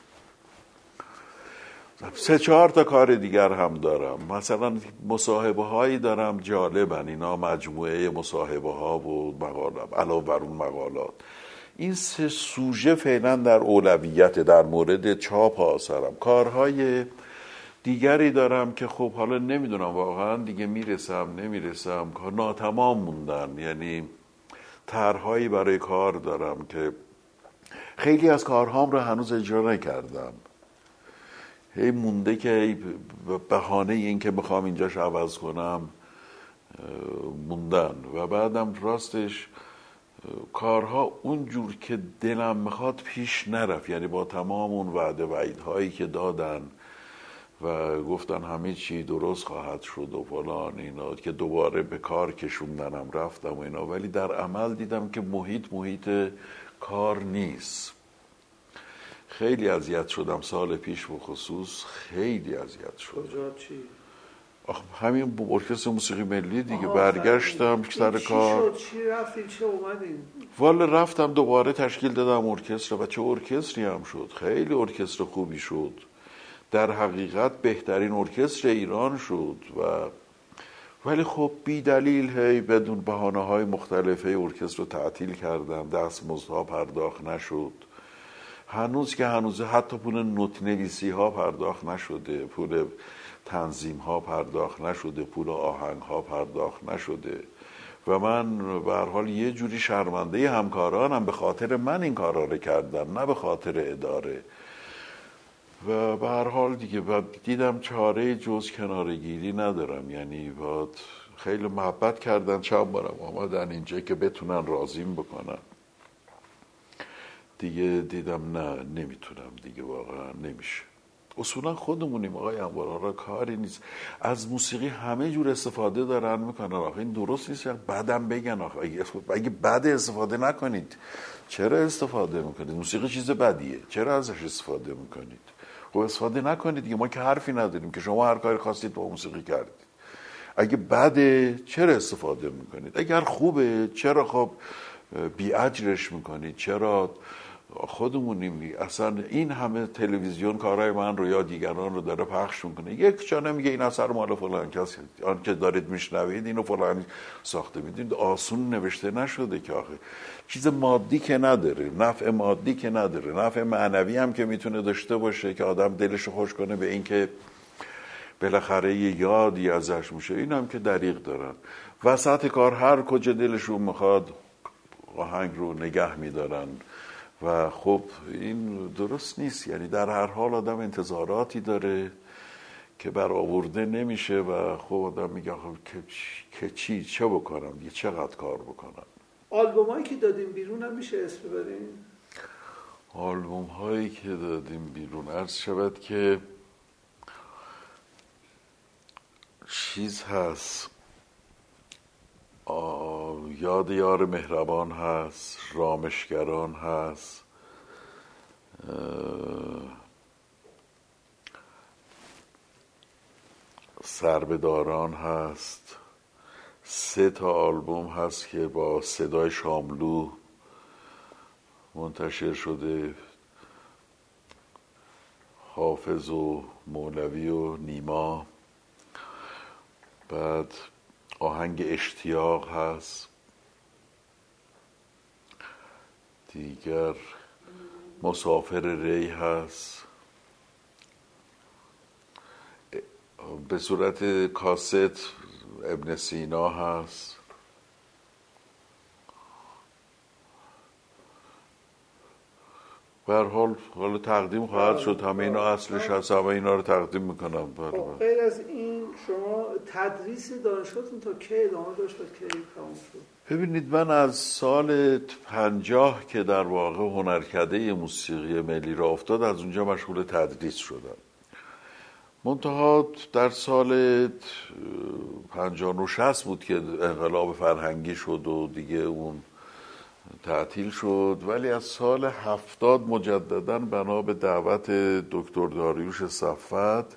3-4 تا کار دیگر هم دارم. مثلا مصاحبه هایی دارم جالبن، اینا مجموعه مصاحبه ها و مقالات علاوه بر اون مقالات. این 3 سوژه فعلا در اولویت در مورد چاپ آثارم. کارهای دیگری دارم که خب حالا نمیدونم واقعا دیگه نمیرسم ناتمام موندن. یعنی طرحهایی برای کار دارم که خیلی از کارهام رو هنوز اجرا نکردم، هی مونده که بهانه این که بخوام اینجاش عوض کنم موندن. و بعدم راستش کارها اونجور که دلم میخواد پیش نرفت، یعنی با تمام اون وعده وعیدهایی که دادن و گفتن همه چی درست خواهد شد و فلان اینا، که دوباره به کار کشوندنم رفتم و اینا، ولی در عمل دیدم که محیط کار نیست. خیلی اذیت شدم سال پیش به خصوص، خیلی اذیت شدم. کجا چی؟ همین ارکستر موسیقی ملی دیگه. برگشتم سر کار. چی رفتین چه اومدین؟ والا رفتم دوباره تشکیل دادم ارکستر و چه ارکستری هم شد، خیلی ارکستر خوبی شد، در حقیقت بهترین ارکستر ایران شد. ولی خب بی دلیل هی بدون بهانه‌های مختلف ارکستر رو تعطیل کردم، دستمزدها پرداخت نشد، هنوز حتی پول نوت نویسی ها پرداخت نشده، پول تنظیم ها پرداخت نشده، پول آهنگ ها پرداخت نشده. و من به هر حال یه جوری شرمنده همکارانم، به خاطر من این کارا رو کردن نه به خاطر اداره. و به هر حال دیگه دیدم چاره جز کنارگیری ندارم. یعنی باید خیلی محبت کردن، چند بارم آمدن اینجا که بتونن راضیم بکنن، دیگه دیدم نه نمیتونم دیگه، واقعا نمیشه. اصولا خودمونیم آقای انوار، کاری نیست. از موسیقی همه جور استفاده دارن میکنن، آخه این درست نیست. بعدم بگن آخه اگه بد استفاده نکنید چرا استفاده میکنید؟ موسیقی چیز بدیه، چرا ازش استفاده میکنید؟ خب استفاده نکنید دیگه، ما که حرفی نداریم که شما هر کاری خواستید با موسیقی کردید. اگه بده چرا استفاده میکنید؟ اگر خوبه چرا خب بی اجرش میکنید؟ چرا خودمونیم؟ اصلا این همه تلویزیون کارهای من رو یا دیگران رو داره پخش میکنه، یک جا نمیگه این اثر مال فلان کسی، آن که دارید میشنوید اینو فلان ساخته. میدونید آسون نوشته نشده که آخه چیز مادی که نداره، نفع مادی که نداره، نفع معنوی هم که میتونه داشته باشه که آدم دلش خوش کنه به این که بالاخره یه یادی ازش میشه. این هم که دریغ دارن وسط کار، هر کجا دلشون میخواد آهنگ رو نگه میدارن و خب این درست نیست. یعنی در هر حال آدم انتظاراتی داره که برآورده نمیشه و خب آدم میگه که چه بکنم دیگه، چقدر کار بکنم. آلبوم هایی که دادیم بیرون هم میشه اسم ببرین؟ آلبوم هایی که دادیم بیرون عرض شود که چیز هست، یاد یار مهربان هست، رامشگران هست، سربداران هست، 3 تا آلبوم هست که با صدای شاملو منتشر شده، حافظ و مولوی و نیما. بعد آهنگ اشتیاق هست، دیگر مسافر ری هست، به صورت کاست ابن سینا هست. به هر حال تقدیم خواهد شد، همه اینا اصلش هست، همه اینا رو تقدیم میکنم. غیر از این شما تدریس دانشگاهتون تا کی ادامه داشت و کی تمام شد؟ ببینید من از سال 50 که در واقع هنرکده موسیقی ملی را افتاد، از اونجا مشغول تدریس شدم. منتها در سال 59-60 بود که انقلاب فرهنگی شد و دیگه اون تعطیل شد. ولی از سال 70 مجدداً بنا به دعوت دکتر داریوش صفوت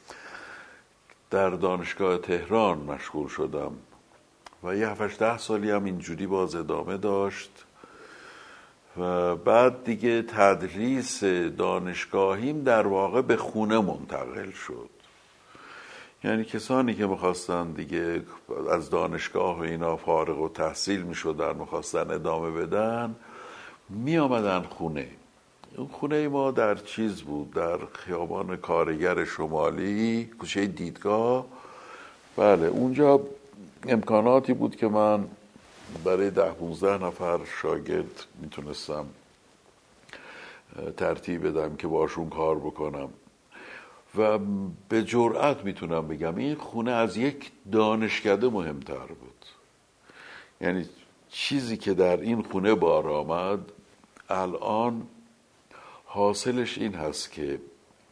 در دانشگاه تهران مشغول شدم و یه 7-10 سالی هم اینجوری باز ادامه داشت. و بعد دیگه تدریس دانشگاهیم در واقع به خونه منتقل شد. یعنی کسانی که میخواستن دیگه از دانشگاه و اینا فارغ التحصیل میشدن، میخواستن ادامه بدن، میامدن خونه اون خونه ما در چیز بود، در خیابان کارگر شمالی، کوچه دیدگاه. بله اونجا امکاناتی بود که من برای 10-15 نفر شاگرد میتونستم ترتیب بدم که باشون کار بکنم و به جرئت میتونم بگم این خونه از یک دانشکده مهمتر بود. یعنی چیزی که در این خونه بار آمد الان حاصلش این هست که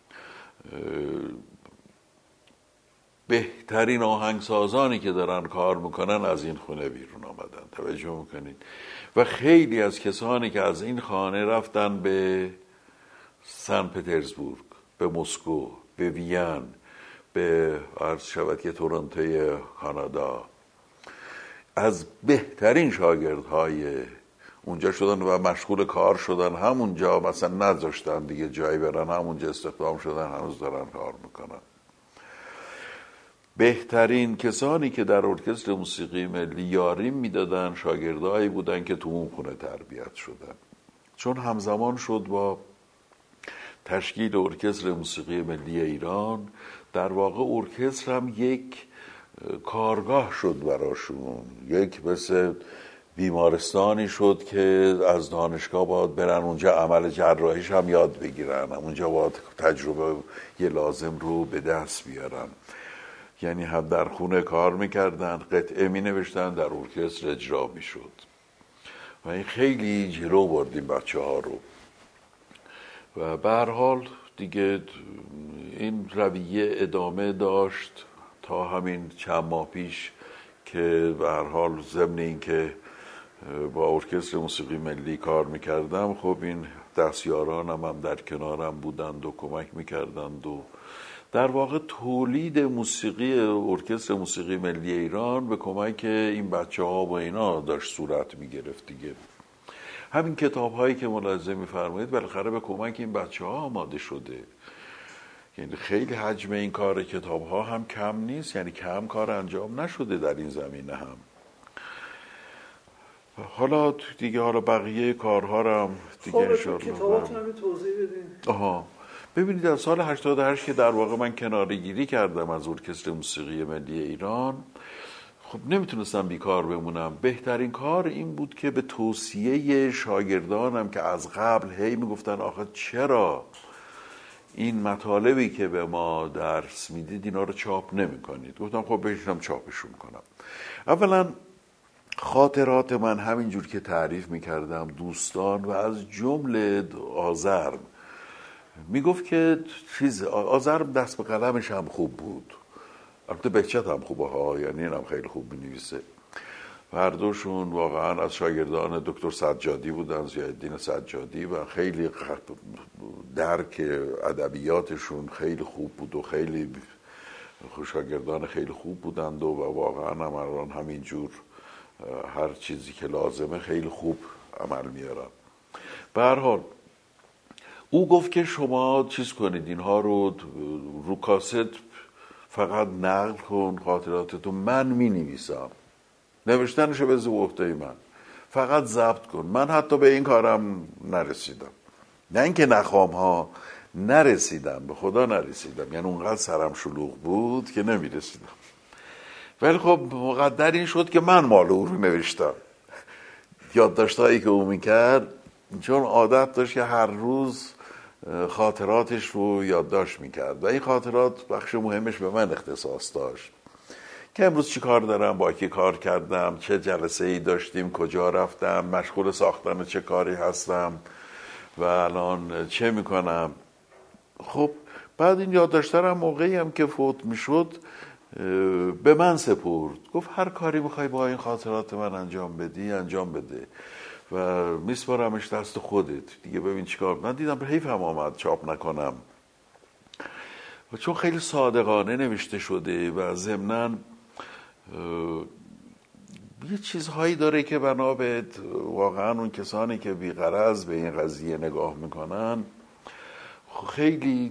بهترین آهنگسازانی که دارن کار میکنن از این خونه بیرون آمدن. توجه میکنین؟ و خیلی از کسانی که از این خانه رفتن به سن پترزبورگ، به مسکو، به وین، به عرض شود که تورنتوی کانادا، از بهترین شاگردهای اونجا شدن و مشغول کار شدن. همونجا مثلا نذاشتن دیگه جایی برن، همونجا استخدام شدن، هنوز دارن کار میکنن. بهترین کسانی که در ارکستر موسیقی ملی یاری میدادن شاگردایی بودن که تو اون خونه تربیت شدن، چون همزمان شد با تشکیل ارکستر موسیقی ملی ایران. در واقع ارکستر هم یک کارگاه شد براشون، یک مثل بیمارستانی شد که از دانشگاه باید برن اونجا عمل جراحیش هم یاد بگیرن، اونجا باید تجربه یه لازم رو به دست بیارن. یعنی هم در خونه کار میکردن، قطعه می نوشتن، در ارکستر اجرا میشد و این خیلی جلو بردیم بچه ها رو. و به هر حال دیگه این رویه ادامه داشت تا همین چند ماه پیش که به هر حال ضمن این که با ارکستر موسیقی ملی کار میکردم، خب این دستیارانم هم در کنارم بودند و کمک میکردند و در واقع تولید موسیقی ارکستر موسیقی ملی ایران به کمک این بچه ها و اینا داشت صورت میگرفت دیگه. همین کتاب هایی که ملاحظه میفرمایید بالاخره به کمک این بچه ها آماده شده. یعنی خیلی حجم این کار کتاب ها هم کم نیست، یعنی کم کار انجام نشده در این زمینه هم. حالا دیگه بقیه کارها رو هم دیگه انشاءالله کتاباتون هم توضیح بدین. ببینید در سال 88 که در واقع من کناره‌گیری کردم از ارکستر موسیقی ملی ایران، خب نمیتونستم بیکار بمونم. بهترین کار این بود که به توصیه شاگردانم که از قبل هی میگفتن آخه چرا این مطالبی که به ما درس میدید اینا رو چاپ نمی کنید، گفتم خب بشینم چاپشون کنم. اولا خاطرات من همینجور که تعریف میکردم دوستان و از جمله آذرم میگفت که آذرم دست به قلمش هم خوب بود، البته بهجت هم خوبه ها، یعنی اینم خیلی خوب بنویسه. هر دوشون واقعا از شاگردان دکتر سجادی بودن، ضیاءالدین سجادی، و خیلی درک ادبیاتشون خیلی خوب بود و خیلی شاگردان خیلی خوب بودند و واقعا هم الان همینجور هر چیزی که لازمه خیلی خوب عمل میارن. به هر حال او گفت که شما چیز کنید، اینها رو کاست فقط نقل کن خاطراتتون، من می نویسم، نوشتنشو بذار به عهده من، فقط ضبط کن. من حتی به این کارم نرسیدم، نه اینکه نخوام ها، نرسیدم، به خدا نرسیدم، یعنی اونقدر سرم شلوغ بود که نمی رسیدم. ولی خب مقدر این شد که من مال او رو نوشتم. یادداشتایی که او میکرد، چون عادت داشت که هر روز خاطراتش رو یادداشت میکرد و این خاطرات بخش مهمش به من اختصاص داشت که امروز چی کار دارم، با کی کار کردم، چه جلسه ای داشتیم، کجا رفتم، مشغول ساختن چه کاری هستم و الان چه میکنم. خب بعد این یادداشت‌ها موقعی هم که فوت میشد به من سپرد، گفت هر کاری میخوای با این خاطرات من انجام بدی انجام بده و میسپارمش دست خودت دیگه، ببین چیکار. من دیدم حیفم آمد چاپ نکنم و چون خیلی صادقانه نوشته شده و ضمناً یه چیزهایی داره که بنا به واقعا اون کسانی که بی‌غرض به این قضیه نگاه میکنن خیلی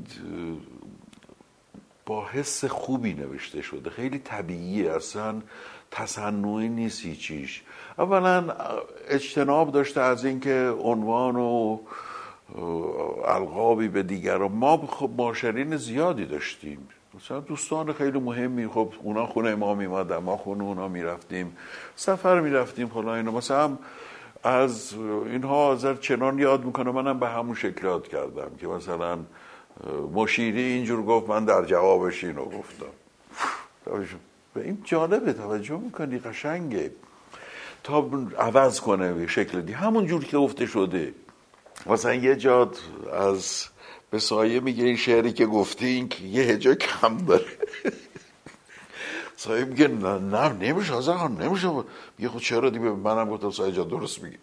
با حس خوبی نوشته شده، خیلی طبیعیه، اصلا تصنعی نیست هیچیش. اولا اجتناب داشته از اینکه عنوان و القابی به دیگران. ما خب ماشرین زیادی داشتیم، مثلا دوستان خیلی مهمی، خب اونا خونه ما میمادن، ما خونه اونا میرفتیم، سفر میرفتیم فلان اینا. مثلا از اینها آذر چنان یاد میکنه، منم به همون شکل یاد کردم که مثلا مشیری اینجور گفت، من در جوابش اینو گفتم. به این جالبه، توجه میکنی، قشنگه تا عوض کنه به شکل دی همون جور که گفته شده. مثلا یه جا از به سایه میگه این شعری که گفتی این که یه هجا کم داره. سایه میگه نه نمیشه آزر نمیشه. میگه خود چرا دیگه؟ منم گفتم سایه جا درست میگه.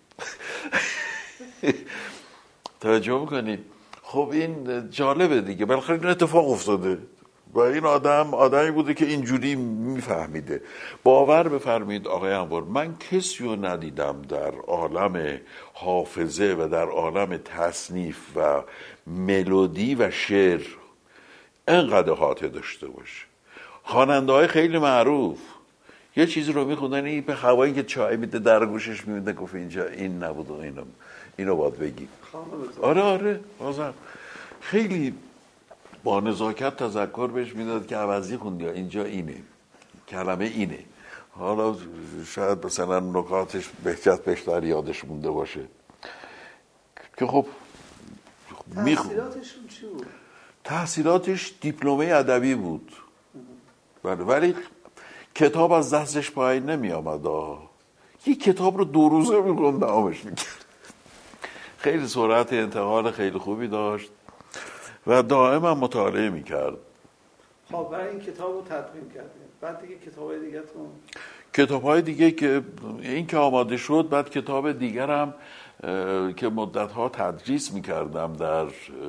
توجه میکنید؟ خب این جالبه دیگه، بالاخره این اتفاق افتاده و این آدمی بوده که اینجوری میفهمیده. باور بفرمید آقای انور، من کسی رو ندیدم در عالم حافظه و در عالم تصنیف و ملودی و شعر اینقدر احاطه داشته باشه. خواننده های خیلی معروف یه چیزی رو میخوندن، این به هوایی که چای میده در گوشش میده، گفت اینجا این نبود و اینو باید بگی. آره بازم خیلی با نزاکت تذکر بهش میداد که عوضی خوندی، اینجا اینه، کلمه اینه. حالا شاید مثلا نکاتش بهجت بیشتر یادش مونده باشه که خب تحصیلاتشون چی بود؟ تحصیلاتش دیپلمه ادبی بود، ولی کتاب از دستش پایین نمی آمد. یک کتاب رو 2 روزه میخوند تمامش میکرد. خیلی سرعت انتقال خیلی خوبی داشت و دائما مطالعه میکرد. خب برای این کتاب رو تدوین کردیم، بعد دیگه کتاب‌های دیگه که این که آماده شد، بعد کتاب دیگرم که مدت‌ها تدریس میکردم در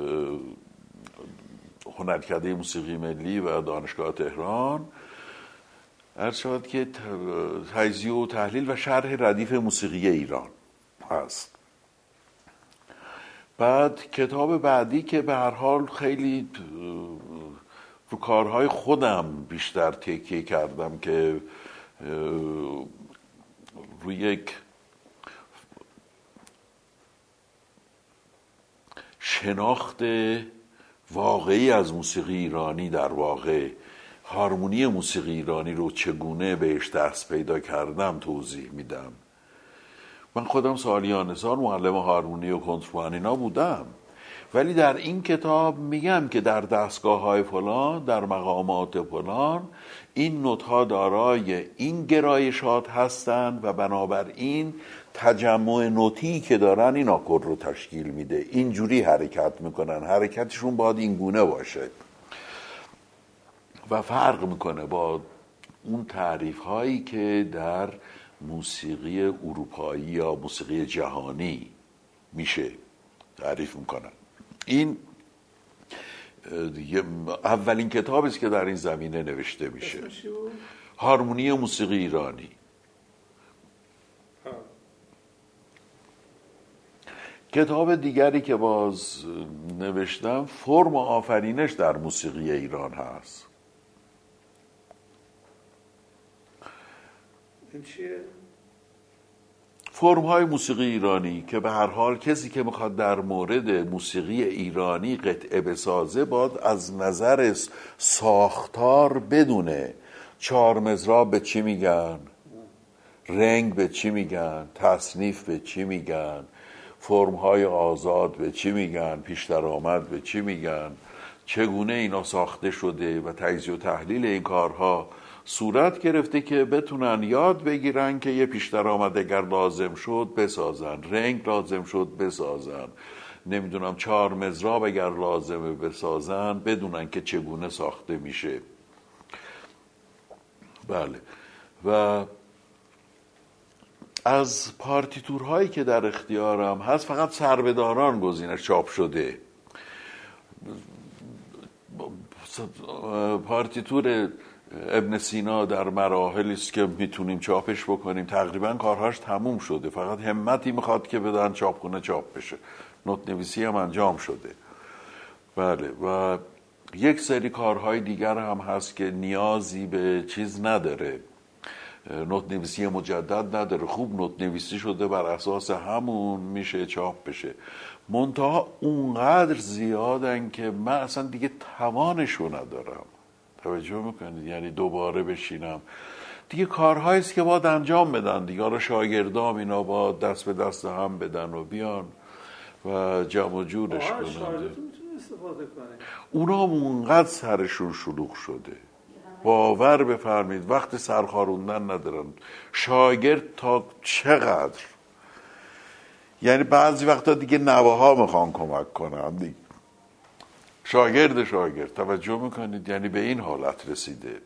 هنرکده موسیقی ملی و دانشگاه تهران، عرض شد که تجزیه و تحلیل و شرح ردیف موسیقی ایران هست. بعد کتاب بعدی که به هر حال خیلی رو کارهای خودم بیشتر تکیه کردم که روی یک شناخت واقعی از موسیقی ایرانی، در واقع هارمونی موسیقی ایرانی رو چگونه بهش دست پیدا کردم توضیح میدم. من خودم سالیان سال معلم هارمونی و کنتربان اینا بودم، ولی در این کتاب میگم که در دستگاه‌های فلان، در مقامات فلان، این نوت‌ها دارای این گرایشات هستند و بنابراین تجمع نوتی که دارن این آکورد رو تشکیل میده، اینجوری حرکت میکنن، حرکتشون باید این گونه باشه و فرق میکنه با اون تعریف هایی که در موسیقی اروپایی یا موسیقی جهانی میشه تعریف میکنن. این اولین کتابی است که در این زمینه نوشته میشه، هارمونی موسیقی ایرانی. کتاب دیگری که باز نوشتم فرم آفرینش در موسیقی ایران هست. این چیه؟ فرم‌های موسیقی ایرانی که به هر حال کسی که میخواد در مورد موسیقی ایرانی قطعه بسازه باید از نظر ساختار بدونه 4 مضراب به چی میگن، رنگ به چی میگن، تصنیف به چی میگن، فرم‌های آزاد به چی میگن، پیش درآمد به چی میگن، چگونه اینا ساخته شده و تجزیه و تحلیل این کارها صورت گرفته که بتونن یاد بگیرن که یه پیش درآمد اگر لازم شد بسازن، رنگ لازم شد بسازن، نمیدونم 4 مضراب اگر لازمه بسازن، بدونن که چگونه ساخته میشه. بله. و از پارتیتورهایی که در اختیارم هست فقط سربه‌داران گزینش چاپ شده. پارتیتور ابن سینا در مراحلی است که میتونیم چاپش بکنیم، تقریبا کارهاش تموم شده، فقط همتی میخواد که بدن چاپخونه چاپ بشه. نوت نویسی هم انجام شده. بله. و یک سری کارهای دیگر هم هست که نیازی به چیز نداره، نوت نویسی مجدد نداره، خوب نوت نویسی شده، بر اساس همون میشه چاپ بشه. منتها اونقدر زیادن که من اصلا دیگه توانشو ندارم. توجه میکنید؟ یعنی دوباره بشینم دیگه کارهاییست که باید انجام بدن دیگه. حالا شاگردام اینا باید دست به دست هم بدن و بیان و جمع و جورش کنن. شاگردتون میتونه استفاده کنه. اونا اونقدر سرشون شلوغ شده، باور بفرمید وقت سرخاروندن ندارن. شاگرد تا چقدر، یعنی بعضی وقتا دیگه نوه‌ها میخوان کمک کنن دیگه. شاگرد توجه میکنید؟ یعنی به این حالت رسیده.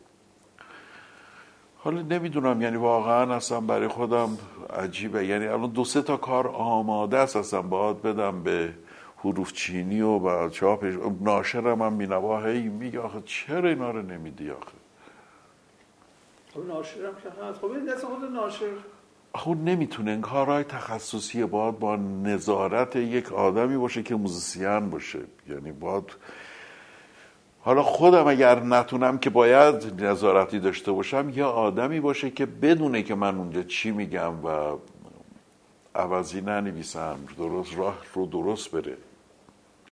حالا نمیدونم، یعنی واقعا اصلا برای خودم عجیبه. یعنی الان 2-3 تا کار آماده است، اصلا باید بدم به حروف چینی و چاپش. ناشرم هم مینوا هی میگه آخه چرا اینا رو نمیدی آخه. خب ناشرم که هست، خب این دست خود ناشر خب نمیتونه. این کارهای تخصصی باید با نظارت یک آدمی باشه که موزیسین باشه. یعنی باید، حالا خودم اگر نتونم که باید نظارتی داشته باشم، یا آدمی باشه که بدونه که من اونجا چی میگم و عوضی ننویسم، درست راه رو درست بره.